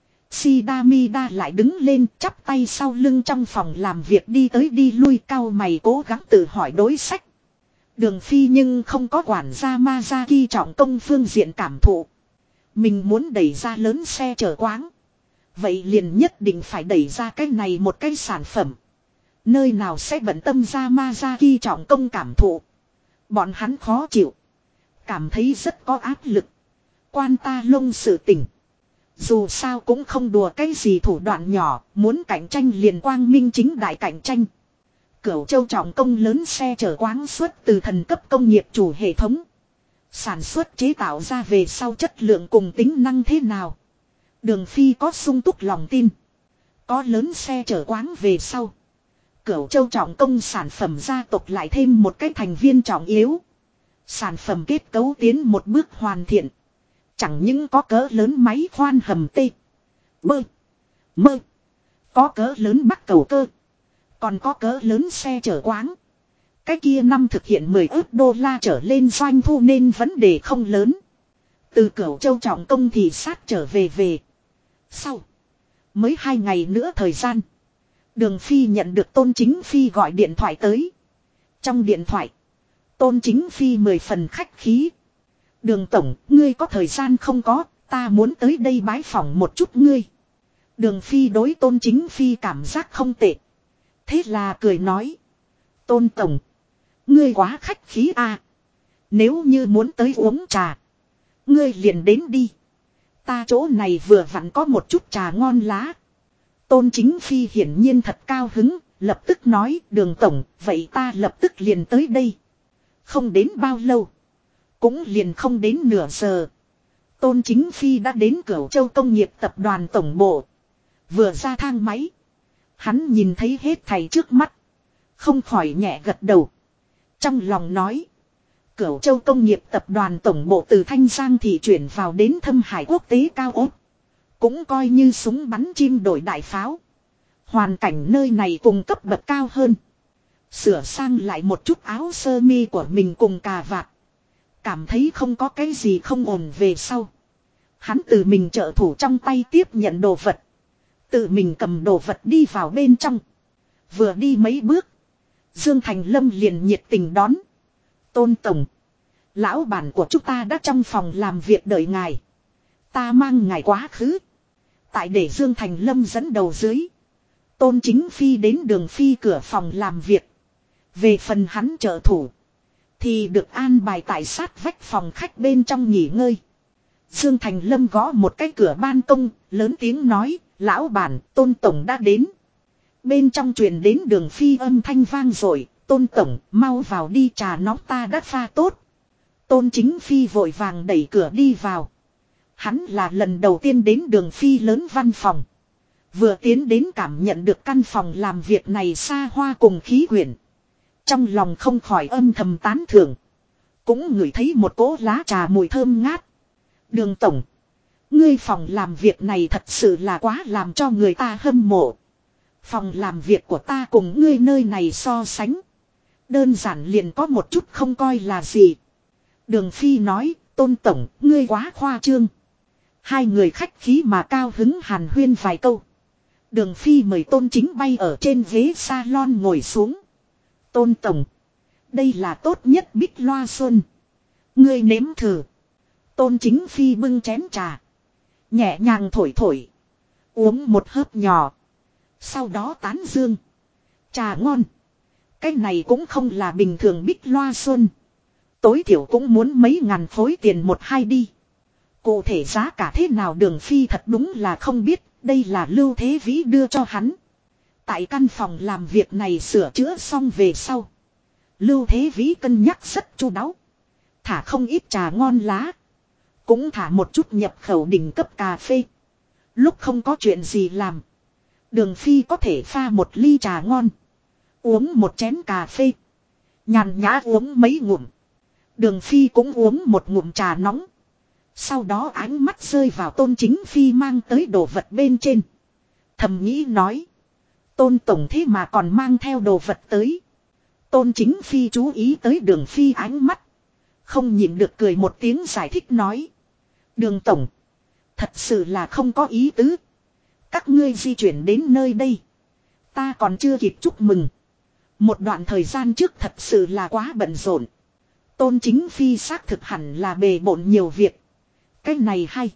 Shidamida lại đứng lên chắp tay sau lưng trong phòng làm việc đi tới đi lui cau mày cố gắng tự hỏi đối sách. Đường Phi nhưng không có quản gia Mazaki trọng công phương diện cảm thụ. Mình muốn đẩy ra lớn xe chở quáng. Vậy liền nhất định phải đẩy ra cái này một cái sản phẩm. Nơi nào sẽ bận tâm ra Mazaki trọng công cảm thụ. Bọn hắn khó chịu. Cảm thấy rất có áp lực. Quan ta lông sự tình. Dù sao cũng không đùa cái gì thủ đoạn nhỏ. Muốn cạnh tranh liền quang minh chính đại cạnh tranh. Cửu Châu trọng công lớn xe chở quáng xuất từ thần cấp công nghiệp chủ hệ thống. Sản xuất chế tạo ra về sau chất lượng cùng tính năng thế nào. Đường Phi có sung túc lòng tin. Có lớn xe chở quáng về sau. Cửu Châu trọng công sản phẩm gia tộc lại thêm một cái thành viên trọng yếu. Sản phẩm kết cấu tiến một bước hoàn thiện. Chẳng những có cỡ lớn máy khoan hầm tê. Bơ. Mơ. Có cỡ lớn bắc cầu cơ. Còn có cỡ lớn xe chở quáng. Cái kia năm thực hiện 10 ức đô la trở lên doanh thu nên vấn đề không lớn. Từ Cửu Châu trọng công thì sát trở về. Sau. Mới 2 ngày nữa thời gian. Đường Phi nhận được Tôn Chính Phi gọi điện thoại tới. Trong điện thoại. Tôn Chính Phi 10 phần khách khí. Đường Tổng, ngươi có thời gian không có, ta muốn tới đây bái phỏng một chút ngươi. Đường Phi đối Tôn Chính Phi cảm giác không tệ. Thế là cười nói. Tôn Tổng. Ngươi quá khách khí à. Nếu như muốn tới uống trà. Ngươi liền đến đi. Ta chỗ này vừa vặn có một chút trà ngon lá. Tôn Chính Phi hiển nhiên thật cao hứng. Lập tức nói Đường Tổng. Vậy ta lập tức liền tới đây. Không đến bao lâu. Cũng liền không đến nửa giờ. Tôn Chính Phi đã đến Cửu Châu Công nghiệp tập đoàn tổng bộ. Vừa ra thang máy. Hắn nhìn thấy hết thảy trước mắt. Không khỏi nhẹ gật đầu. Trong lòng nói. Cửu Châu Công nghiệp tập đoàn tổng bộ từ Thanh Giang thì chuyển vào đến Thâm Hải quốc tế cao ốt. Cũng coi như súng bắn chim đổi đại pháo. Hoàn cảnh nơi này cùng cấp bậc cao hơn. Sửa sang lại một chút áo sơ mi của mình cùng cà vạt. Cảm thấy không có cái gì không ổn về sau. Hắn tự mình trợ thủ trong tay tiếp nhận đồ vật. Tự mình cầm đồ vật đi vào bên trong. Vừa đi mấy bước. Dương Thành Lâm liền nhiệt tình đón. Tôn Tổng. Lão bản của chúng ta đã trong phòng làm việc đợi ngài. Ta mang ngài quá khứ. Tại để Dương Thành Lâm dẫn đầu dưới. Tôn Chính Phi đến Đường Phi cửa phòng làm việc. Về phần hắn trợ thủ. Thì được an bài tại sát vách phòng khách bên trong nghỉ ngơi. Dương Thành Lâm gõ một cái cửa ban công, lớn tiếng nói, lão bản, Tôn Tổng đã đến. Bên trong truyền đến Đường Phi âm thanh vang rồi, Tôn Tổng, mau vào đi, trà nóng ta đã pha tốt. Tôn Chính Phi vội vàng đẩy cửa đi vào. Hắn là lần đầu tiên đến Đường Phi lớn văn phòng. Vừa tiến đến cảm nhận được căn phòng làm việc này xa hoa cùng khí quyển. Trong lòng không khỏi âm thầm tán thưởng. Cũng ngửi thấy một cỗ lá trà mùi thơm ngát. Đường Tổng, ngươi phòng làm việc này thật sự là quá làm cho người ta hâm mộ. Phòng làm việc của ta cùng ngươi nơi này so sánh. Đơn giản liền có một chút không coi là gì. Đường Phi nói, Tôn Tổng, ngươi quá khoa trương. Hai người khách khí mà cao hứng hàn huyên vài câu. Đường Phi mời Tôn Chính bay ở trên ghế salon ngồi xuống. Tôn Tổng, đây là tốt nhất bích loa xuân. Ngươi nếm thử. Tôn Chính Phi bưng chén trà. Nhẹ nhàng thổi thổi. Uống một hớp nhỏ. Sau đó tán dương. Trà ngon. Cái này cũng không là bình thường bích loa xuân. Tối thiểu cũng muốn mấy ngàn khối tiền một hai đi. Cụ thể giá cả thế nào Đường Phi thật đúng là không biết. Đây là Lưu Thế Vĩ đưa cho hắn. Tại căn phòng làm việc này sửa chữa xong về sau. Lưu Thế Vĩ cân nhắc rất chu đáo. Thả không ít trà ngon lá. Cũng thả một chút nhập khẩu đỉnh cấp cà phê. Lúc không có chuyện gì làm. Đường Phi có thể pha một ly trà ngon. Uống một chén cà phê. Nhàn nhã uống mấy ngụm. Đường Phi cũng uống một ngụm trà nóng. Sau đó ánh mắt rơi vào Tôn Chính Phi mang tới đồ vật bên trên. Thầm nghĩ nói. Tôn Tổng thế mà còn mang theo đồ vật tới. Tôn Chính Phi chú ý tới Đường Phi ánh mắt. Không nhịn được cười một tiếng giải thích nói. Đường Tổng. Thật sự là không có ý tứ. Các ngươi di chuyển đến nơi đây. Ta còn chưa kịp chúc mừng. Một đoạn thời gian trước thật sự là quá bận rộn. Tôn Chính Phi xác thực hẳn là bề bộn nhiều việc. Cái này hay.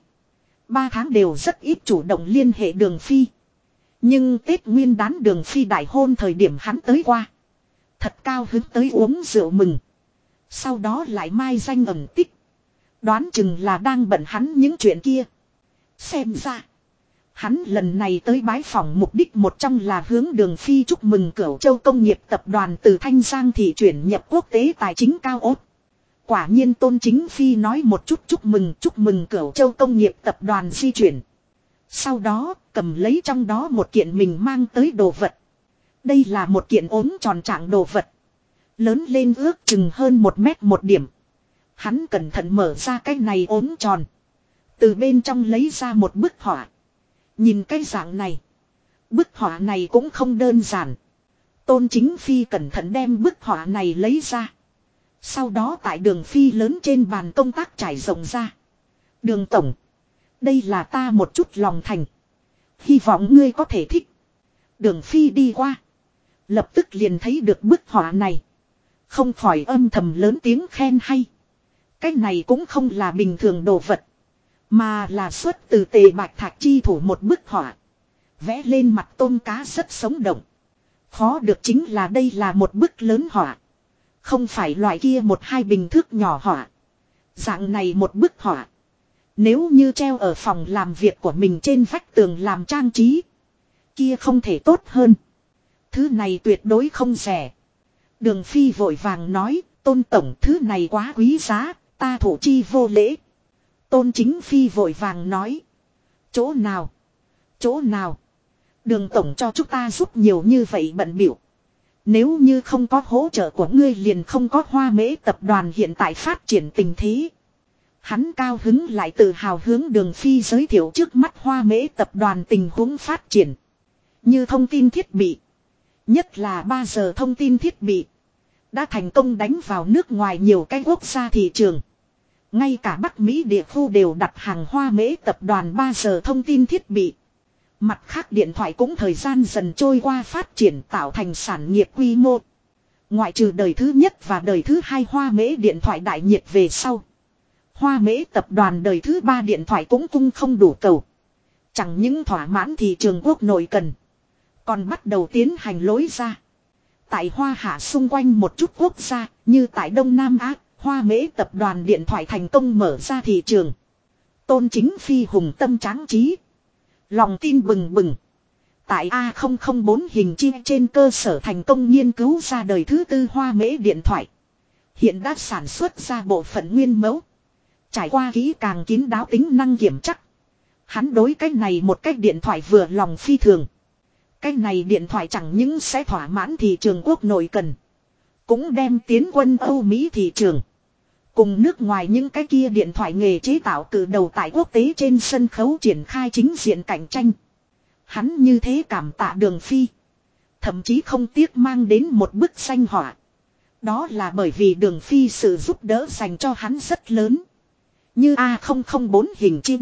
3 tháng đều rất ít chủ động liên hệ Đường Phi. Nhưng Tết Nguyên Đán Đường Phi đại hôn thời điểm hắn tới qua. Thật cao hứng tới uống rượu mừng. Sau đó lại mai danh ẩn tích. Đoán chừng là đang bận hắn những chuyện kia. Xem ra. Hắn lần này tới bái phỏng mục đích một trong là hướng Đường Phi chúc mừng Cửu Châu Công nghiệp tập đoàn từ Thanh Giang thị chuyển nhập quốc tế tài chính cao ốt. Quả nhiên Tôn Chính Phi nói một chút chúc mừng Cửu Châu Công nghiệp tập đoàn di chuyển. Sau đó cầm lấy trong đó một kiện mình mang tới đồ vật. Đây là một kiện ốm tròn trạng đồ vật. Lớn lên ước chừng hơn 1 mét một điểm. Hắn cẩn thận mở ra cái này ốm tròn. Từ bên trong lấy ra một bức họa. Nhìn cái dạng này. Bức họa này cũng không đơn giản. Tôn Chính Phi cẩn thận đem bức họa này lấy ra. Sau đó tại Đường Phi lớn trên bàn công tác trải rộng ra. Đường Tổng. Đây là ta một chút lòng thành. Hy vọng ngươi có thể thích. Đường Phi đi qua. Lập tức liền thấy được bức họa này. Không khỏi âm thầm lớn tiếng khen hay. Cái này cũng không là bình thường đồ vật. Mà là xuất từ Tề Bạch Thạch chi thủ một bức họa. Vẽ lên mặt tôm cá rất sống động. Khó được chính là đây là một bức lớn họa. Không phải loại kia một hai bình thước nhỏ họa. Dạng này một bức họa. Nếu như treo ở phòng làm việc của mình trên vách tường làm trang trí. Kia không thể tốt hơn. Thứ này tuyệt đối không rẻ. Đường Phi vội vàng nói. Tôn Tổng thứ này quá quý giá. Ta thủ chi vô lễ. Tôn Chính Phi vội vàng nói. Chỗ nào? Chỗ nào? Đường Tổng cho chúng ta giúp nhiều như vậy bận biểu. Nếu như không có hỗ trợ của ngươi liền không có Hoa Mễ tập đoàn hiện tại phát triển tình thế. Hắn cao hứng lại tự hào hướng Đường Phi giới thiệu trước mắt Hoa Mễ tập đoàn tình huống phát triển. Như thông tin thiết bị. Nhất là 3 giờ thông tin thiết bị. Đã thành công đánh vào nước ngoài nhiều cái quốc gia thị trường. Ngay cả Bắc Mỹ địa khu đều đặt hàng Hoa Mễ tập đoàn 3 giờ thông tin thiết bị. Mặt khác điện thoại cũng thời gian dần trôi qua phát triển tạo thành sản nghiệp quy mô. Ngoại trừ đời thứ nhất và đời thứ hai Hoa Mễ điện thoại đại nhiệt về sau. Hoa Mễ tập đoàn đời thứ 3 điện thoại cũng cung không đủ cầu. Chẳng những thỏa mãn thị trường quốc nội cần. Còn bắt đầu tiến hành lối ra. Tại Hoa Hạ xung quanh một chút quốc gia như tại Đông Nam Á, Hoa Mễ tập đoàn điện thoại thành công mở ra thị trường. Tôn Chính Phi hùng tâm tráng trí. Lòng tin bừng bừng. Tại A004 hình chia trên cơ sở thành công nghiên cứu ra đời thứ tư hoa mễ điện thoại. Hiện đã sản xuất ra bộ phận nguyên mẫu. Trải qua kỹ càng kín đáo tính năng kiểm chắc. Hắn đối cái này một cái điện thoại vừa lòng phi thường. Cái này điện thoại chẳng những sẽ thỏa mãn thị trường quốc nội cần. Cũng đem tiến quân Âu Mỹ thị trường. Cùng nước ngoài những cái kia điện thoại nghề chế tạo cử đầu tại quốc tế trên sân khấu triển khai chính diện cạnh tranh. Hắn như thế cảm tạ Đường Phi. Thậm chí không tiếc mang đến một bức danh họa. Đó là bởi vì Đường Phi sự giúp đỡ dành cho hắn rất lớn. Như A004 hình chim.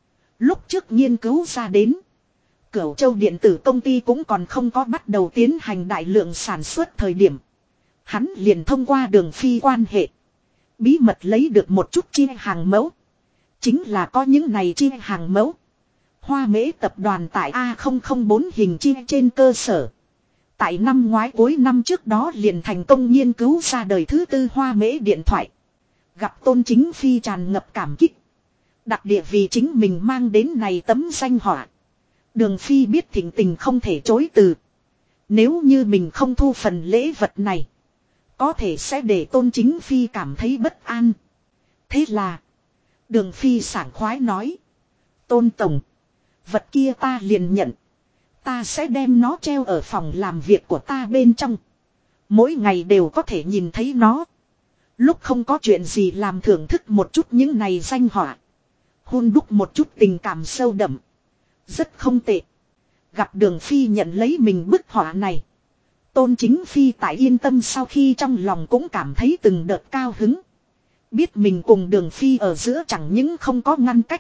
Lúc trước nghiên cứu ra đến. Cửu Châu điện tử công ty cũng còn không có bắt đầu tiến hành đại lượng sản xuất thời điểm. Hắn liền thông qua Đường Phi quan hệ. Bí mật lấy được một chút chia hàng mẫu. Chính là có những này chia hàng mẫu. Hoa mễ tập đoàn tại A004 hình chia trên cơ sở. Tại năm ngoái cuối năm trước đó liền thành công nghiên cứu ra đời thứ tư hoa mễ điện thoại. Gặp Tôn Chính Phi tràn ngập cảm kích. Đặc địa vì chính mình mang đến này tấm danh họa. Đường Phi biết thỉnh tình không thể chối từ. Nếu như mình không thu phần lễ vật này. Có thể sẽ để Tôn Chính Phi cảm thấy bất an. Thế là. Đường Phi sảng khoái nói. Tôn Tổng. Vật kia ta liền nhận. Ta sẽ đem nó treo ở phòng làm việc của ta bên trong. Mỗi ngày đều có thể nhìn thấy nó. Lúc không có chuyện gì làm thưởng thức một chút những này danh họa. Hun đúc một chút tình cảm sâu đậm. Rất không tệ. Gặp Đường Phi nhận lấy mình bức họa này. Tôn Chính Phi tại yên tâm sau khi trong lòng cũng cảm thấy từng đợt cao hứng. Biết mình cùng Đường Phi ở giữa chẳng những không có ngăn cách.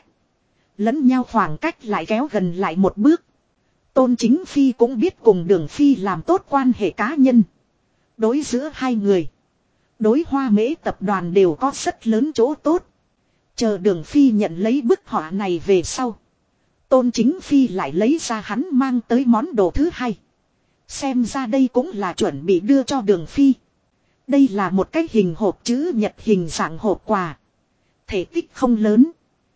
Lẫn nhau khoảng cách lại kéo gần lại một bước. Tôn Chính Phi cũng biết cùng Đường Phi làm tốt quan hệ cá nhân. Đối giữa hai người. Đối hoa mễ tập đoàn đều có rất lớn chỗ tốt. Chờ Đường Phi nhận lấy bức họa này về sau. Tôn Chính Phi lại lấy ra hắn mang tới món đồ thứ hai. Xem ra đây cũng là chuẩn bị đưa cho Đường Phi. Đây là một cái hình hộp chữ nhật hình dạng hộp quà. Thể tích không lớn.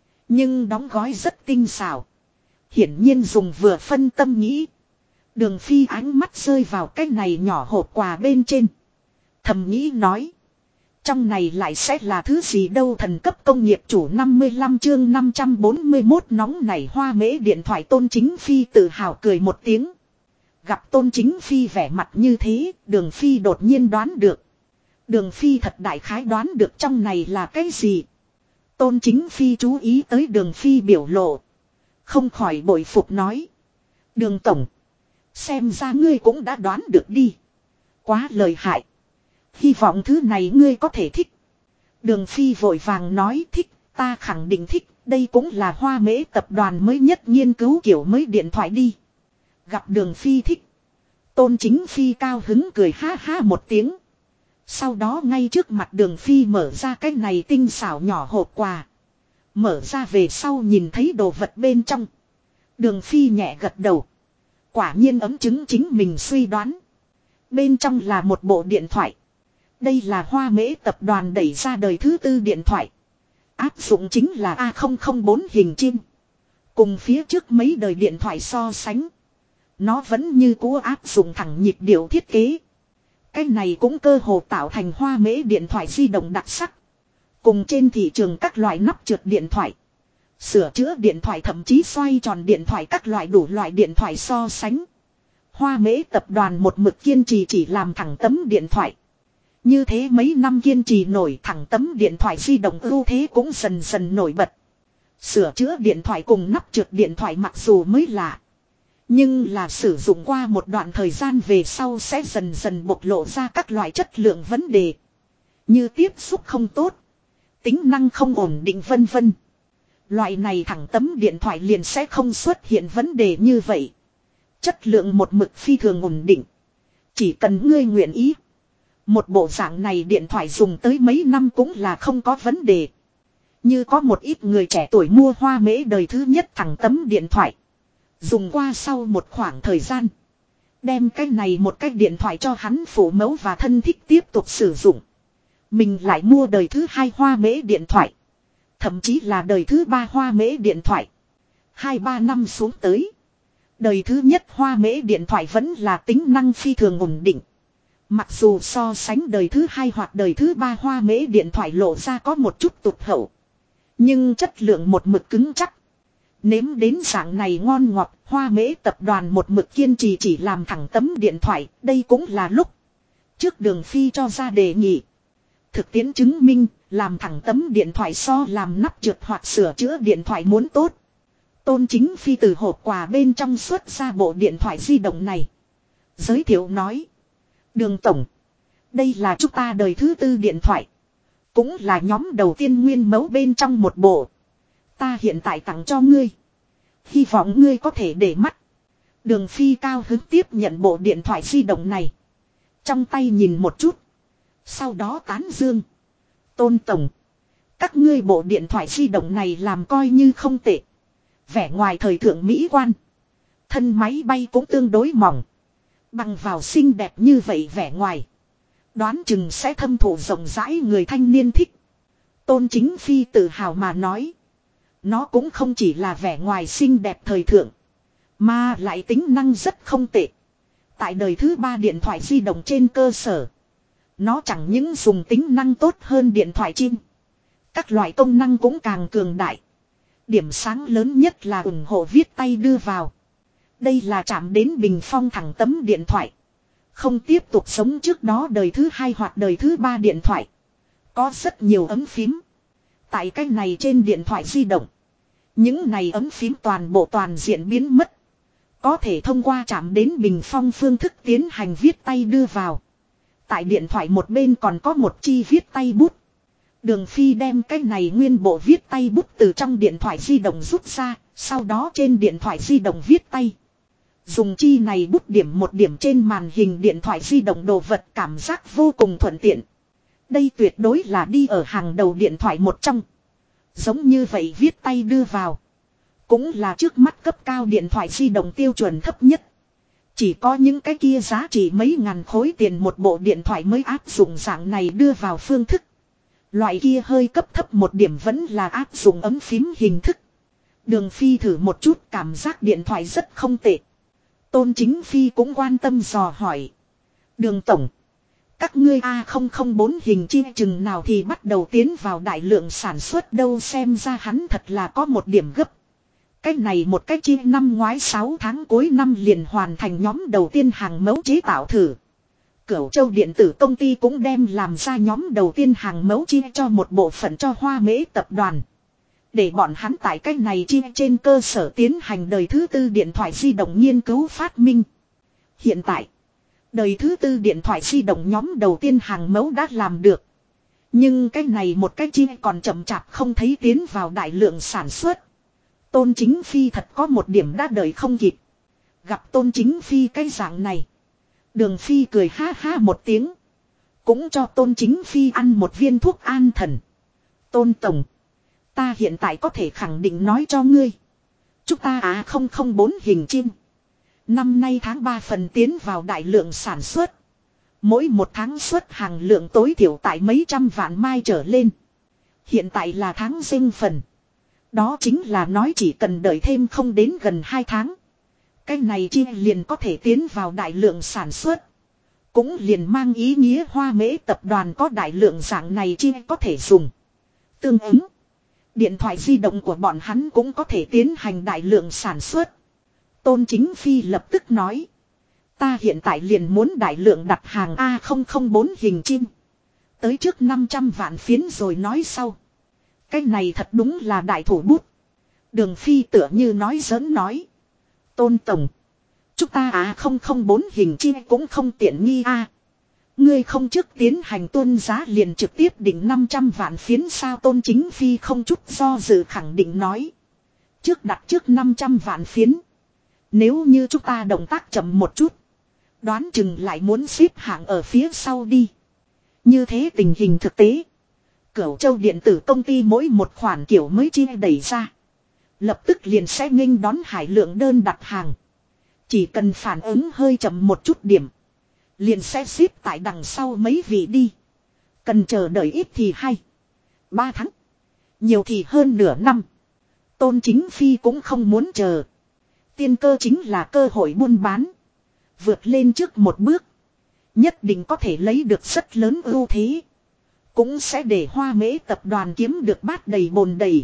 Nhưng đóng gói rất tinh xảo. Hiển nhiên dùng vừa phân tâm nghĩ. Đường Phi ánh mắt rơi vào cái này nhỏ hộp quà bên trên. Thầm nghĩ nói. Trong này lại sẽ là thứ gì đâu thần cấp công nghiệp chủ 55 chương 541 nóng nảy hoa mễ điện thoại Tôn Chính Phi tự hào cười một tiếng. Gặp Tôn Chính Phi vẻ mặt như thế, Đường Phi đột nhiên đoán được. Đường Phi thật đại khái đoán được trong này là cái gì. Tôn Chính Phi chú ý tới Đường Phi biểu lộ. Không khỏi bội phục nói. Đường Tổng. Xem ra ngươi cũng đã đoán được đi. Quá lợi hại. Hy vọng thứ này ngươi có thể thích. Đường Phi vội vàng nói thích. Ta khẳng định thích. Đây cũng là hoa mễ tập đoàn mới nhất nghiên cứu kiểu mới điện thoại đi. Gặp Đường Phi thích. Tôn Chính Phi cao hứng cười ha ha một tiếng. Sau đó ngay trước mặt Đường Phi mở ra cái này tinh xảo nhỏ hộp quà. Mở ra về sau nhìn thấy đồ vật bên trong. Đường Phi nhẹ gật đầu. Quả nhiên ấm chứng chính mình suy đoán. Bên trong là một bộ điện thoại. Đây là hoa mễ tập đoàn đẩy ra đời thứ tư điện thoại. Áp dụng chính là A004 hình chim. Cùng phía trước mấy đời điện thoại so sánh. Nó vẫn như cũ áp dụng thẳng nhịp điệu thiết kế. Cái này cũng cơ hồ tạo thành hoa mễ điện thoại di động đặc sắc. Cùng trên thị trường các loại nắp trượt điện thoại. Sửa chữa điện thoại thậm chí xoay tròn điện thoại các loại đủ loại điện thoại so sánh. Hoa mễ tập đoàn một mực kiên trì chỉ làm thẳng tấm điện thoại. Như thế mấy năm kiên trì nổi thẳng tấm điện thoại di động ưu thế cũng dần dần nổi bật. Sửa chữa điện thoại cùng nắp trượt điện thoại mặc dù mới lạ. Nhưng là sử dụng qua một đoạn thời gian về sau sẽ dần dần bộc lộ ra các loại chất lượng vấn đề. Như tiếp xúc không tốt. Tính năng không ổn định vân vân. Loại này thẳng tấm điện thoại liền sẽ không xuất hiện vấn đề như vậy. Chất lượng một mực phi thường ổn định. Chỉ cần ngươi nguyện ý. Một bộ dạng này điện thoại dùng tới mấy năm cũng là không có vấn đề. Như có một ít người trẻ tuổi mua hoa mễ đời thứ nhất thẳng tấm điện thoại. Dùng qua sau một khoảng thời gian. Đem cái này một cái điện thoại cho hắn phụ mẫu và thân thích tiếp tục sử dụng. Mình lại mua đời thứ hai hoa mễ điện thoại. Thậm chí là đời thứ 3 Hoa Mễ điện thoại. 2-3 năm xuống tới. Đời thứ nhất Hoa Mễ điện thoại vẫn là tính năng phi thường ổn định. Mặc dù so sánh đời thứ 2 hoặc đời thứ 3 Hoa Mễ điện thoại lộ ra có một chút tụt hậu. Nhưng chất lượng một mực cứng chắc. Nếm đến dạng này ngon ngọt, Hoa Mễ tập đoàn một mực kiên trì chỉ làm thẳng tấm điện thoại, đây cũng là lúc trước Đường Phi cho ra đề nghị. Thực tiễn chứng minh, làm thẳng tấm điện thoại so làm nắp trượt hoặc sửa chữa điện thoại muốn tốt. Tôn Chính Phi từ hộp quà bên trong xuất ra bộ điện thoại di động này. Giới thiệu nói. Đường Tổng. Đây là chúng ta đời thứ 4 điện thoại. Cũng là nhóm đầu tiên nguyên mẫu bên trong một bộ. Ta hiện tại tặng cho ngươi. Hy vọng ngươi có thể để mắt. Đường Phi cao hứng tiếp nhận bộ điện thoại di động này. Trong tay nhìn một chút. Sau đó tán dương. Tôn Tổng. Các ngươi bộ điện thoại di động này làm coi như không tệ. Vẻ ngoài thời thượng mỹ quan. Thân máy bay cũng tương đối mỏng. Bằng vào xinh đẹp như vậy vẻ ngoài. Đoán chừng sẽ thâm thụ rộng rãi người thanh niên thích. Tôn Chính Phi tự hào mà nói. Nó cũng không chỉ là vẻ ngoài xinh đẹp thời thượng. Mà lại tính năng rất không tệ. Tại đời thứ 3 điện thoại di động trên cơ sở. Nó chẳng những dùng tính năng tốt hơn điện thoại chim. Các loại công năng cũng càng cường đại. Điểm sáng lớn nhất là ủng hộ viết tay đưa vào. Đây là chạm đến bình phong thẳng tấm điện thoại. Không tiếp tục sống trước đó đời thứ 2 hoặc đời thứ 3 điện thoại. Có rất nhiều ấm phím. Tại cái này trên điện thoại di động. Những này ấm phím toàn bộ toàn diện biến mất. Có thể thông qua chạm đến bình phong phương thức tiến hành viết tay đưa vào. Tại điện thoại một bên còn có một chi viết tay bút. Đường Phi đem cái này nguyên bộ viết tay bút từ trong điện thoại di động rút ra. Sau đó trên điện thoại di động viết tay. Dùng chi này bút điểm một điểm trên màn hình điện thoại di động đồ vật cảm giác vô cùng thuận tiện. Đây tuyệt đối là đi ở hàng đầu điện thoại một trong. Giống như vậy viết tay đưa vào. Cũng là trước mắt cấp cao điện thoại di động tiêu chuẩn thấp nhất. Chỉ có những cái kia giá trị mấy ngàn khối tiền một bộ điện thoại mới áp dụng dạng này đưa vào phương thức. Loại kia hơi cấp thấp một điểm vẫn là áp dụng ấm phím hình thức. Đường Phi thử một chút cảm giác điện thoại rất không tệ. Tôn Chính Phi cũng quan tâm dò hỏi. Đường Tổng. Các ngươi A004 hình chi chừng nào thì bắt đầu tiến vào đại lượng sản xuất đâu, xem ra hắn thật là có một điểm gấp. Cái này một cái chi năm ngoái 6 tháng cuối năm liền hoàn thành nhóm đầu tiên hàng mẫu chế tạo thử. Cửu Châu điện tử công ty cũng đem làm ra nhóm đầu tiên hàng mẫu chia cho một bộ phận cho Hoa Mễ tập đoàn. Để bọn hắn tại cái này chia trên cơ sở tiến hành đời thứ 4 điện thoại di động nghiên cứu phát minh. Hiện tại, đời thứ 4 điện thoại di động nhóm đầu tiên hàng mẫu đã làm được. Nhưng cái này một cái chia còn chậm chạp không thấy tiến vào đại lượng sản xuất. Tôn Chính Phi thật có một điểm đã đợi không kịp. Gặp Tôn Chính Phi cái dạng này. Đường Phi cười ha ha một tiếng. Cũng cho Tôn Chính Phi ăn một viên thuốc an thần. Tôn Tổng. Ta hiện tại có thể khẳng định nói cho ngươi. Chúng ta A004 hình chim. Năm nay tháng 3 phần tiến vào đại lượng sản xuất. Mỗi một tháng xuất hàng lượng tối thiểu tại mấy trăm vạn mai trở lên. Hiện tại là tháng sinh phần. Đó chính là nói chỉ cần đợi thêm không đến gần 2 tháng. Cái này chi liền có thể tiến vào đại lượng sản xuất. Cũng liền mang ý nghĩa Hoa Mễ tập đoàn có đại lượng dạng này chi có thể dùng. Tương ứng. Điện thoại di động của bọn hắn cũng có thể tiến hành đại lượng sản xuất. Tôn Chính Phi lập tức nói. Ta hiện tại liền muốn đại lượng đặt hàng A004 hình chim. Tới trước 500 vạn phiến rồi nói sau. Cái này thật đúng là đại thủ bút. Đường Phi tựa như nói giỡn nói. Tôn Tổng. Chúng ta A004 hình chim cũng không tiện nghi a. Ngươi không trước tiến hành tuân giá liền trực tiếp định 500 vạn phiến sao, Tôn Chính Phi không chút do dự khẳng định nói. Trước đặt trước 500 vạn phiến. Nếu như chúng ta động tác chậm một chút. Đoán chừng lại muốn xếp hạng ở phía sau đi. Như thế tình hình thực tế. Cửu Châu điện tử công ty mỗi một khoản kiểu mới chia đẩy ra. Lập tức liền sẽ nghênh đón hải lượng đơn đặt hàng. Chỉ cần phản ứng hơi chậm một chút điểm. Liền sẽ xếp tại đằng sau mấy vị đi. Cần chờ đợi ít thì hay. 3 tháng. Nhiều thì hơn nửa năm. Tôn Chính Phi cũng không muốn chờ. Tiên cơ chính là cơ hội buôn bán. Vượt lên trước một bước. Nhất định có thể lấy được rất lớn ưu thế. Cũng sẽ để Hoa Mễ tập đoàn kiếm được bát đầy bồn đầy.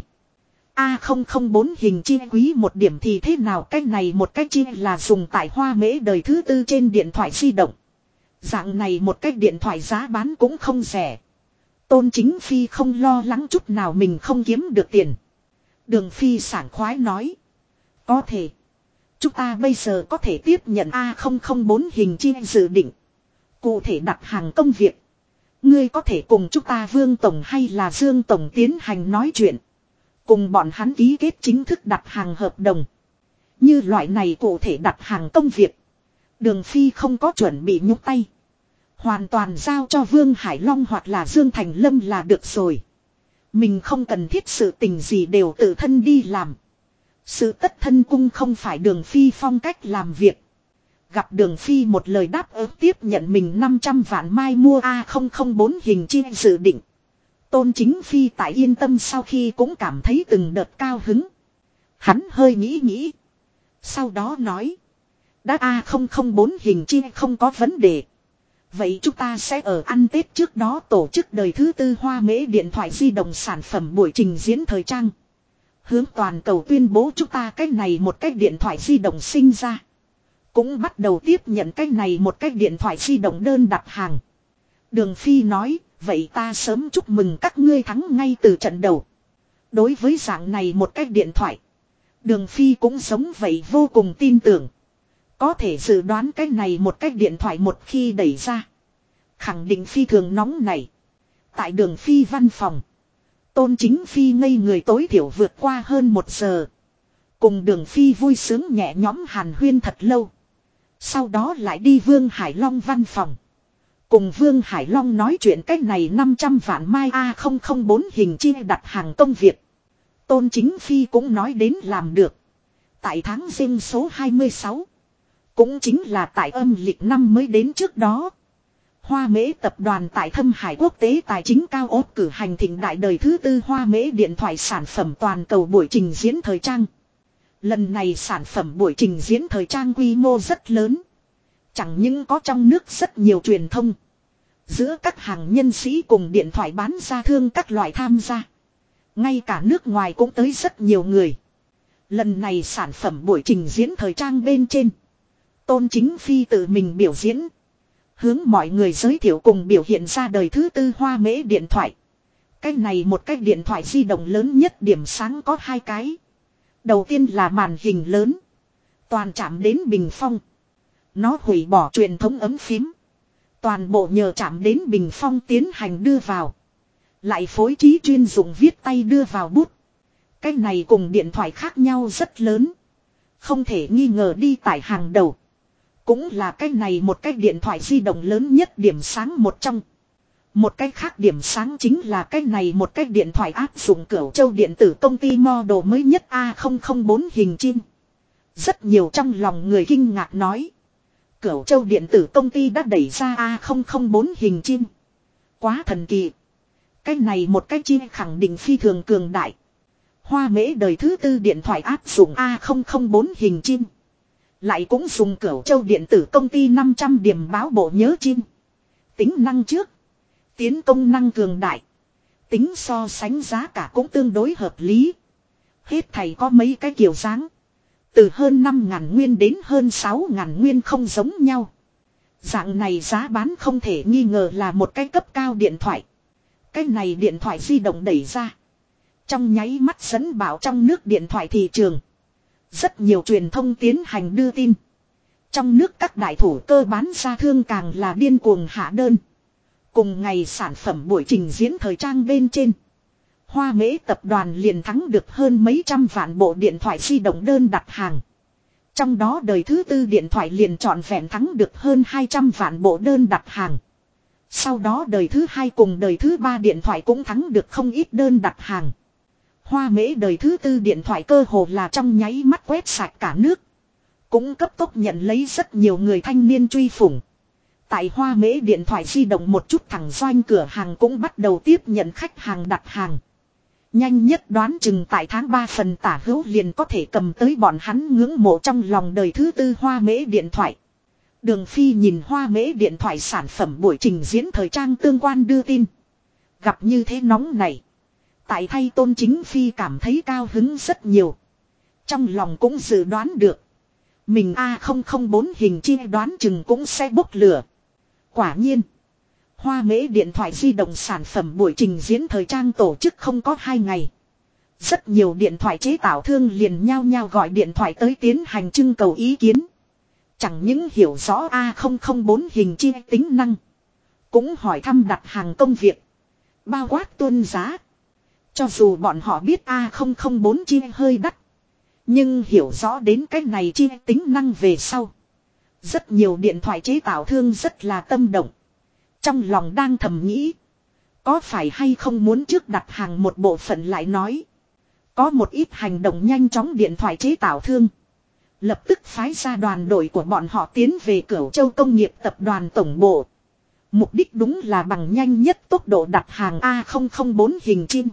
A004 hình chi quý một điểm thì thế nào, cái này một cái chi là dùng tại Hoa Mễ đời thứ tư trên điện thoại di động. Dạng này một cái điện thoại giá bán cũng không rẻ. Tôn Chính Phi không lo lắng chút nào mình không kiếm được tiền. Đường Phi sảng khoái nói. Có thể. Chúng ta bây giờ có thể tiếp nhận A004 hình chi dự định. Cụ thể đặt hàng công việc. Ngươi có thể cùng chúng ta Vương Tổng hay là Dương Tổng tiến hành nói chuyện. Cùng bọn hắn ký kết chính thức đặt hàng hợp đồng. Như loại này cụ thể đặt hàng công việc. Đường Phi không có chuẩn bị nhúc tay. Hoàn toàn giao cho Vương Hải Long hoặc là Dương Thành Lâm là được rồi. Mình không cần thiết sự tình gì đều tự thân đi làm. Sự tất thân cung không phải Đường Phi phong cách làm việc. Gặp Đường Phi một lời đáp ứng tiếp nhận mình 500 vạn mai mua A004 hình chi dự định. Tôn Chính Phi tại yên tâm sau khi cũng cảm thấy từng đợt cao hứng. Hắn hơi nghĩ nghĩ. Sau đó nói. Đã A004 hình chi không có vấn đề. Vậy chúng ta sẽ ở ăn Tết trước đó tổ chức đời thứ tư Hoa Mễ điện thoại di động sản phẩm buổi trình diễn thời trang. Hướng toàn cầu tuyên bố chúng ta cái này một cái điện thoại di động sinh ra. Cũng bắt đầu tiếp nhận cái này một cái điện thoại di động đơn đặt hàng. Đường Phi nói, vậy ta sớm chúc mừng các ngươi thắng ngay từ trận đầu. Đối với dạng này một cái điện thoại. Đường Phi cũng giống vậy vô cùng tin tưởng. Có thể dự đoán cái này một cái điện thoại một khi đẩy ra. Khẳng định phi thường nóng này. Tại Đường Phi văn phòng. Tôn Chính Phi ngây người tối thiểu vượt qua hơn 1 giờ. Cùng Đường Phi vui sướng nhẹ nhõm hàn huyên thật lâu. Sau đó lại đi Vương Hải Long văn phòng. Cùng Vương Hải Long nói chuyện cách này 500 vạn mai A004 hình chi đặt hàng công việc. Tôn Chính Phi cũng nói đến làm được. Tại tháng Giêng số 26. Cũng chính là tại âm lịch năm mới đến trước đó. Hoa Mễ tập đoàn tại Thâm Hải quốc tế tài chính cao ốt cử hành thịnh đại đời thứ tư Hoa Mễ điện thoại sản phẩm toàn cầu buổi trình diễn thời trang. Lần này sản phẩm buổi trình diễn thời trang quy mô rất lớn. Chẳng những có trong nước rất nhiều truyền thông. Giữa các hàng nhân sĩ cùng điện thoại bán ra thương các loại tham gia. Ngay cả nước ngoài cũng tới rất nhiều người. Lần này sản phẩm buổi trình diễn thời trang bên trên. Tôn Chính Phi tự mình biểu diễn. Hướng mọi người giới thiệu cùng biểu hiện ra đời thứ tư Hoa Mễ điện thoại. Cái này một cái điện thoại di động lớn nhất điểm sáng có 2 cái. Đầu tiên là màn hình lớn. Toàn chạm đến bình phong. Nó hủy bỏ truyền thống ấm phím. Toàn bộ nhờ chạm đến bình phong tiến hành đưa vào. Lại phối trí chuyên dụng viết tay đưa vào bút. Cái này cùng điện thoại khác nhau rất lớn. Không thể nghi ngờ đi tại hàng đầu. Cũng là cái này một cái điện thoại di động lớn nhất điểm sáng một trong. Một cái khác điểm sáng chính là cái này một cái điện thoại áp dụng Cửu Châu điện tử công ty model mới nhất A004 hình chim. Rất nhiều trong lòng người kinh ngạc nói. Cửu Châu điện tử công ty đã đẩy ra A004 hình chim. Quá thần kỳ. Cái này một cái chim khẳng định phi thường cường đại. Hoa Mễ đời thứ tư điện thoại áp dụng A004 hình chim. Lại cũng dùng Cửu Châu điện tử công ty 500 điểm báo bộ nhớ chim. Tính năng trước. Tiến công năng cường đại. Tính so sánh giá cả cũng tương đối hợp lý. Hết thầy có mấy cái kiểu dáng. Từ hơn 5.000 nguyên đến hơn 6.000 nguyên không giống nhau. Dạng này giá bán không thể nghi ngờ là một cái cấp cao điện thoại. Cái này điện thoại di động đẩy ra. Trong nháy mắt dẫn bảo trong nước điện thoại thị trường. Rất nhiều truyền thông tiến hành đưa tin. Trong nước các đại thủ cơ bán ra thương càng là điên cuồng hạ đơn. Cùng ngày sản phẩm buổi trình diễn thời trang bên trên. Hoa Mễ tập đoàn liền thắng được hơn mấy trăm vạn bộ điện thoại di động đơn đặt hàng. Trong đó đời thứ tư điện thoại liền trọn vẹn thắng được hơn 200 vạn bộ đơn đặt hàng. Sau đó đời thứ hai cùng đời thứ ba điện thoại cũng thắng được không ít đơn đặt hàng. Hoa Mễ đời thứ tư điện thoại cơ hồ là trong nháy mắt quét sạch cả nước. Cũng cấp tốc nhận lấy rất nhiều người thanh niên truy phủng. Tại Hoa Mễ điện thoại di động một chút thẳng doanh cửa hàng cũng bắt đầu tiếp nhận khách hàng đặt hàng. Nhanh nhất đoán chừng tại tháng 3 phần tả hữu liền có thể cầm tới bọn hắn ngưỡng mộ trong lòng đời thứ tư Hoa Mễ điện thoại. Đường Phi nhìn Hoa Mễ điện thoại sản phẩm buổi trình diễn thời trang tương quan đưa tin. Gặp như thế nóng này. Tại thay Tôn Chính Phi cảm thấy cao hứng rất nhiều. Trong lòng cũng dự đoán được. Mình A004 hình chi đoán chừng cũng sẽ bốc lửa. Quả nhiên. Hoa Mễ điện thoại di động sản phẩm buổi trình diễn thời trang tổ chức không có 2 ngày. Rất nhiều điện thoại chế tạo thương liền nhao nhao gọi điện thoại tới tiến hành trưng cầu ý kiến. Chẳng những hiểu rõ A004 hình chi tính năng. Cũng hỏi thăm đặt hàng công việc. Bao quát tuân giá. Cho dù bọn họ biết A004 chi hơi đắt. Nhưng hiểu rõ đến cái này chi tính năng về sau. Rất nhiều điện thoại chế tạo thương rất là tâm động. Trong lòng đang thầm nghĩ. Có phải hay không muốn trước đặt hàng một bộ phận lại nói. Có một ít hành động nhanh chóng điện thoại chế tạo thương. Lập tức phái ra đoàn đội của bọn họ tiến về Cửu Châu Công nghiệp Tập đoàn Tổng Bộ. Mục đích đúng là bằng nhanh nhất tốc độ đặt hàng A004 hình chim.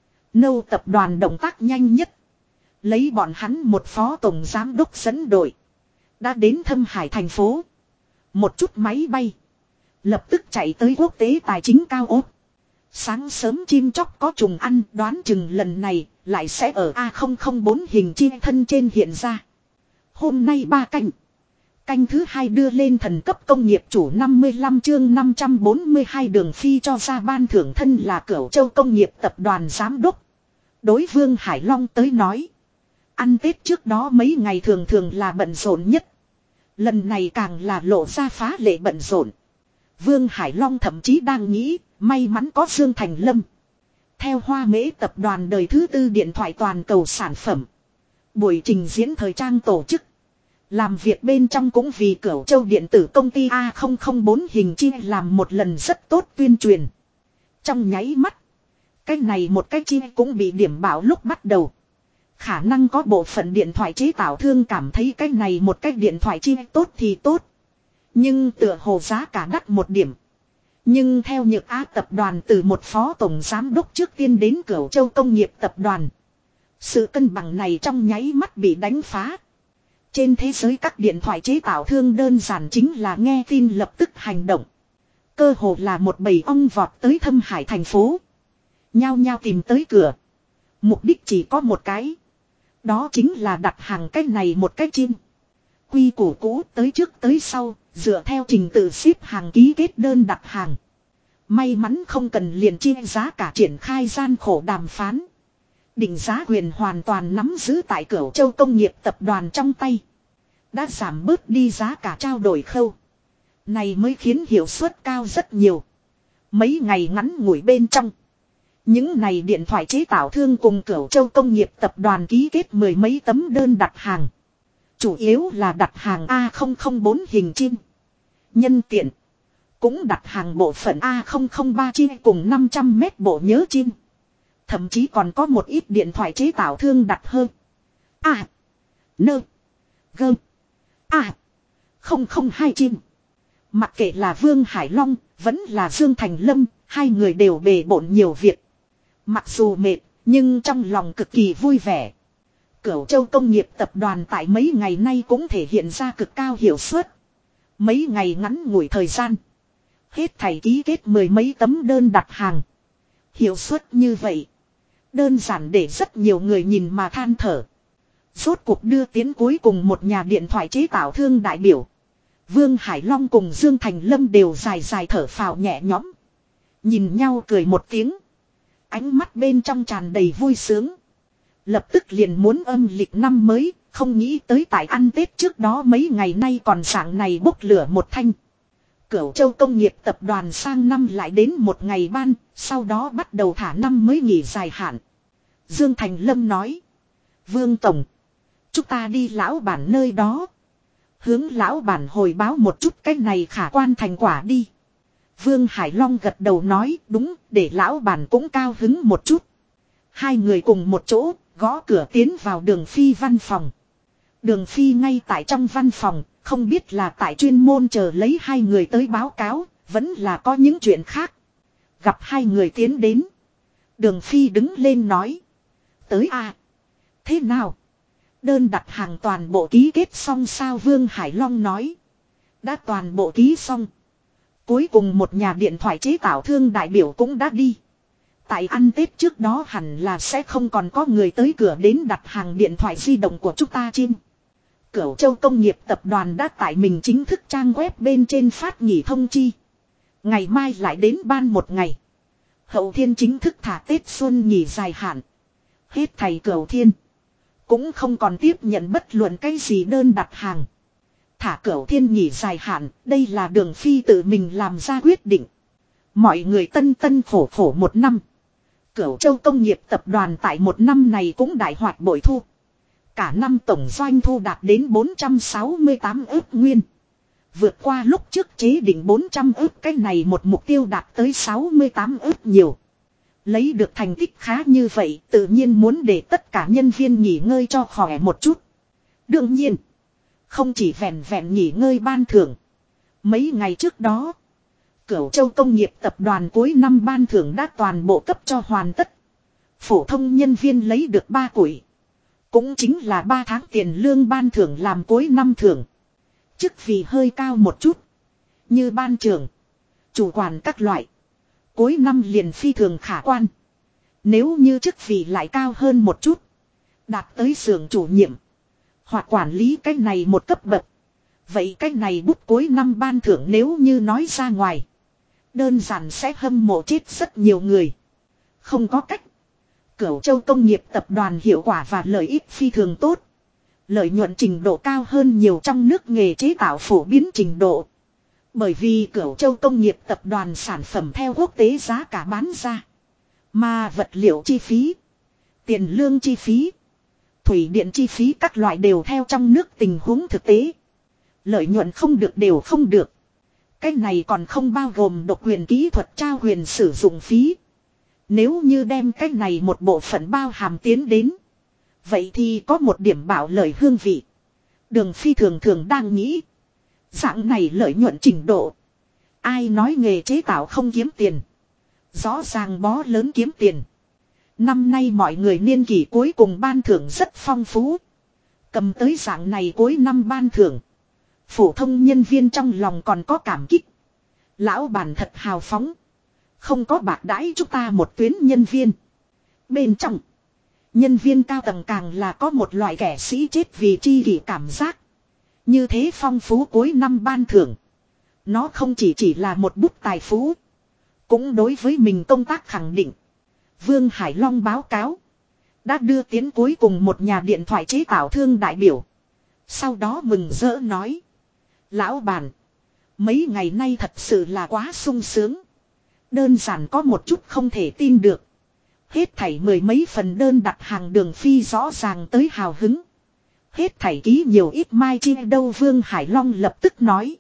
Nâu tập đoàn động tác nhanh nhất. Lấy bọn hắn một phó tổng giám đốc dẫn đội. Đã đến Thâm Hải thành phố. Một chút máy bay. Lập tức chạy tới quốc tế tài chính cao ốc. Sáng sớm chim chóc có trùng ăn, đoán chừng lần này lại sẽ ở A004 hình chi thân trên hiện ra. Hôm nay 3 canh. Canh thứ 2 đưa lên thần cấp công nghiệp chủ 55 chương 542 Đường Phi cho ra ban thưởng thân là Cửu Châu Công nghiệp Tập đoàn Giám đốc. Đối Vương Hải Long tới nói. Ăn Tết trước đó mấy ngày thường thường là bận rộn nhất. Lần này càng là lộ ra phá lệ bận rộn. Vương Hải Long thậm chí đang nghĩ, may mắn có Dương Thành Lâm. Theo Hoa Mễ tập đoàn đời thứ tư điện thoại toàn cầu sản phẩm. Buổi trình diễn thời trang tổ chức. Làm việc bên trong cũng vì Cửu Châu điện tử công ty A004 hình chi làm một lần rất tốt tuyên truyền. Trong nháy mắt. Cái này một cái chi cũng bị điểm bảo lúc bắt đầu. Khả năng có bộ phận điện thoại chế tạo thương cảm thấy cái này một cái điện thoại chi tốt thì tốt. Nhưng tựa hồ giá cả đắt một điểm. Nhưng theo Nhược Á tập đoàn từ một phó tổng giám đốc trước tiên đến Cửu Châu Công nghiệp tập đoàn. Sự cân bằng này trong nháy mắt bị đánh phá. Trên thế giới các điện thoại chế tạo thương đơn giản chính là nghe tin lập tức hành động. Cơ hồ là một bầy ong vọt tới Thâm Hải thành phố. Nhao nhao tìm tới cửa. Mục đích chỉ có một cái. Đó chính là đặt hàng cái này một cái chim. Quy củ cũ tới trước tới sau, dựa theo trình tự ship hàng ký kết đơn đặt hàng. May mắn không cần liền chia giá cả triển khai gian khổ đàm phán. Định giá quyền hoàn toàn nắm giữ tại Cửu Châu Công nghiệp tập đoàn trong tay. Đã giảm bớt đi giá cả trao đổi khâu. Này mới khiến hiệu suất cao rất nhiều. Mấy ngày ngắn ngủi bên trong. Những này điện thoại chế tạo thương cùng Cửu Châu Công nghiệp tập đoàn ký kết mười mấy tấm đơn đặt hàng. Chủ yếu là đặt hàng A004 hình chim. Nhân tiện. Cũng đặt hàng bộ phận A003 chim cùng 500 mét bộ nhớ chim. Thậm chí còn có một ít điện thoại chế tạo thương đặt hơn. Gơm. 002 chim. Mặc kệ là Vương Hải Long, vẫn là Dương Thành Lâm, hai người đều bề bộn nhiều việc. Mặc dù mệt, nhưng trong lòng cực kỳ vui vẻ. Cửu Châu Công nghiệp tập đoàn tại mấy ngày nay cũng thể hiện ra cực cao hiệu suất. Mấy ngày ngắn ngủi thời gian. Hết thảy ký kết mười mấy tấm đơn đặt hàng. Hiệu suất như vậy. Đơn giản để rất nhiều người nhìn mà than thở. Rốt cuộc đưa tiến cuối cùng một nhà điện thoại chế tạo thương đại biểu. Vương Hải Long cùng Dương Thành Lâm đều dài dài thở phào nhẹ nhõm. Nhìn nhau cười một tiếng. Ánh mắt bên trong tràn đầy vui sướng. Lập tức liền muốn âm lịch năm mới, không nghĩ tới tại ăn Tết trước đó mấy ngày nay còn dạng này bốc lửa một thanh. Cửu Châu Công nghiệp tập đoàn sang năm lại đến một ngày ban, sau đó bắt đầu thả năm mới nghỉ dài hạn. Dương Thành Lâm nói. Vương Tổng, chúng ta đi lão bản nơi đó. Hướng lão bản hồi báo một chút cái này khả quan thành quả đi. Vương Hải Long gật đầu nói đúng, để lão bản cũng cao hứng một chút. Hai người cùng một chỗ, gõ cửa tiến vào Đường Phi văn phòng. Đường Phi ngay tại trong văn phòng, không biết là tại chuyên môn chờ lấy hai người tới báo cáo, vẫn là có những chuyện khác. Gặp hai người tiến đến. Đường Phi đứng lên nói. Tới à. Thế nào? Đơn đặt hàng toàn bộ ký kết xong sao? Vương Hải Long nói. Đã toàn bộ ký xong. Cuối cùng một nhà điện thoại chế tạo thương đại biểu cũng đã đi. Tại ăn Tết trước đó hẳn là sẽ không còn có người tới cửa đến đặt hàng điện thoại di động của chúng ta chim. Cửu Châu Công nghiệp Tập đoàn đã tại mình chính thức trang web bên trên phát nghỉ thông chi. Ngày mai lại đến ban một ngày. Hậu Thiên chính thức thả Tết Xuân nghỉ dài hạn. Hết thầy Cửu Thiên cũng không còn tiếp nhận bất luận cái gì đơn đặt hàng. Thả Cửu Thiên nghỉ dài hạn, đây là Đường Phi tự mình làm ra quyết định. Mọi người tân tân khổ khổ một năm. Cửu Châu Công nghiệp Tập đoàn tại một năm này cũng đại hoạt bội thu. Cả năm tổng doanh thu đạt đến 468 ức nguyên. Vượt qua lúc trước chế định 400 ức, cái này một mục tiêu đạt tới 68 ức nhiều. Lấy được thành tích khá như vậy, tự nhiên muốn để tất cả nhân viên nghỉ ngơi cho khỏe một chút. Đương nhiên, không chỉ vẹn vẹn nghỉ ngơi ban thưởng. Mấy ngày trước đó, Cửu Châu Công nghiệp Tập đoàn cuối năm ban thưởng đã toàn bộ cấp cho hoàn tất. Phổ thông nhân viên lấy được 3 củi. Cũng chính là 3 tháng tiền lương ban thưởng làm cuối năm thưởng. Chức vị hơi cao một chút. Như ban trưởng, chủ quản các loại. Cuối năm liền phi thường khả quan. Nếu như chức vị lại cao hơn một chút, đạt tới xưởng chủ nhiệm hoặc quản lý cái này một cấp bậc, vậy cái này bút cuối năm ban thưởng nếu như nói ra ngoài, đơn giản sẽ hâm mộ chết rất nhiều người. Không có cách. Cửu Châu Công nghiệp Tập đoàn hiệu quả và lợi ích phi thường tốt. Lợi nhuận trình độ cao hơn nhiều trong nước nghề chế tạo phổ biến trình độ. Bởi vì Cửu Châu Công nghiệp Tập đoàn sản phẩm theo quốc tế giá cả bán ra. Mà vật liệu chi phí, tiền lương chi phí, thủy điện chi phí các loại đều theo trong nước tình huống thực tế. Lợi nhuận không được đều không được. Cái này còn không bao gồm độc quyền kỹ thuật trao quyền sử dụng phí. Nếu như đem cái này một bộ phận bao hàm tiến đến, vậy thì có một điểm bảo lợi hương vị. Đường Phi thường thường đang nghĩ, dạng này lợi nhuận trình độ, ai nói nghề chế tạo không kiếm tiền? Rõ ràng bó lớn kiếm tiền. Năm nay mọi người niên kỷ cuối cùng ban thưởng rất phong phú. Cầm tới dạng này cuối năm ban thưởng, phổ thông nhân viên trong lòng còn có cảm kích. Lão bản thật hào phóng, không có bạc đãi chúng ta một tuyến nhân viên. Bên trong, nhân viên cao tầng càng là có một loại kẻ sĩ chết vì chi kỷ cảm giác. Như thế phong phú cuối năm ban thưởng, nó không chỉ là một bút tài phú, cũng đối với mình công tác khẳng định. Vương Hải Long báo cáo, đã đưa tiến cuối cùng một nhà điện thoại chế tạo thương đại biểu. Sau đó mừng rỡ nói, lão bản, mấy ngày nay thật sự là quá sung sướng. Đơn giản có một chút không thể tin được. Hết thảy 10 mấy phần đơn đặt hàng. Đường Phi rõ ràng tới hào hứng. Hết thảy ký nhiều ít mai chi đâu? Vương Hải Long lập tức nói.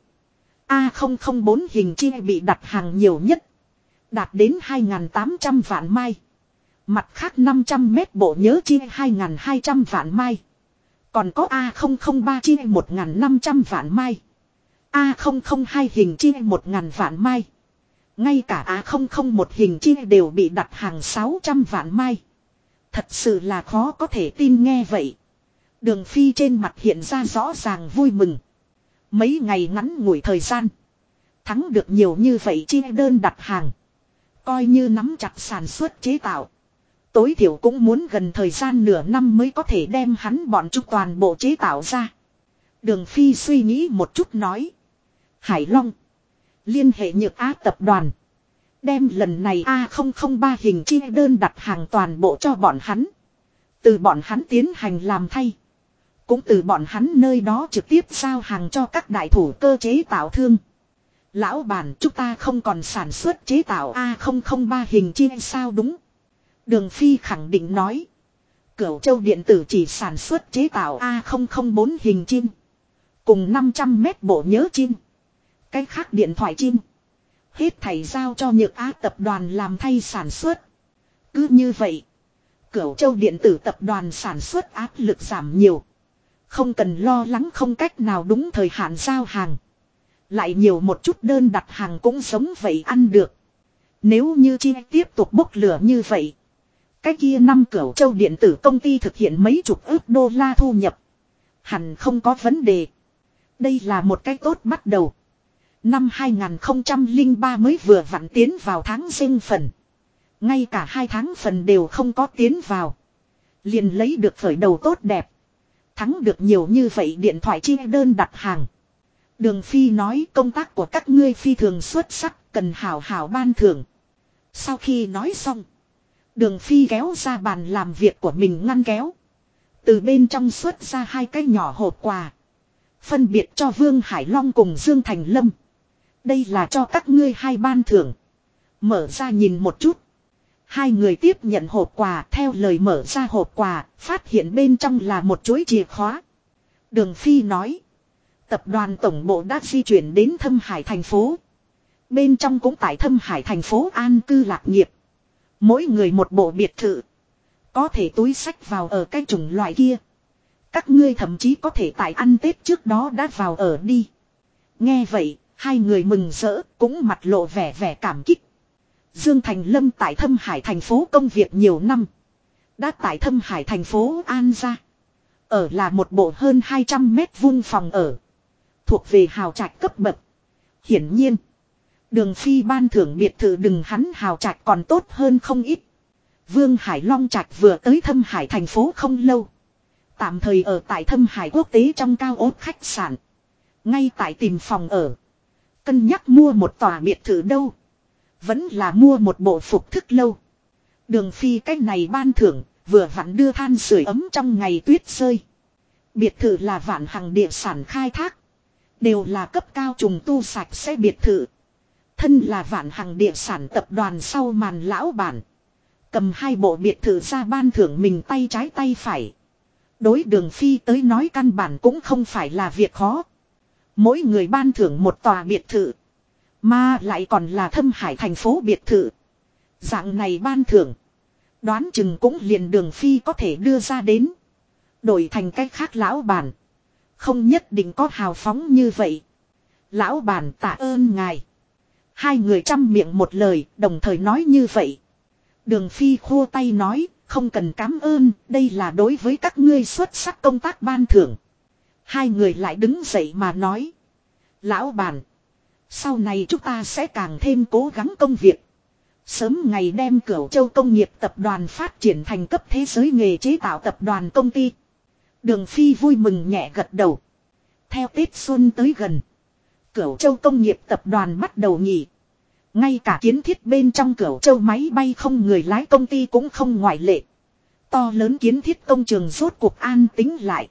A004 hình chi bị đặt hàng nhiều nhất, đạt đến 2.800 vạn mai. Mặt khác 500 mét bộ nhớ chi 2.200 vạn mai. Còn có A003 chi 1.500 vạn mai. A002 hình chi 1.000 vạn mai. Ngay cả A001 hình chi đều bị đặt hàng 600 vạn mai. Thật sự là khó có thể tin. Nghe vậy, Đường Phi trên mặt hiện ra rõ ràng vui mừng. Mấy ngày ngắn ngủi thời gian, thắng được nhiều như vậy chi đơn đặt hàng, coi như nắm chặt sản xuất chế tạo, tối thiểu cũng muốn gần thời gian nửa năm mới có thể đem hắn bọn chúng toàn bộ chế tạo ra. Đường Phi suy nghĩ một chút nói, Hải Long, liên hệ Nhược Á tập đoàn, đem lần này A003 hình chi đơn đặt hàng toàn bộ cho bọn hắn. Từ bọn hắn tiến hành làm thay, cũng từ bọn hắn nơi đó trực tiếp giao hàng cho các đại thủ cơ chế tạo thương. Lão bản, chúng ta không còn sản xuất chế tạo A003 hình chi sao? Đúng. Đường Phi khẳng định nói, Cửu Châu điện tử chỉ sản xuất chế tạo A004 hình chim, cùng 500 mét bộ nhớ chim. Cái khác điện thoại chim, hết thảy giao cho Nhược Á tập đoàn làm thay sản xuất. Cứ như vậy, Cửu Châu điện tử tập đoàn sản xuất áp lực giảm nhiều. Không cần lo lắng không cách nào đúng thời hạn giao hàng. Lại nhiều một chút đơn đặt hàng cũng giống vậy ăn được. Nếu như chi tiếp tục bốc lửa như vậy, Cái kia năm Cửu Châu điện tử công ty thực hiện mấy chục ức đô la thu nhập. Hẳn không có vấn đề. Đây là một cái tốt bắt đầu. Năm 2003 mới vừa vặn tiến vào tháng Giêng phần. Ngay cả 2 tháng phần đều không có tiến vào. Liền lấy được khởi đầu tốt đẹp. Thắng được nhiều như vậy điện thoại chi đơn đặt hàng. Đường Phi nói công tác của các ngươi phi thường xuất sắc, cần hảo hảo ban thưởng. Sau khi nói xong, Đường Phi kéo ra bàn làm việc của mình ngăn kéo. Từ bên trong xuất ra 2 cái nhỏ hộp quà. Phân biệt cho Vương Hải Long cùng Dương Thành Lâm. Đây là cho các ngươi 2 ban thưởng. Mở ra nhìn một chút. 2 người tiếp nhận hộp quà, theo lời mở ra hộp quà, phát hiện bên trong là một chuỗi chìa khóa. Đường Phi nói. Tập đoàn tổng bộ đã di chuyển đến Thâm Hải thành phố. Bên trong cũng tại Thâm Hải thành phố an cư lạc nghiệp. Mỗi người một bộ biệt thự. Có thể túi xách vào ở cái chủng loại kia. Các ngươi thậm chí có thể tại ăn Tết trước đó đã vào ở đi. Nghe vậy, 2 người mừng rỡ, cũng mặt lộ vẻ cảm kích. Dương Thành Lâm tại Thâm Hải thành phố công việc nhiều năm. Đã tại Thâm Hải thành phố An gia. Ở là một bộ hơn 200 mét vuông phòng ở. Thuộc về hào trạch cấp bậc. Hiển nhiên. Đường Phi ban thưởng biệt thự đừng hắn hào trạch còn tốt hơn không ít. Vương Hải Long trạch vừa tới Thâm Hải thành phố không lâu. Tạm thời ở tại Thâm Hải quốc tế trong cao ốt khách sạn. Ngay tại tìm phòng ở. Cân nhắc mua một tòa biệt thự đâu. Vẫn là mua một bộ phục thức lâu. Đường Phi cách này ban thưởng, vừa vặn đưa than sưởi ấm trong ngày tuyết rơi. Biệt thự là Vạn Hằng địa sản khai thác. Đều là cấp cao trùng tu sạch sẽ biệt thự. Thân là Vạn Hằng địa sản tập đoàn sau màn lão bản. Cầm 2 bộ biệt thự ra ban thưởng mình tay trái tay phải. Đối Đường Phi tới nói căn bản cũng không phải là việc khó. Mỗi người ban thưởng một tòa biệt thự. Mà lại còn là Thâm Hải thành phố biệt thự. Dạng này ban thưởng. Đoán chừng cũng liền Đường Phi có thể đưa ra đến. Đổi thành cách khác lão bản. Không nhất định có hào phóng như vậy. Lão bản tạ ơn ngài. 2 người trăm miệng một lời đồng thời nói như vậy. Đường Phi khua tay nói. Không cần cảm ơn. Đây là đối với các ngươi xuất sắc công tác ban thưởng. 2 người lại đứng dậy mà nói. Lão bản. Sau này chúng ta sẽ càng thêm cố gắng công việc. Sớm ngày đem Cửu Châu công nghiệp tập đoàn phát triển thành cấp thế giới nghề chế tạo tập đoàn công ty. Đường Phi vui mừng nhẹ gật đầu. Theo Tết Xuân tới gần. Cửu Châu công nghiệp tập đoàn bắt đầu nghỉ. Ngay cả kiến thiết bên trong Cửu Châu máy bay không người lái công ty cũng không ngoại lệ. To lớn kiến thiết công trường rốt cuộc an tĩnh lại.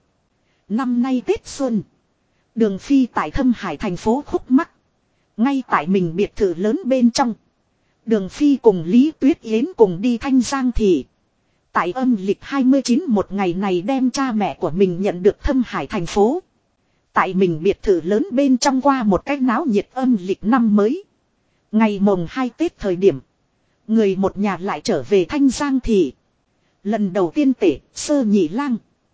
Năm nay Tết Xuân. Đường Phi tại Thâm Hải thành phố khúc mắc. Ngay tại mình biệt thự lớn bên trong. Đường Phi cùng Lý Tuyết Yến cùng đi Thanh Giang thị. Tại âm lịch 29 một ngày này đem cha mẹ của mình nhận được Thâm Hải thành phố. Tại mình biệt thự lớn bên trong qua một cách náo nhiệt âm lịch năm mới. Ngày mồng 2 Tết thời điểm. Người một nhà lại trở về Thanh Giang thị. Lần đầu tiên tể, sơ nhị lang.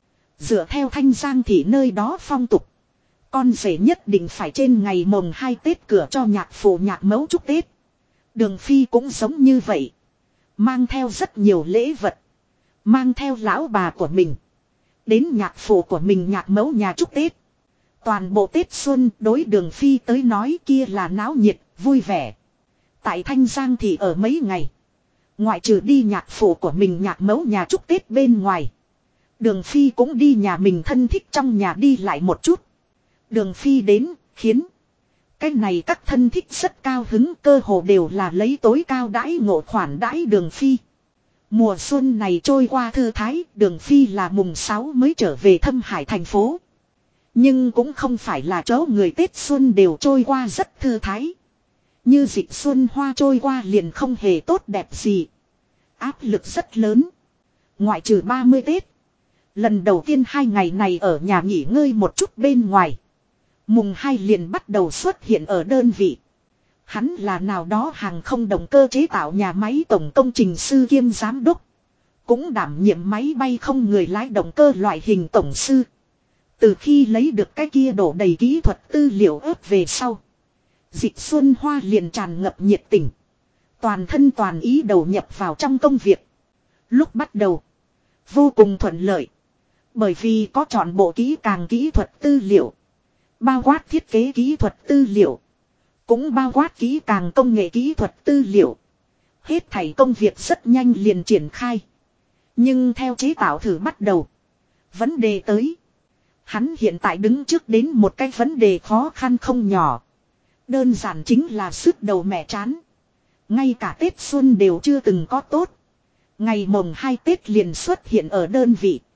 Dựa theo Thanh Giang thị nơi đó phong tục. Con rể nhất định phải trên ngày mồng 2 Tết cửa cho nhạc phụ nhạc mẫu chúc Tết. Đường Phi cũng giống như vậy. Mang theo rất nhiều lễ vật. Mang theo lão bà của mình. Đến nhạc phụ của mình nhạc mẫu nhà chúc Tết. Toàn bộ Tết Xuân đối Đường Phi tới nói kia là náo nhiệt, vui vẻ. Tại Thanh Giang thì ở mấy ngày. Ngoại trừ đi nhạc phụ của mình nhạc mẫu nhà chúc Tết bên ngoài. Đường Phi cũng đi nhà mình thân thích trong nhà đi lại một chút. Đường Phi đến, khiến cái này các thân thích rất cao hứng, cơ hồ đều là lấy tối cao đãi ngộ khoản đãi Đường Phi. Mùa xuân này trôi qua thư thái, Đường Phi là mùng 6 mới trở về Thâm Hải thành phố. Nhưng cũng không phải là chỗ người Tết xuân đều trôi qua rất thư thái. Như dịch xuân hoa trôi qua liền không hề tốt đẹp gì. Áp lực rất lớn. Ngoại trừ 30 Tết. Lần đầu tiên 2 ngày này ở nhà nghỉ ngơi một chút bên ngoài. Mùng 2 liền bắt đầu xuất hiện ở đơn vị. Hắn là nào đó hàng không động cơ chế tạo nhà máy tổng công trình sư kiêm giám đốc. Cũng đảm nhiệm máy bay không người lái động cơ loại hình tổng sư. Từ khi lấy được cái kia đổ đầy kỹ thuật tư liệu ướp về sau. Dịch Xuân Hoa liền tràn ngập nhiệt tình. Toàn thân toàn ý đầu nhập vào trong công việc. Lúc bắt đầu, vô cùng thuận lợi. Bởi vì có chọn bộ kỹ càng kỹ thuật tư liệu. Bao quát thiết kế kỹ thuật tư liệu. Cũng bao quát kỹ càng công nghệ kỹ thuật tư liệu. Hết thảy công việc rất nhanh liền triển khai. Nhưng theo chế tạo thử bắt đầu. Vấn đề tới. Hắn hiện tại đứng trước đến một cái vấn đề khó khăn không nhỏ. Đơn giản chính là sức đầu mẹ chán. Ngay cả Tết Xuân đều chưa từng có tốt. Ngày mồng 2 Tết liền xuất hiện ở đơn vị.